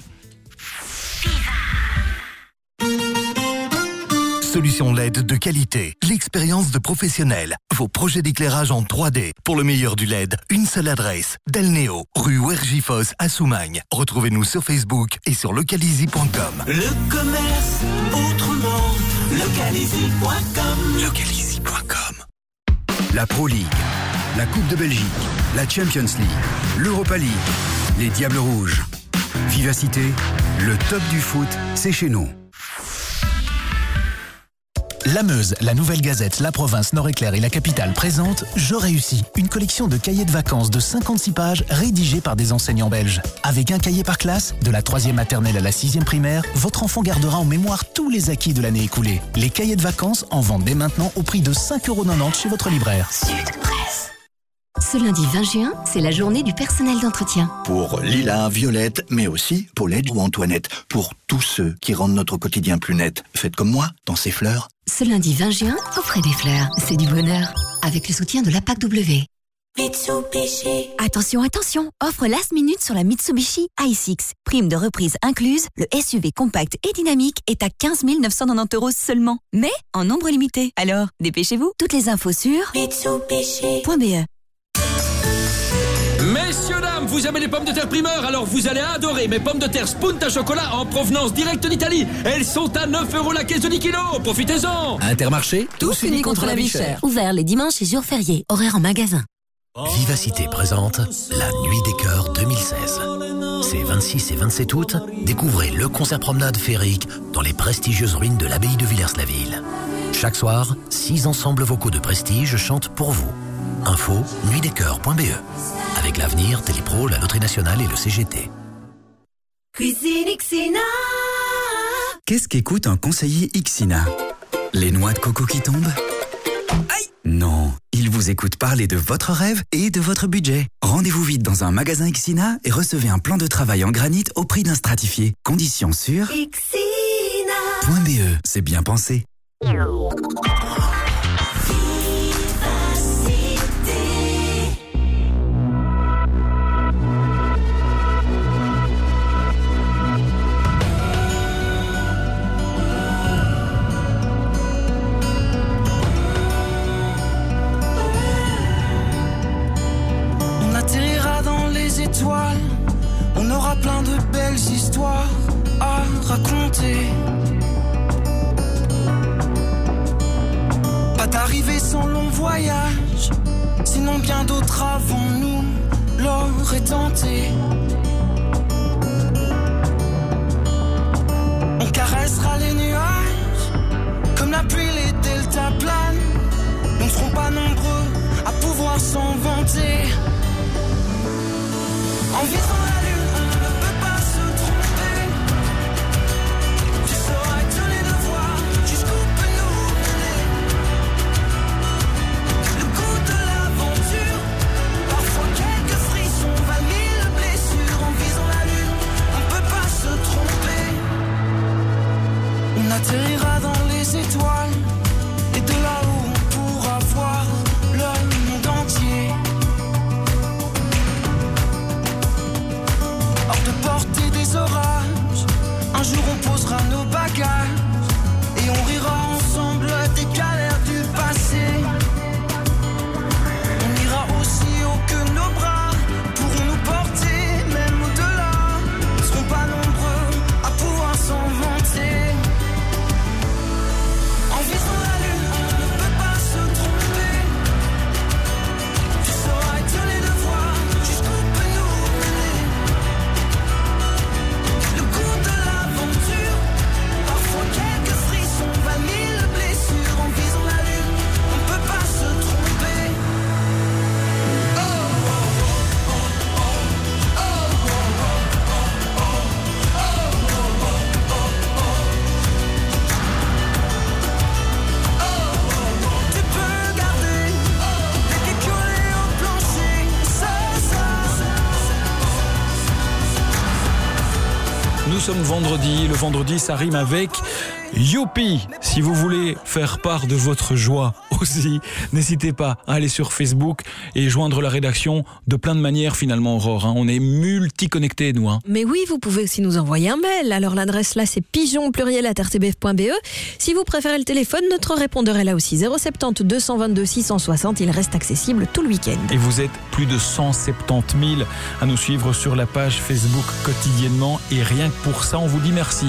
Solution LED de qualité, l'expérience de professionnels, vos projets d'éclairage en 3D. Pour le meilleur du LED, une seule adresse, Delneo, rue Wergifos à Soumagne. Retrouvez-nous sur Facebook et sur localizy.com. Le commerce autrement, localizy.com. Localizy.com. La Pro League, la Coupe de Belgique, la Champions League, l'Europa League, les Diables Rouges. Vivacité, le top du foot, c'est chez nous. La Meuse, la Nouvelle Gazette, la Province, Nord-Éclair et la Capitale présentent Je réussis, une collection de cahiers de vacances de 56 pages rédigés par des enseignants belges. Avec un cahier par classe, de la 3e maternelle à la 6e primaire, votre enfant gardera en mémoire tous les acquis de l'année écoulée. Les cahiers de vacances en vendent dès maintenant au prix de 5,90 € chez votre libraire. Sud Presse. Ce lundi 20 juin, c'est la journée du personnel d'entretien. Pour Lila, Violette, mais aussi Paulette ou Antoinette. Pour tous ceux qui rendent notre quotidien plus net. Faites comme moi, dans ces fleurs. Ce lundi 20 juin, offrez des fleurs. C'est du bonheur. Avec le soutien de la PAC-W. Mitsubishi. Attention, offre last minute sur la Mitsubishi i6. Prime de reprise incluse, le SUV compact et dynamique est à 15 990 € seulement. Mais en nombre limité. Alors, dépêchez-vous. Toutes les infos sur Mitsubishi.be. Messieurs, dames, vous aimez les pommes de terre primeur, alors vous allez adorer mes pommes de terre Spunta chocolat en provenance directe d'Italie. Elles sont à 9 € la caisse de 10 kilos. Profitez-en. Intermarché, tous unis contre la vie chère. Ouvert les dimanches et jours fériés. Horaire en magasin. Vivacité présente la Nuit des Cœurs 2016. Ces 26 et 27 août, découvrez le concert promenade féerique dans les prestigieuses ruines de l'abbaye de Villers-la-Ville. Chaque soir, 6 ensembles vocaux de prestige chantent pour vous. Info nuitdescoeurs.be. Avec l'Avenir, Télépro, la Loterie Nationale et le CGT. Cuisine Ixina. Qu'est-ce qu'écoute un conseiller Ixina? Les noix de coco qui tombent? Aïe! Non, il vous écoute parler de votre rêve et de votre budget. Rendez-vous vite dans un magasin Ixina et recevez un plan de travail en granit au prix d'un stratifié. Conditions sur Ixina.be. C'est bien pensé. On aura plein de belles histoires à raconter. Pas d'arrivée sans long voyage, sinon bien d'autres avant nous l'auraient tenté. On caressera les nuages, comme la pluie les deltaplanes. Nous ne serons pas nombreux à pouvoir s'en vanter. En visant la lune, on ne peut pas se tromper. Tu sauras étonner de voir jusqu'où peut nous mener. Le goût de l'aventure, sommes vendredi. Le vendredi, ça rime avec youpi. Si vous voulez faire part de votre joie aussi, n'hésitez pas à aller sur Facebook et joindre la rédaction de plein de manières finalement, Aurore. On est multi-connectés, nous. Mais oui, vous pouvez aussi nous envoyer un mail. Alors l'adresse là, c'est pigeon@rtbf.be. Si vous préférez le téléphone, notre répondeur est là aussi. 070 222 660. Il reste accessible tout le week-end. Et vous êtes plus de 170 000 à nous suivre sur la page Facebook quotidiennement. Et rien que pour ça, on vous dit merci.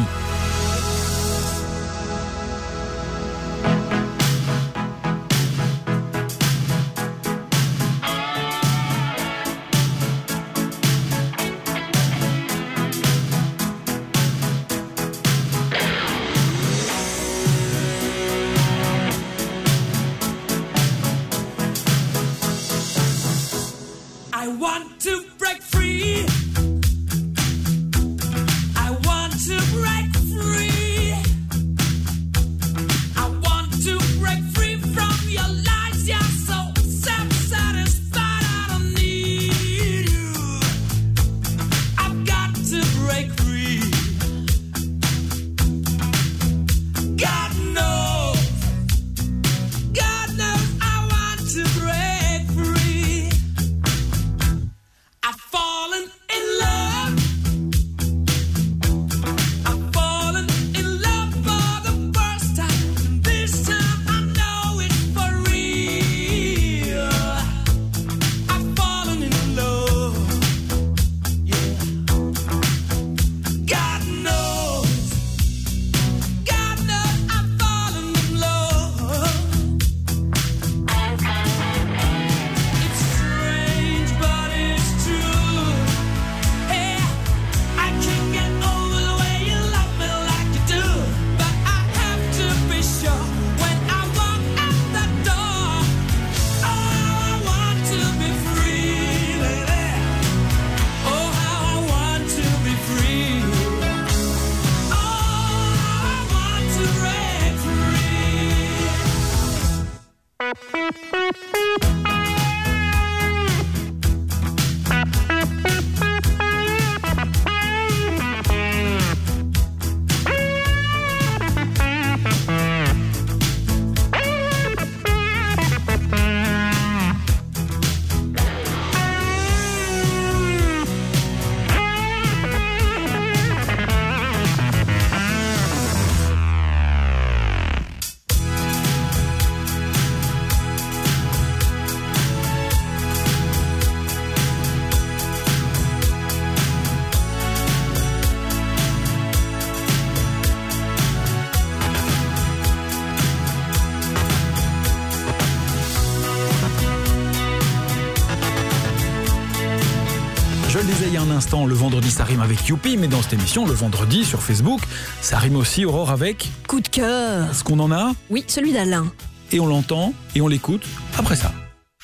Le vendredi, ça rime avec youpi, mais dans cette émission, le vendredi, sur Facebook, ça rime aussi, Aurore, avec... Coup de cœur. Est-ce qu'on en a? Oui, celui d'Alain. Et on l'entend, et on l'écoute après ça.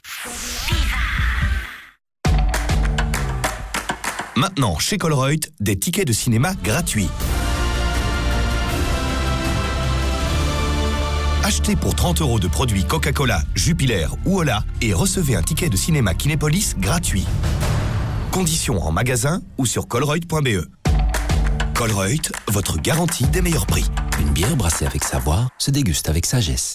Maintenant, chez Colruyt, des tickets de cinéma gratuits. Achetez pour 30 € de produits Coca-Cola, Jupiler ou Ola et recevez un ticket de cinéma Kinépolis gratuit. Conditions en magasin ou sur colruyt.be. Colruyt, votre garantie des meilleurs prix. Une bière brassée avec savoir se déguste avec sagesse.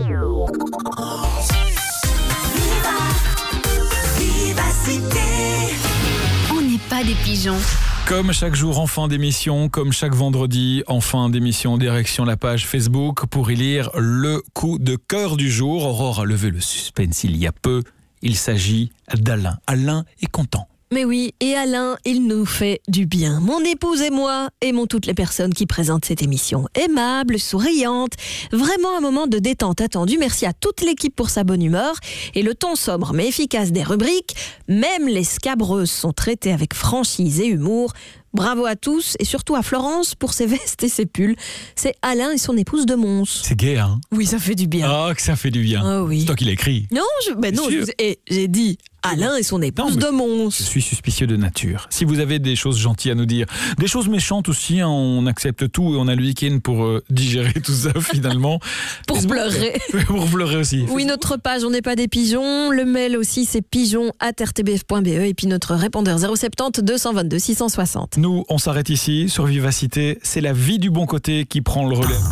On n'est pas des pigeons. Comme chaque jour en fin d'émission, comme chaque vendredi en fin d'émission, direction la page Facebook pour y lire le coup de cœur du jour. Aurore a levé le suspense il y a peu. Il s'agit d'Alain. Alain est content. Mais oui, et Alain, il nous fait du bien. Mon épouse et moi aimons toutes les personnes qui présentent cette émission. Aimable, souriante, vraiment un moment de détente attendu. Merci à toute l'équipe pour sa bonne humeur et le ton sobre mais efficace des rubriques. Même les scabreuses sont traitées avec franchise et humour. Bravo à tous et surtout à Florence pour ses vestes et ses pulls. C'est Alain et son épouse de Mons. C'est gai, hein? Oui, ça fait du bien. Ah, que ça fait du bien. Ah oui. C'est toi qui l'as écrit. Non, j'ai dit Alain et son épouse de Mons. Je suis suspicieux de nature. Si vous avez des choses gentilles à nous dire, des choses méchantes aussi, hein, on accepte tout et on a le week-end pour digérer tout ça finalement. Pour pleurer. Pour pleurer aussi. Oui, notre page, on n'est pas des pigeons. Le mail aussi, c'est pigeons@rtbf.be et puis notre répondeur 070 222 660. Nous, on s'arrête ici sur Vivacité. C'est la vie du bon côté qui prend le relais.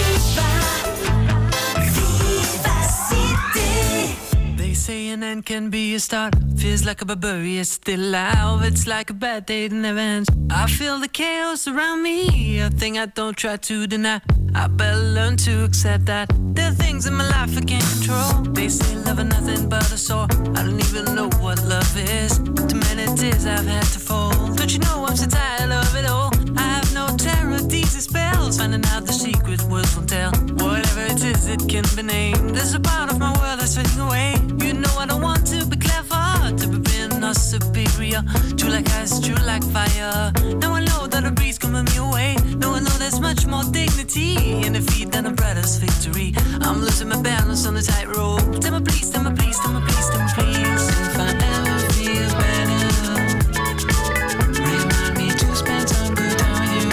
Say an end can be a start. Feels like a barbarian, it's still alive. It's like a bad day that never ends. I feel the chaos around me, a thing I don't try to deny. I better learn to accept that there are things in my life I can't control. They say love is nothing but a sore. I don't even know what love is. Too many tears I've had to fold. Don't you know I'm so tired of it all? I have no terror, these are spells. Finding out the secret words won't tell. Whatever it is, it can be named. There's a part of my world that's fading away. You know I don't want to be clever, to be being not superior. True like ice, true like fire. Now I know that a breeze coming me away. Now I know there's much more dignity in defeat than a brother's victory. I'm losing my balance on the tightrope. Tell me please, tell me please, tell me please, tell me please. If I ever feel better, remind me to spend some good on you.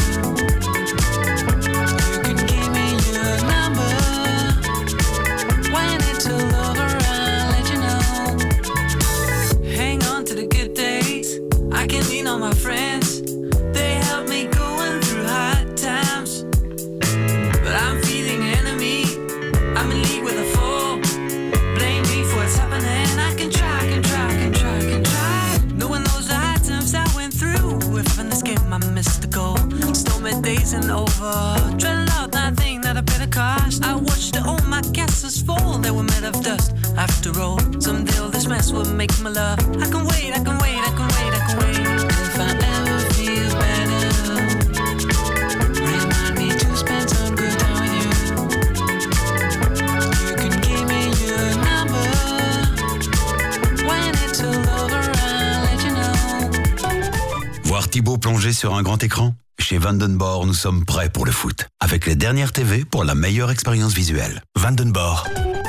You can give me your number. When it's all over, I'll let you know. Hang on to the good days. I can lean on my friends. They help me going through hard times. But I'm feeling enemy. I'm in league with a foe. Blame me for what's happening. I can try, can try, can try, can try. No one knows the hard times I went through. If in this game I missed the goal. Stormy days and over. Treading out nothing that I paid a cost. I watched all my castles fall. They were made of dust. After all, someday all this mess will make my love. I can wait, I can wait, I can wait, I can wait. If I ever feel better, remind me to spend some good on you. You can give me your number. When it's all over, I'll let you know. Voir Thibaut plonger sur un grand écran? Chez Vandenborg, nous sommes prêts pour le foot. Avec les dernières TV pour la meilleure expérience visuelle. Vandenborg.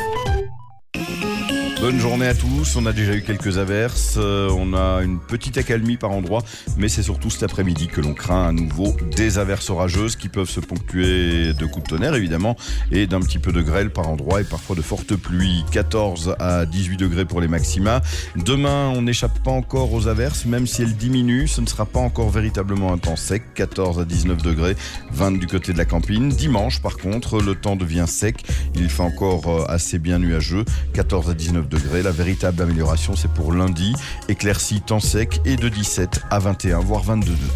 Bonne journée à tous, on a déjà eu quelques averses, on a une petite accalmie par endroits, mais c'est surtout cet après-midi que l'on craint à nouveau des averses orageuses qui peuvent se ponctuer de coups de tonnerre évidemment et d'un petit peu de grêle par endroits et parfois de fortes pluies. 14 à 18 degrés pour les maxima. Demain, on n'échappe pas encore aux averses, même si elles diminuent, ce ne sera pas encore véritablement un temps sec. 14 à 19 degrés, 20 du côté de la Campine. Dimanche, par contre, le temps devient sec, il fait encore assez bien nuageux. 14 à 19 degrés. La véritable amélioration, c'est pour lundi. Éclairci, temps sec et de 17 à 21, voire 22 degrés.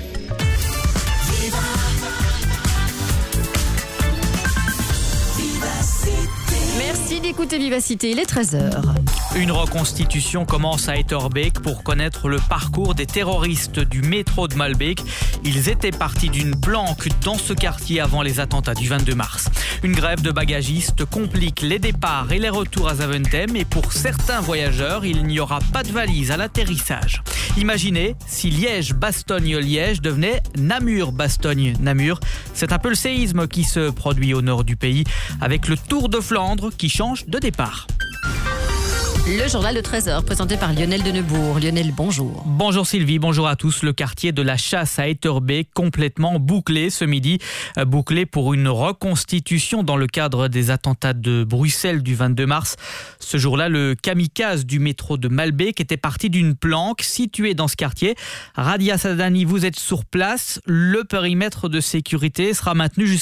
Merci d'écouter Vivacité, il est 13h. Une reconstitution commence à Etterbeek pour connaître le parcours des terroristes du métro de Malbeek. Ils étaient partis d'une planque dans ce quartier avant les attentats du 22 mars. Une grève de bagagistes complique les départs et les retours à Zaventem et pour certains voyageurs, il n'y aura pas de valise à l'atterrissage. Imaginez si Liège-Bastogne-Liège devenait Namur-Bastogne-Namur. C'est un peu le séisme qui se produit au nord du pays avec le Tour de Flandre qui change de départ. Le journal de 13h, présenté par Lionel Denebourg. Lionel, bonjour. Bonjour Sylvie, bonjour à tous. Le quartier de la Chasse à Etterbeek complètement bouclé ce midi. Bouclé pour une reconstitution dans le cadre des attentats de Bruxelles du 22 mars. Ce jour-là, le kamikaze du métro de Malbeek était parti d'une planque située dans ce quartier. Radia Sadani, vous êtes sur place. Le périmètre de sécurité sera maintenu jusqu'à